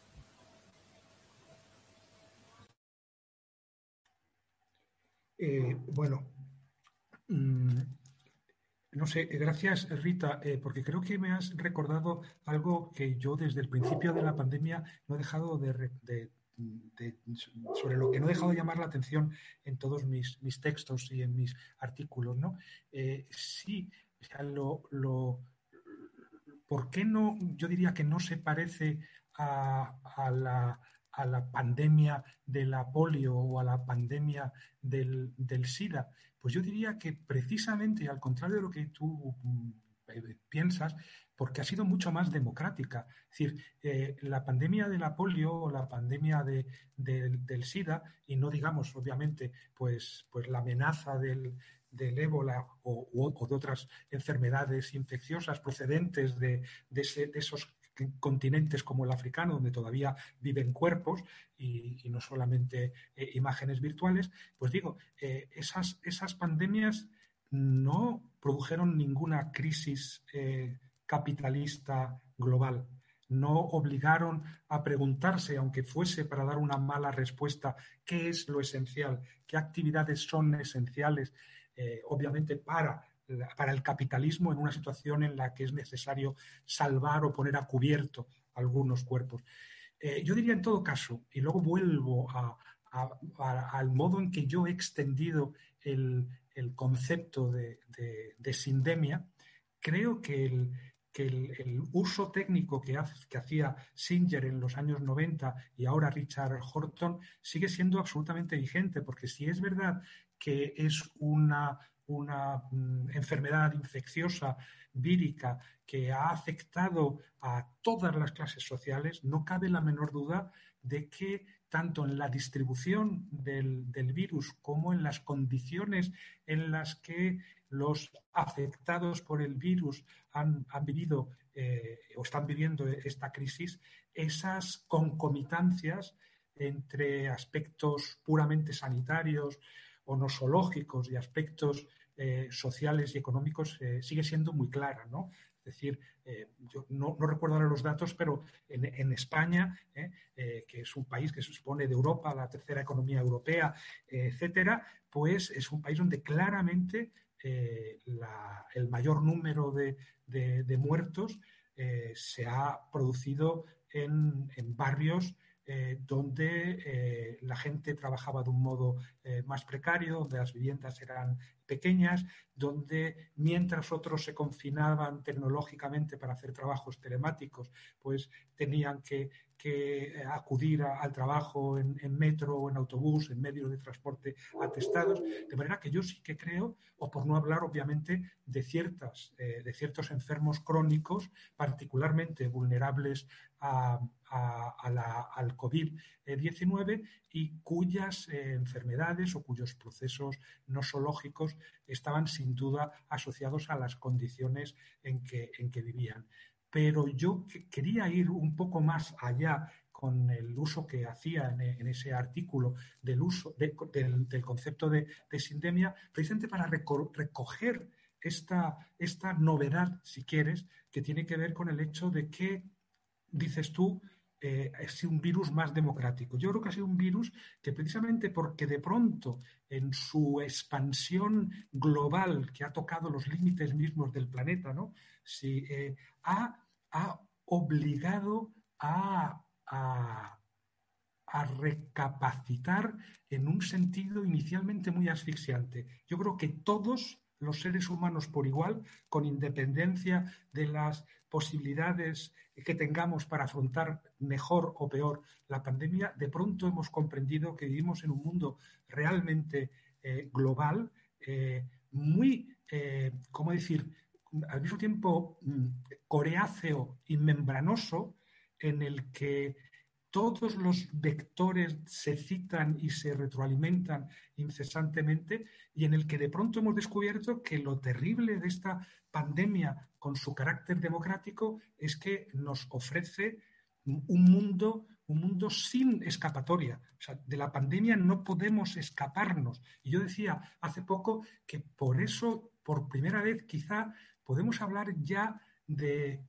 S3: Bueno, no sé, gracias Rita, porque creo que me has recordado algo que yo desde el principio de la pandemia no he dejado sobre lo que no he dejado de llamar la atención en todos mis textos y en mis artículos, ¿no? Sí, o sea, ¿por qué no? Yo diría que no se parece a la pandemia de la polio o a la pandemia del SIDA. Pues yo diría que precisamente al contrario de lo que tú piensas, porque ha sido mucho más democrática. Es decir, la pandemia de la polio o la pandemia del SIDA, y no digamos, obviamente, pues la amenaza del ébola o de otras enfermedades infecciosas procedentes de esos continentes como el africano, donde todavía viven cuerpos y no solamente imágenes virtuales, pues digo, esas pandemias no produjeron ninguna crisis capitalista global. No obligaron a preguntarse, aunque fuese para dar una mala respuesta, qué es lo esencial, qué actividades son esenciales, obviamente para el capitalismo en una situación en la que es necesario salvar o poner a cubierto algunos cuerpos. Yo diría en todo caso, y luego vuelvo al modo en que yo he extendido el concepto de sindemia, creo que el uso técnico que hacía Singer en los años 90 y ahora Richard Horton sigue siendo absolutamente vigente, porque si es verdad que es una enfermedad infecciosa vírica que ha afectado a todas las clases sociales, no cabe la menor duda de que tanto en la distribución del virus como en las condiciones en las que los afectados por el virus han vivido o están viviendo esta crisis, esas concomitancias entre aspectos puramente sanitarios o nosológicos y aspectos sociales y económicos sigue siendo muy clara, ¿no? Es decir, yo no recuerdo ahora los datos, pero en España, que es un país que se supone de Europa, la tercera economía europea, etcétera, pues es un país donde claramente el mayor número de muertos se ha producido en barrios donde la gente trabajaba de un modo más precario, donde las viviendas eran pequeñas, donde mientras otros se confinaban tecnológicamente para hacer trabajos telemáticos, pues tenían que acudir al trabajo en metro o en autobús, en medios de transporte atestados. De manera que yo sí que creo, o por no hablar obviamente de ciertos enfermos crónicos particularmente vulnerables al COVID-19 y cuyas enfermedades o cuyos procesos nosológicos estaban sin duda asociados a las condiciones en que vivían. Pero yo quería ir un poco más allá con el uso que hacía en ese artículo del concepto de sindemia, precisamente para recoger esta novedad, si quieres, que tiene que ver con el hecho de que, dices tú, ha sido un virus más democrático. Yo creo que ha sido un virus que precisamente porque de pronto en su expansión global que ha tocado los límites mismos del planeta, ¿no? Sí, ha obligado a recapacitar en un sentido inicialmente muy asfixiante. Yo creo que todos los seres humanos por igual, con independencia de las posibilidades que tengamos para afrontar mejor o peor la pandemia, de pronto hemos comprendido que vivimos en un mundo realmente global, muy, ¿cómo decir?, al mismo tiempo coreáceo y membranoso, en el que todos los vectores se citan y se retroalimentan incesantemente y en el que de pronto hemos descubierto que lo terrible de esta pandemia con su carácter democrático es que nos ofrece un mundo sin escapatoria. O sea, de la pandemia no podemos escaparnos. Y yo decía hace poco que por eso, por primera vez, quizá podemos hablar ya de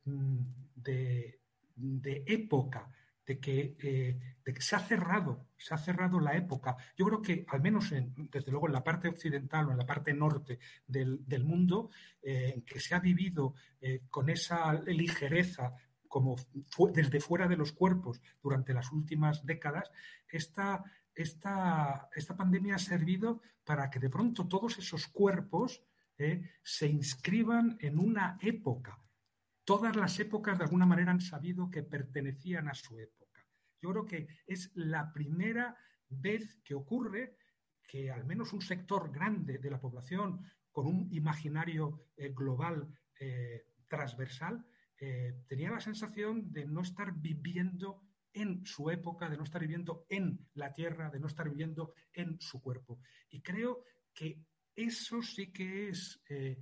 S3: época, de que se ha cerrado la época. Yo creo que, al menos desde luego en la parte occidental o en la parte norte del mundo, que se ha vivido con esa ligereza como desde fuera de los cuerpos durante las últimas décadas, esta pandemia ha servido para que de pronto todos esos cuerpos se inscriban en una época. Todas las épocas de alguna manera han sabido que pertenecían a su época. Yo creo que es la primera vez que ocurre que al menos un sector grande de la población con un imaginario global transversal, tenía la sensación de no estar viviendo en su época, de no estar viviendo en la tierra, de no estar viviendo en su cuerpo. Y creo que eso sí que es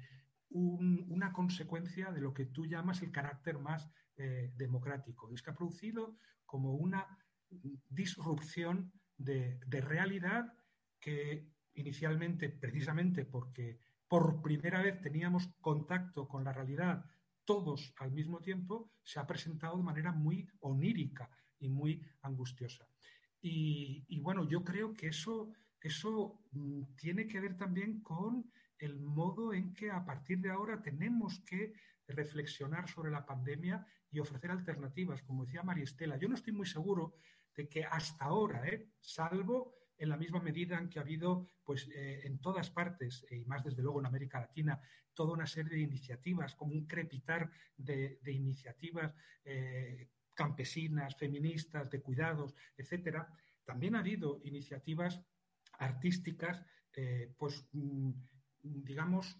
S3: una consecuencia de lo que tú llamas el carácter más democrático. Es que ha producido como una disrupción de realidad que inicialmente, precisamente porque por primera vez teníamos contacto con la realidad todos al mismo tiempo, se ha presentado de manera muy onírica y muy angustiosa. Y bueno, yo creo que eso tiene que ver también con el modo en que a partir de ahora tenemos que reflexionar sobre la pandemia y ofrecer alternativas. Como decía María Estela, yo no estoy muy seguro de que hasta ahora, salvo en la misma medida en que ha habido pues, en todas partes, y más desde luego en América Latina, toda una serie de iniciativas, como un crepitar de iniciativas campesinas, feministas, de cuidados, etcétera. También ha habido iniciativas artísticas, pues digamos,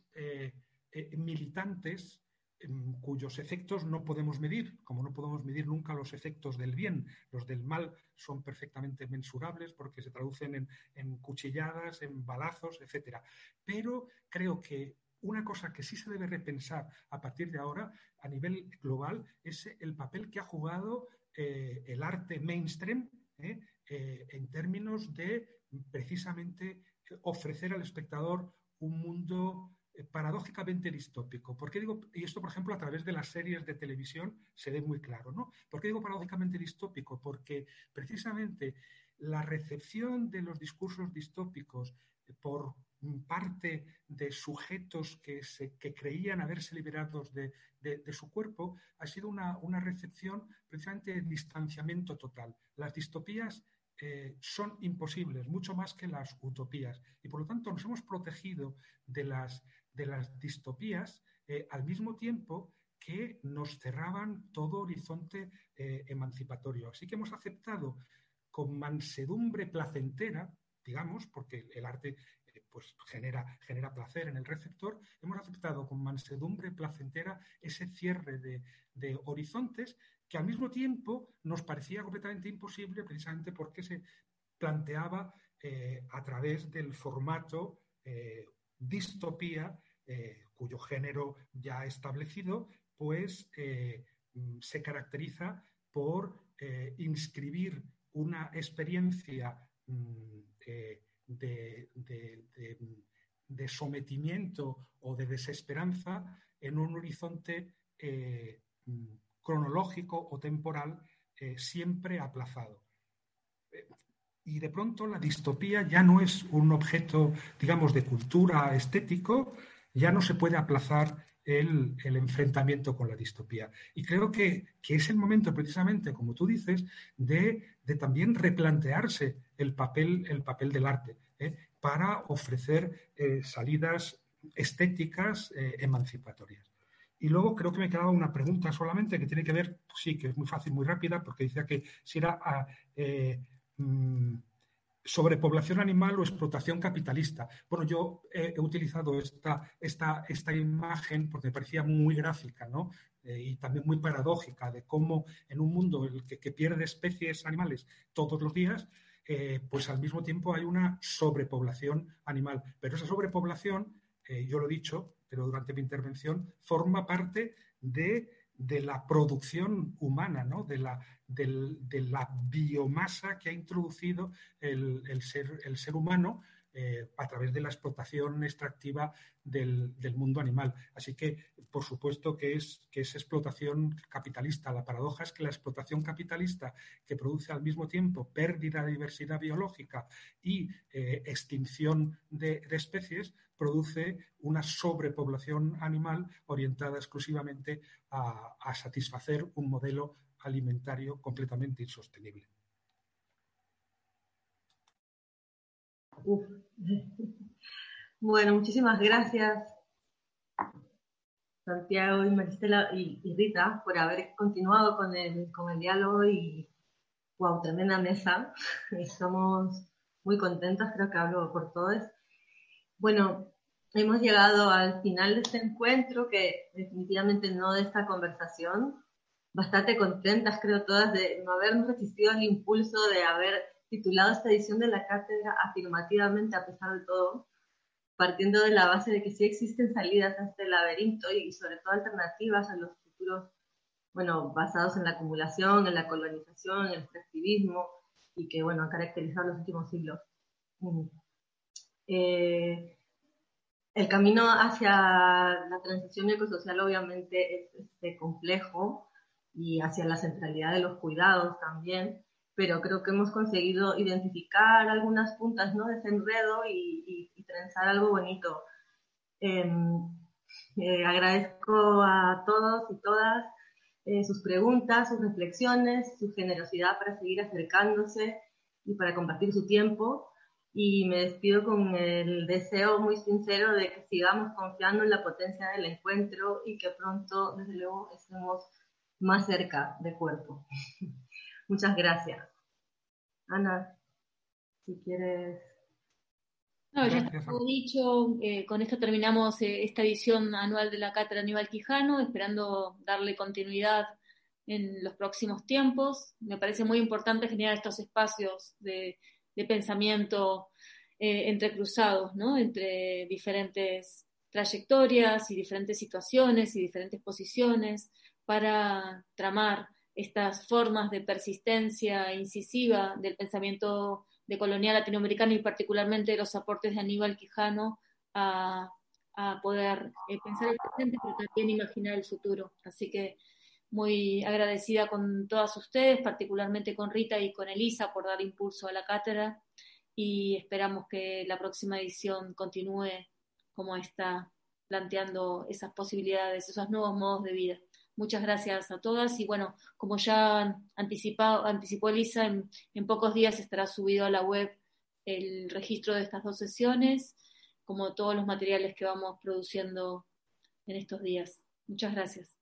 S3: militantes, cuyos efectos no podemos medir, como no podemos medir nunca los efectos del bien. Los del mal son perfectamente mensurables porque se traducen en cuchilladas, en balazos, etcétera. Pero creo que una cosa que sí se debe repensar a partir de ahora a nivel global es el papel que ha jugado el arte mainstream en términos de precisamente ofrecer al espectador un mundo paradójicamente distópico. ¿Por qué digo? Y esto, por ejemplo, a través de las series de televisión se ve muy claro, ¿no? ¿Por qué digo paradójicamente distópico? Porque precisamente la recepción de los discursos distópicos por parte de sujetos que creían haberse liberados de su cuerpo ha sido una recepción precisamente de distanciamiento total. Las distopías son imposibles, mucho más que las utopías. Y por lo tanto nos hemos protegido de las distopías al mismo tiempo que nos cerraban todo horizonte emancipatorio. Así que hemos aceptado con mansedumbre placentera, digamos, porque el arte pues genera placer en el receptor, hemos aceptado con mansedumbre placentera ese cierre de horizontes que al mismo tiempo nos parecía completamente imposible precisamente porque se planteaba a través del formato distopía, cuyo género ya establecido, pues se caracteriza por inscribir una experiencia de sometimiento o de desesperanza en un horizonte cronológico o temporal siempre aplazado. Y de pronto la distopía ya no es un objeto, digamos, de cultura estético, ya no se puede aplazar el enfrentamiento con la distopía. Y creo que es el momento, precisamente, como tú dices, de también replantearse el papel del arte, para ofrecer salidas estéticas emancipatorias. Y luego creo que me quedaba una pregunta solamente que tiene que ver, sí, que es muy fácil, muy rápida, porque decía que si era sobrepoblación animal o explotación capitalista. Bueno, yo he utilizado esta imagen porque me parecía muy gráfica, ¿no? Y también muy paradójica de cómo en un mundo en el que pierde especies animales todos los días, pues al mismo tiempo hay una sobrepoblación animal. Pero esa sobrepoblación, yo lo he dicho, pero durante mi intervención, forma parte de la producción humana, ¿no? de la biomasa que ha introducido el ser humano a través de la explotación extractiva del mundo animal. Así que, por supuesto, que es explotación capitalista. La paradoja es que la explotación capitalista, que produce al mismo tiempo pérdida de diversidad biológica y extinción de especies, produce una sobrepoblación animal orientada exclusivamente a satisfacer un modelo alimentario completamente insostenible.
S2: Bueno, muchísimas gracias, Santiago y Maristela y Rita, por haber continuado con el diálogo y wow, tremenda mesa. Estamos muy contentos, creo que hablo por todos. Bueno, hemos llegado al final de este encuentro, que definitivamente no de esta conversación. Bastante contentas, creo todas, de no habernos resistido al impulso de haber titulado esta edición de la cátedra afirmativamente a pesar de todo, partiendo de la base de que sí existen salidas a este laberinto y sobre todo alternativas a los futuros, bueno, basados en la acumulación, en la colonización, en el extractivismo, y que, bueno, han caracterizado los últimos siglos. El camino hacia la transición ecosocial obviamente es complejo, y hacia la centralidad de los cuidados también, pero creo que hemos conseguido identificar algunas puntas, ¿no?, de ese enredo y trenzar algo bonito. Agradezco a todos y todas sus preguntas, sus reflexiones, su generosidad para seguir acercándose y para compartir su tiempo. Y me despido con el deseo muy sincero de que sigamos confiando en la potencia del encuentro y que pronto, desde luego, estemos más cerca de cuerpo. Muchas gracias. Ana, si quieres...
S1: No, ya está todo dicho. Con esto terminamos esta edición anual de la Cátedra Aníbal Quijano, esperando darle continuidad en los próximos tiempos. Me parece muy importante generar estos espacios de pensamiento entrecruzados, ¿no?, entre diferentes trayectorias y diferentes situaciones y diferentes posiciones, para tramar estas formas de persistencia incisiva del pensamiento decolonial latinoamericano y particularmente los aportes de Aníbal Quijano a poder pensar el presente, pero también imaginar el futuro. Así que muy agradecida con todas ustedes, particularmente con Rita y con Elisa, por dar impulso a la cátedra, y esperamos que la próxima edición continúe como está, planteando esas posibilidades, esos nuevos modos de vida. Muchas gracias a todas, y bueno, como ya anticipó Elisa, en pocos días estará subido a la web el registro de estas 2 sesiones, como todos los materiales que vamos produciendo en estos días. Muchas gracias.